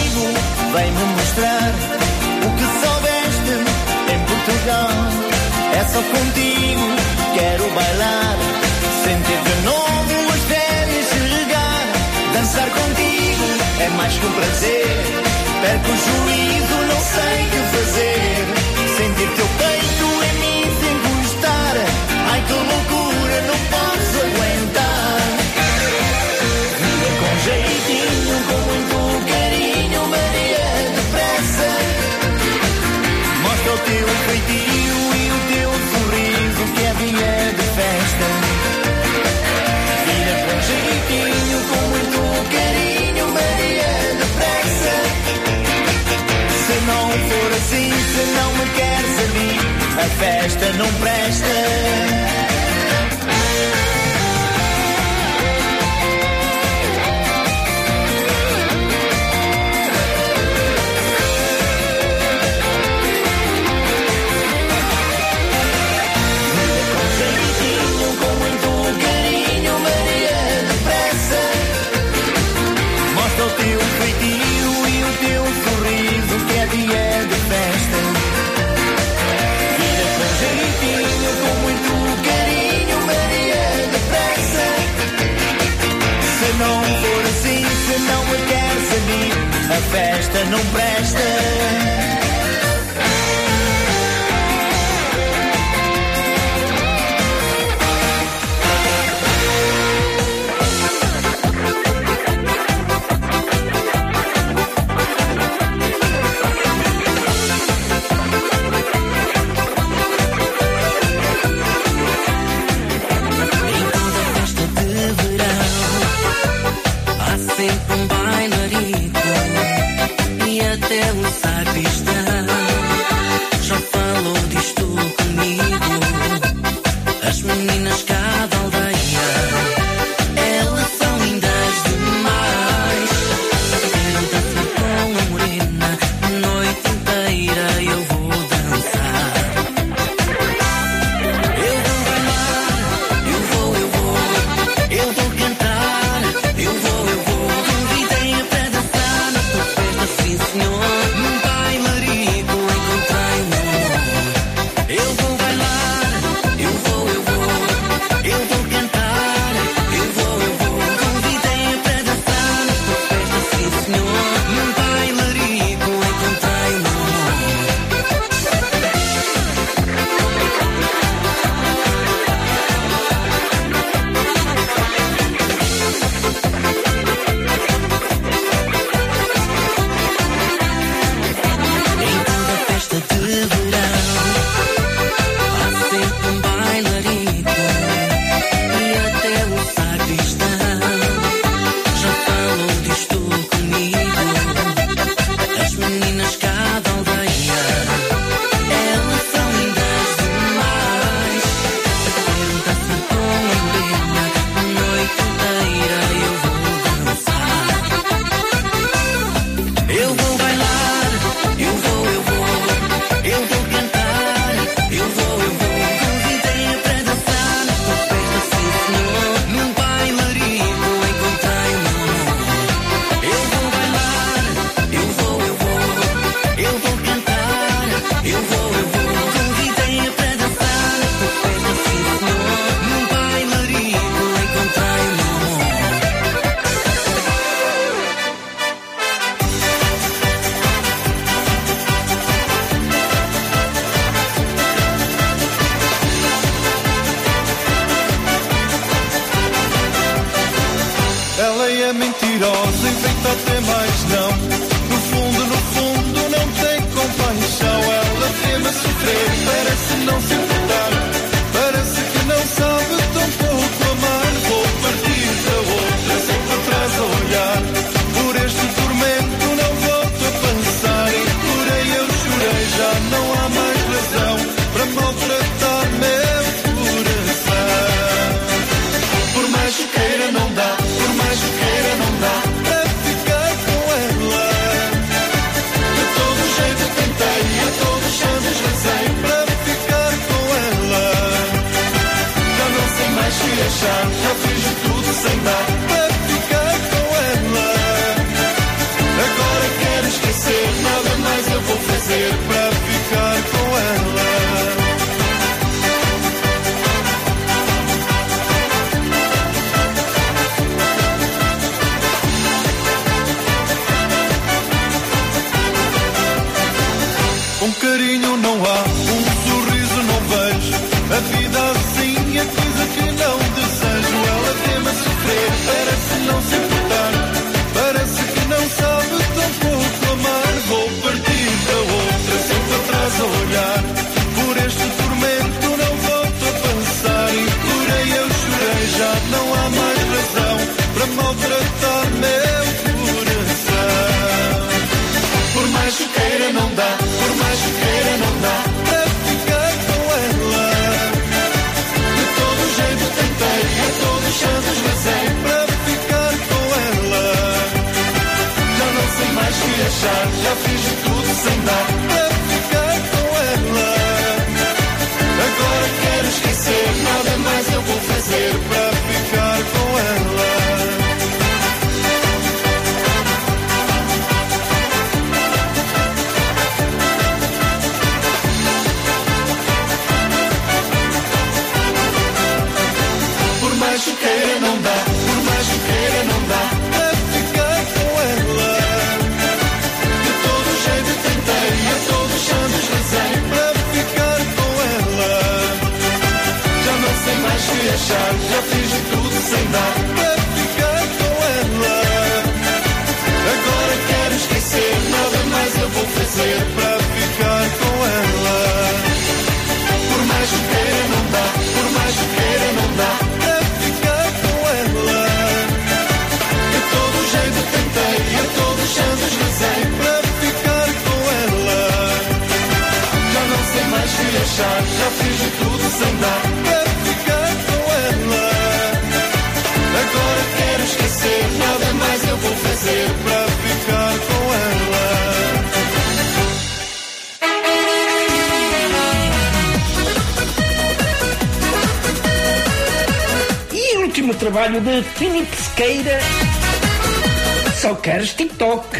Vem-me mostrar o que soubeste em Portugal. É só contigo, quero bailar, sentir de novo as férias chegar. Dançar contigo é mais que um prazer, perco o juízo, não sei o que fazer. Sentir teu peito em mim sem gostar, ai que loucura, não posso aguentar. Vida com jeitinho, com muito carinho, Maria depressa. Mostra o teu feitio e o teu sorriso, que é dia de festa. Vida com jeitinho, com muito carinho, Maria depressa. Se não for assim, se não me queres a mim, a festa não presta. A festa não presta. Em toda festa de verão há sempre um bailarito, e até o sax achar, já fiz de tudo sem dar para ficar com ela. Agora quero esquecer, nada mais eu vou fazer para ficar com ela. Por mais que queira não dá, por mais que queira não dá para ficar com ela. De todo jeito tentei, a todos chances rezei para ficar com ela. Já não sei mais o que achar, já fiz de tudo sem dar para ficar com ela. Agora quero esquecer, nada mais eu vou fazer para ficar com ela. E o último trabalho de Filipe Sequeira, Só Queres TikTok.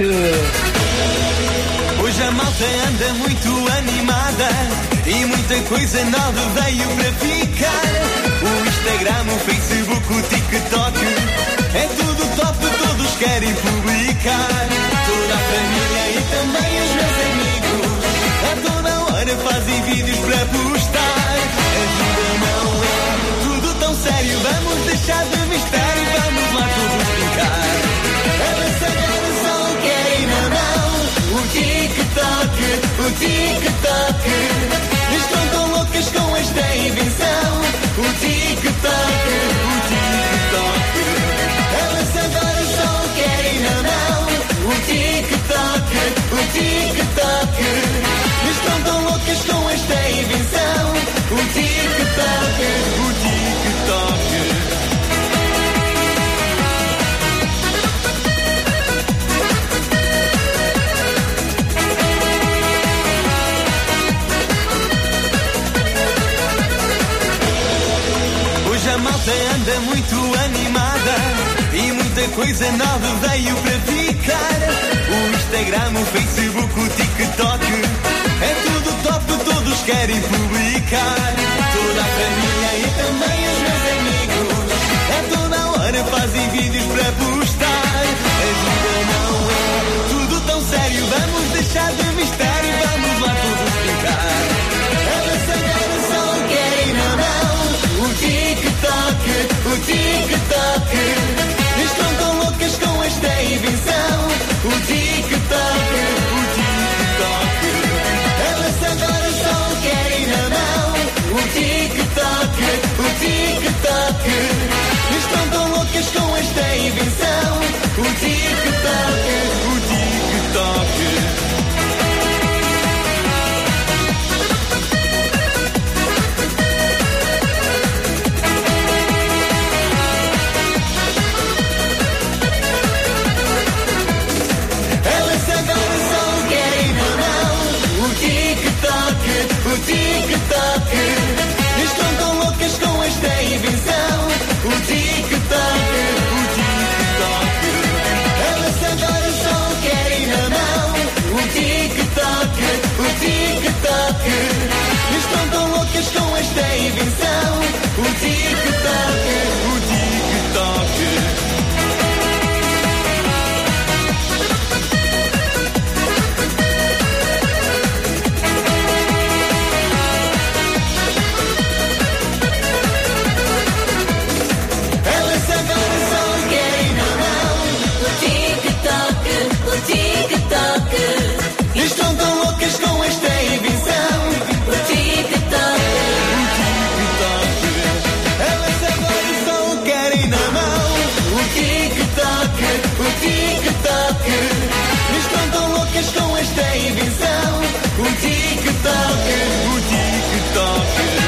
Hoje a malta anda muito animada e muita coisa nova veio para ficar. O Instagram, o Facebook, o TikTok, é tudo top, todos querem publicar. Toda a família e também os meus amigos a toda hora fazem vídeos para postar. A vida não é tudo tão sério, vamos deixar de mistério, vamos lá todos brincar. Elas agora só querem na mão o TikTok, o TikTok. Estão tão loucas com esta invenção. O TikTok, o TikTok. Elas agora só querem na mão o TikTok, o TikTok. Estão tão loucas com esta invenção. O TikTok, o TikTok. A malta anda muito animada e muita coisa nova veio para ficar. O Instagram, o Facebook, o TikTok, é tudo top, todos querem publicar. Toda a família e também os meus amigos a toda hora fazem vídeos para postar. A vida não é tudo tão sério, vamos deixar de mistério, vamos lá todos brincar. Elas agora só querem na mão o TikTok, o TikTok. Estão tão loucas com esta invenção. O TikTok, o TikTok. Elas agora só querem na mão o TikTok, o TikTok. Estão tão loucas com esta invenção. O TikTok, o TikTok. O TikTok. Estão tão loucas com esta invenção. O TikTok, o TikTok. Elas agora só querem na mão o TikTok, o TikTok. Estão tão loucas com esta invenção. O TikTok, o TikTok. Estão tão loucas com esta invenção. O TikTok, o TikTok. Elas agora só querem na mão o TikTok, o TikTok. Estão tão loucas com esta invenção. O TikTok, o TikTok.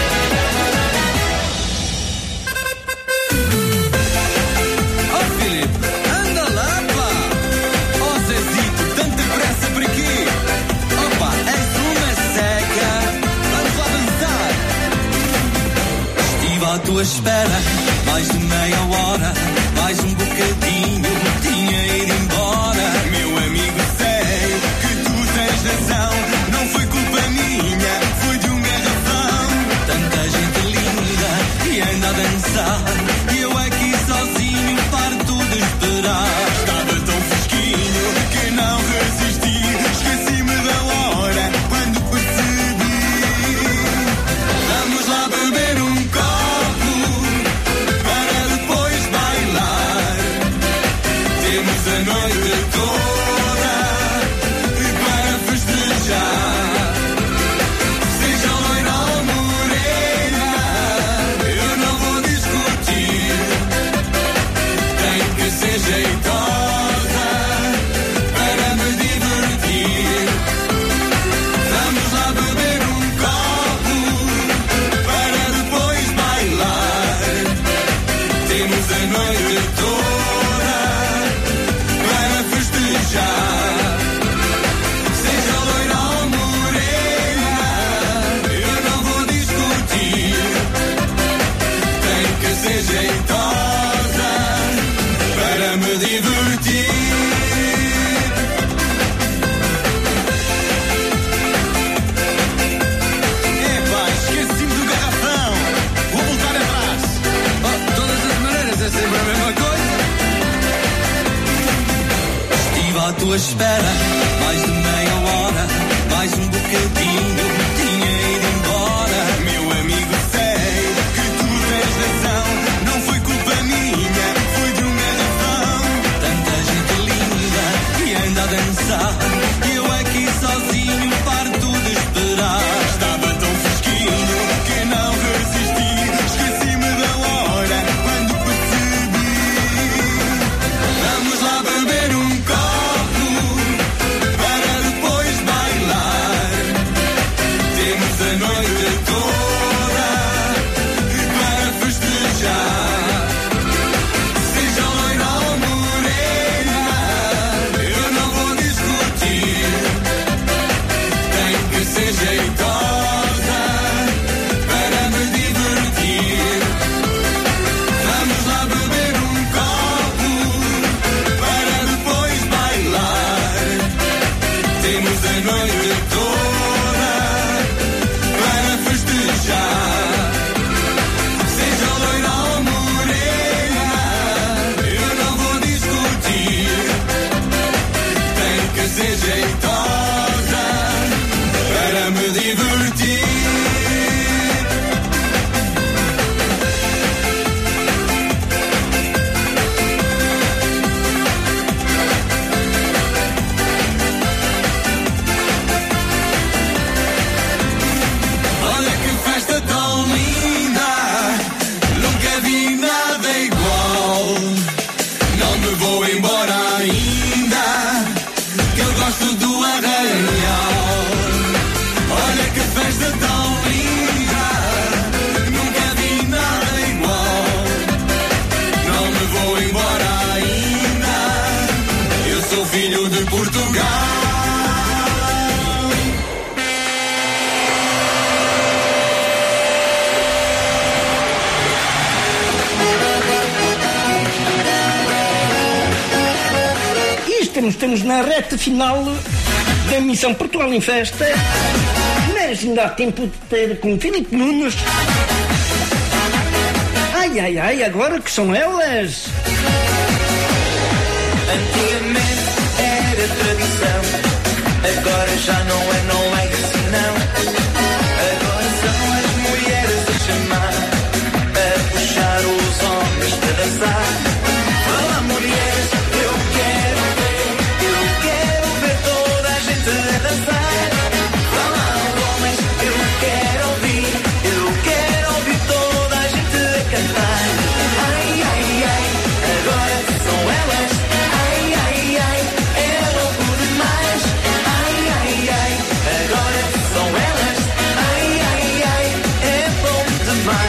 Oh Filipe, anda lá, pá. Oh Zezito, tanta pressa por aqui. Opa, és uma seca. Vamos lá dançar. Estive à tua espera mais de meia hora. Mais um bocadinho, tinha ido embora. Meu amigo, sei que tu tens razão. Não foi culpa minha, foi de um garrafão. Tanta gente linda e anda a dançar. E eu aqui sozinho, farto de esperar. Estava tão fresquinho que não resisti. Esqueci-me da hora quando percebi. Vamos lá beber um copo. jeitosa para me divertir. Epá, esqueci-me do garrafão. Vou voltar atrás. Oh, de todas as maneiras é sempre a mesma coisa. Estive à tua espera mais de meia hora, mais um bocadinho, tinha ido embora. Meu amigo, sei que tu tens razão, não foi culpa minha, foi de um garrafão. Tanta gente linda que anda a dançar, e eu aqui sozinho parto de esperar. Estava tão fresquinho que não resisti, esqueci-me da hora quando percebi. Vamos lá beber um copo para depois bailar. Temos a noite toda para festejar. Seja loira ou morena, eu não vou discutir. Tem que ser jeitosa para me divertir. Vamos lá beber um copo para depois bailar. Temos a noite toda para festejar. Seja loira ou morena, eu não vou discutir. Tem que ser jeitosa para me divertir. Olha que festa tão linda, nunca vi nada igual. Não me vou embora ainda, que eu gosto do arraial. Olha que festa tão linda, nunca vi nada igual. Não me vou embora ainda, eu sou filho de Portugal. E estamos, estamos na reta final da missão Portugal em Festa, mas ainda há tempo de ter com Filipe Nunes. Ai, ai, ai, agora que são elas. Antigamente era tradição, agora já não é, não é assim não. Agora são as mulheres a chamar, a puxar os homens para dançar. Fala mulheres, eu quero ver, eu quero ver toda a gente a dançar. Fala homens, eu quero ouvir, eu quero ouvir toda a gente a cantar. Ai, ai, ai, agora são elas. Ai, ai, ai, é louco demais. Ai, ai, ai, agora são elas. Ai, ai, ai, é bom demais.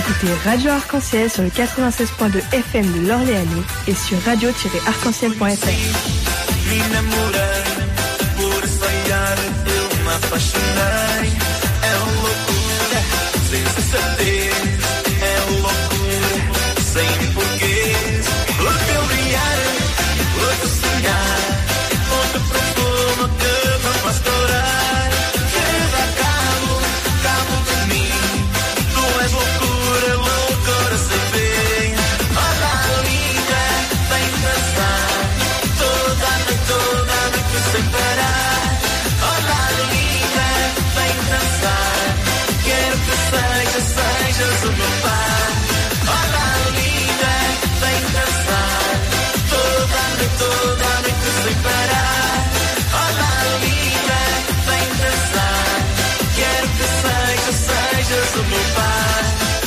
écoutez Radio Arc-en-Ciel sur le quatre-vingt-seize point deux F M de l'Orléanais et sur radio tiret arc-en-ciel point F R. Me namorei, por sonhar eu me apaixonei. É loucura, sem certeza. É loucura, sem porquês. O teu brilhar, o teu sonhar, o teu perfume que me faz chorar. Queda cabo, cabo de mim. Tu és loucura, loucura sem fim. Olha linda, vem dançar. Toda noite, toda noite sem parar. Olha linda, vem dançar. Quero que seja, sejas o meu par. Olha linda, vem dançar. Toda noite, toda noite sem parar. Olha linda, vem dançar. Quero que seja, sejas o meu par.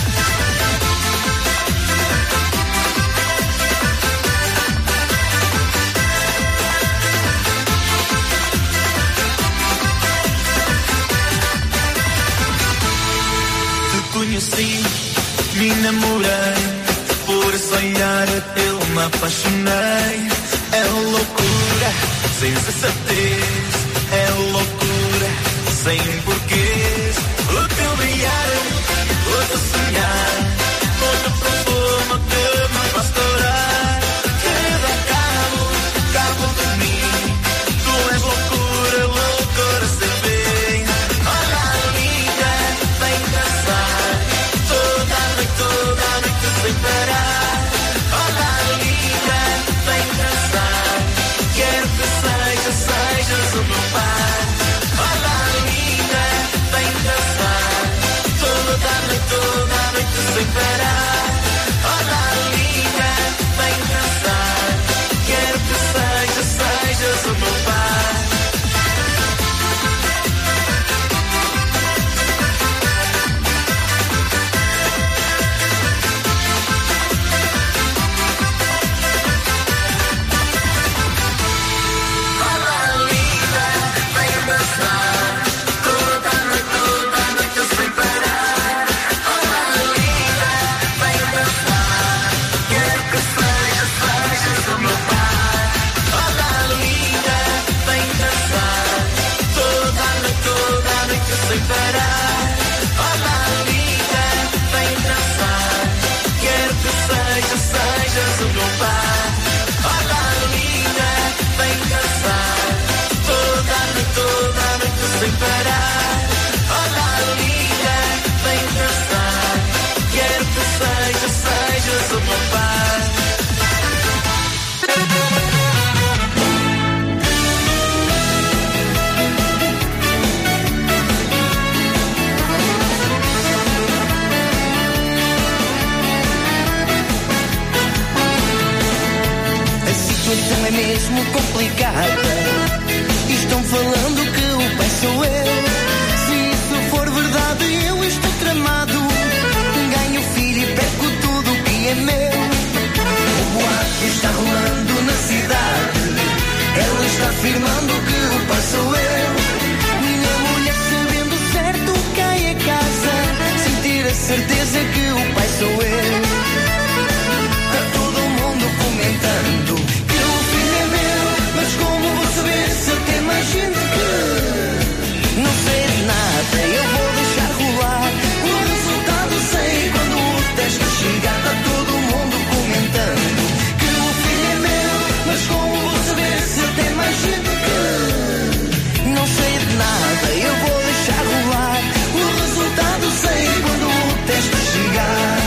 Conheci, me namorei, por sonhar eu me apaixonei. É loucura, sem certeza. É loucura, sem porquês. O teu brilhar, o teu sonhar, o teu perfume que me faz chorar. Queda cabo, cabo de mim. Tu és loucura, loucura sem fim. Olha linda, vem dançar. Toda noite sem parar. Olha linda, vem dançar. Quero que seja, sejas o meu par. Olha linda, vem dançar. Toda noite, toda noite sem parar. Olha linda, vem dançar. Quero que seja, sejas o meu par. Sem parar, olha linda, vem dançar. Quero que seja, sejas o meu par. Olha linda, vem dançar. Toda noite, toda noite sem parar. Olha linda, vem dançar. Quero que seja, sejas o meu par. A situação é mesmo complicada. Estão falando que o pai sou eu. Se isso for verdade, eu estou tramado. Ganho filho e perco tudo o que é meu. O boato está rolando na cidade. Ela está afirmando que o pai sou eu. Minha mulher sabendo certo cai a casa, sem ter a certeza que o pai sou eu. Está todo mundo comentando que o filho é meu, mas como vou saber se tem mais gente que não sei de nada, eu vou deixar rolar. O resultado sei quando o teste chegar. Está todo mundo comentando que o filho é meu, mas como vou saber se tem mais gente que não sei de nada, eu vou deixar rolar. O resultado sei quando o teste chegar.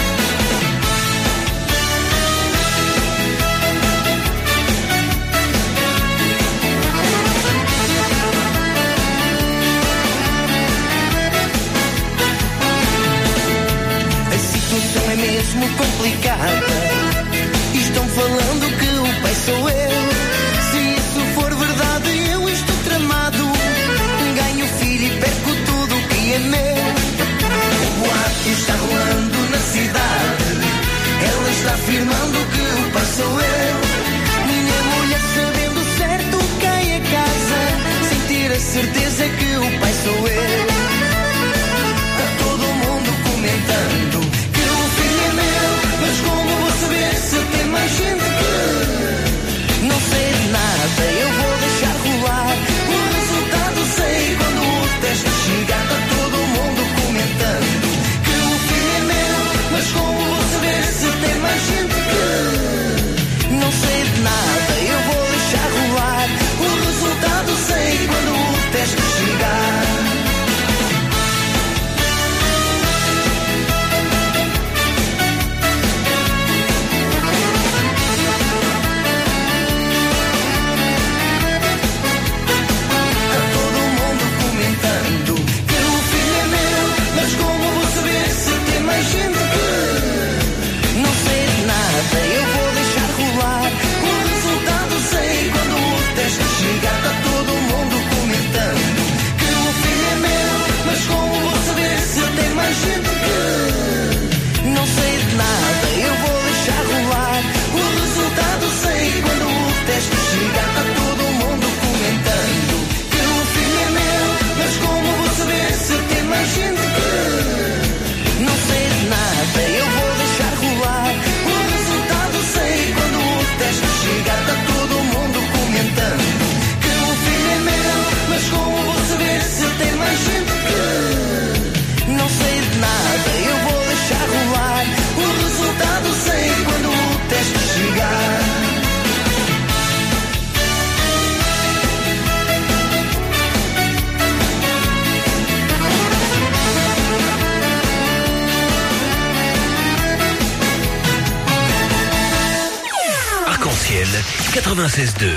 É mesmo complicada. Estão falando que o pai sou eu. Se isso for verdade, eu estou tramado. Ganho filho e perco tudo o que é meu. O boato está rolando na cidade. Ela está afirmando que o pai sou eu. Minha mulher sabendo certo cai a casa, sem ter a certeza que o pai sou eu. Está todo mundo comentando quatre-vingt-seize deux.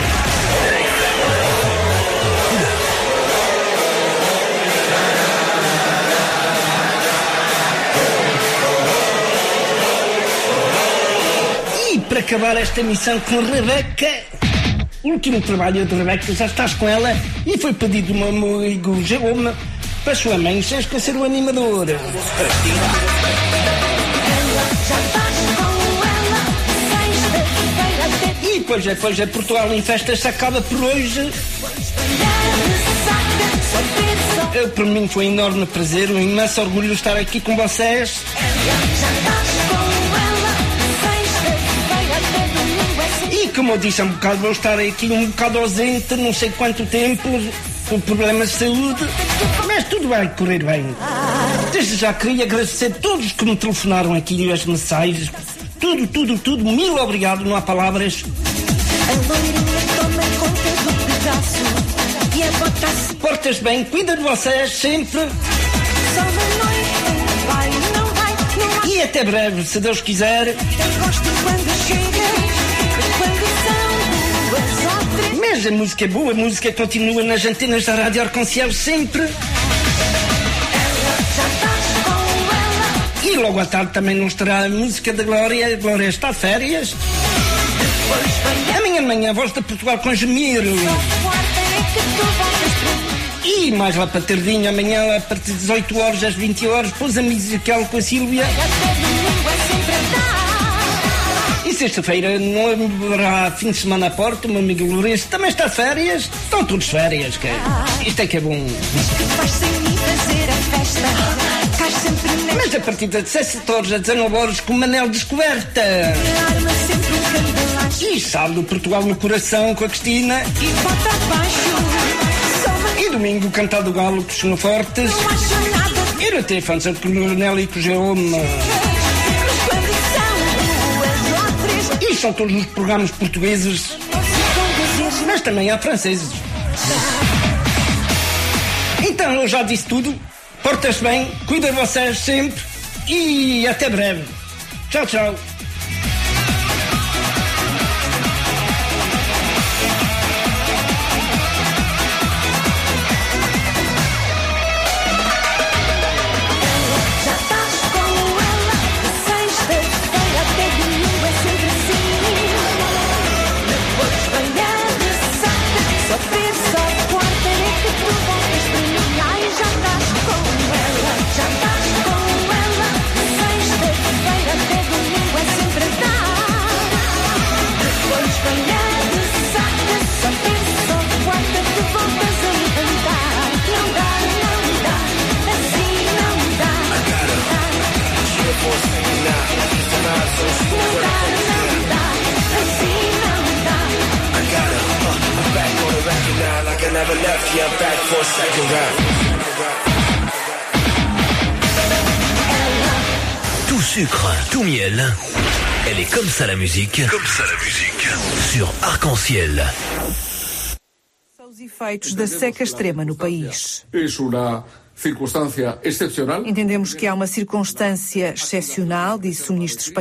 E para acabar esta emissão com a Rebeca, o último trabalho de Rebeca, já estás com ela, e foi pedido uma amigo Jerome para a sua mãe, sem esquecer o animador. E pois é, pois é, Portugal em festa se acaba por hoje. Eu, para mim foi um enorme prazer, um imenso orgulho estar aqui com vocês. E como eu disse há um bocado, vou estar aqui um bocado ausente, não sei quanto tempo, por problemas de saúde, mas tudo vai correr bem. Desde já queria agradecer a todos que me telefonaram aqui, as mensagens, tudo, tudo, tudo, mil obrigado, não há palavras. Portas bem, cuida de vocês sempre. E até breve, se Deus quiser. Mas a música é boa, a música continua nas antenas da Rádio Arconciel sempre. E logo à tarde também nos terá a música da Glória. A Glória está de férias. Amanhã de manhã, a Voz de Portugal com Gemiro. E mais lá para tardinho, amanhã a partir das dezoito horas às vinte horas, pôs a musical com a Sílvia. E sexta-feira não haverá fim de semana à porta, o meu amigo Lourenço também está de férias. Estão todos de férias, que isto é que é bom. Mas a partir das dezessete horas às dezanove horas com o Manel Descoberta. E sábado o Portugal no Coração com a Cristina. E domingo o Cantar do Galo com os Sonofortes. E no Telefança com o Leonel e com o Jerome. E são todos os programas portugueses, mas também há franceses. Então eu já disse tudo. Porta-se bem, cuida de vocês sempre e até breve. Tchau, tchau. Tout sucre, tout miel. Elle est comme ça la musique. Comme ça la musique. Sur Arc-en-Ciel. Os efeitos da seca extrema no país. Es una circunstancia excepcional. Entendemos que há uma circunstância excepcional, disse o ministro espanhol.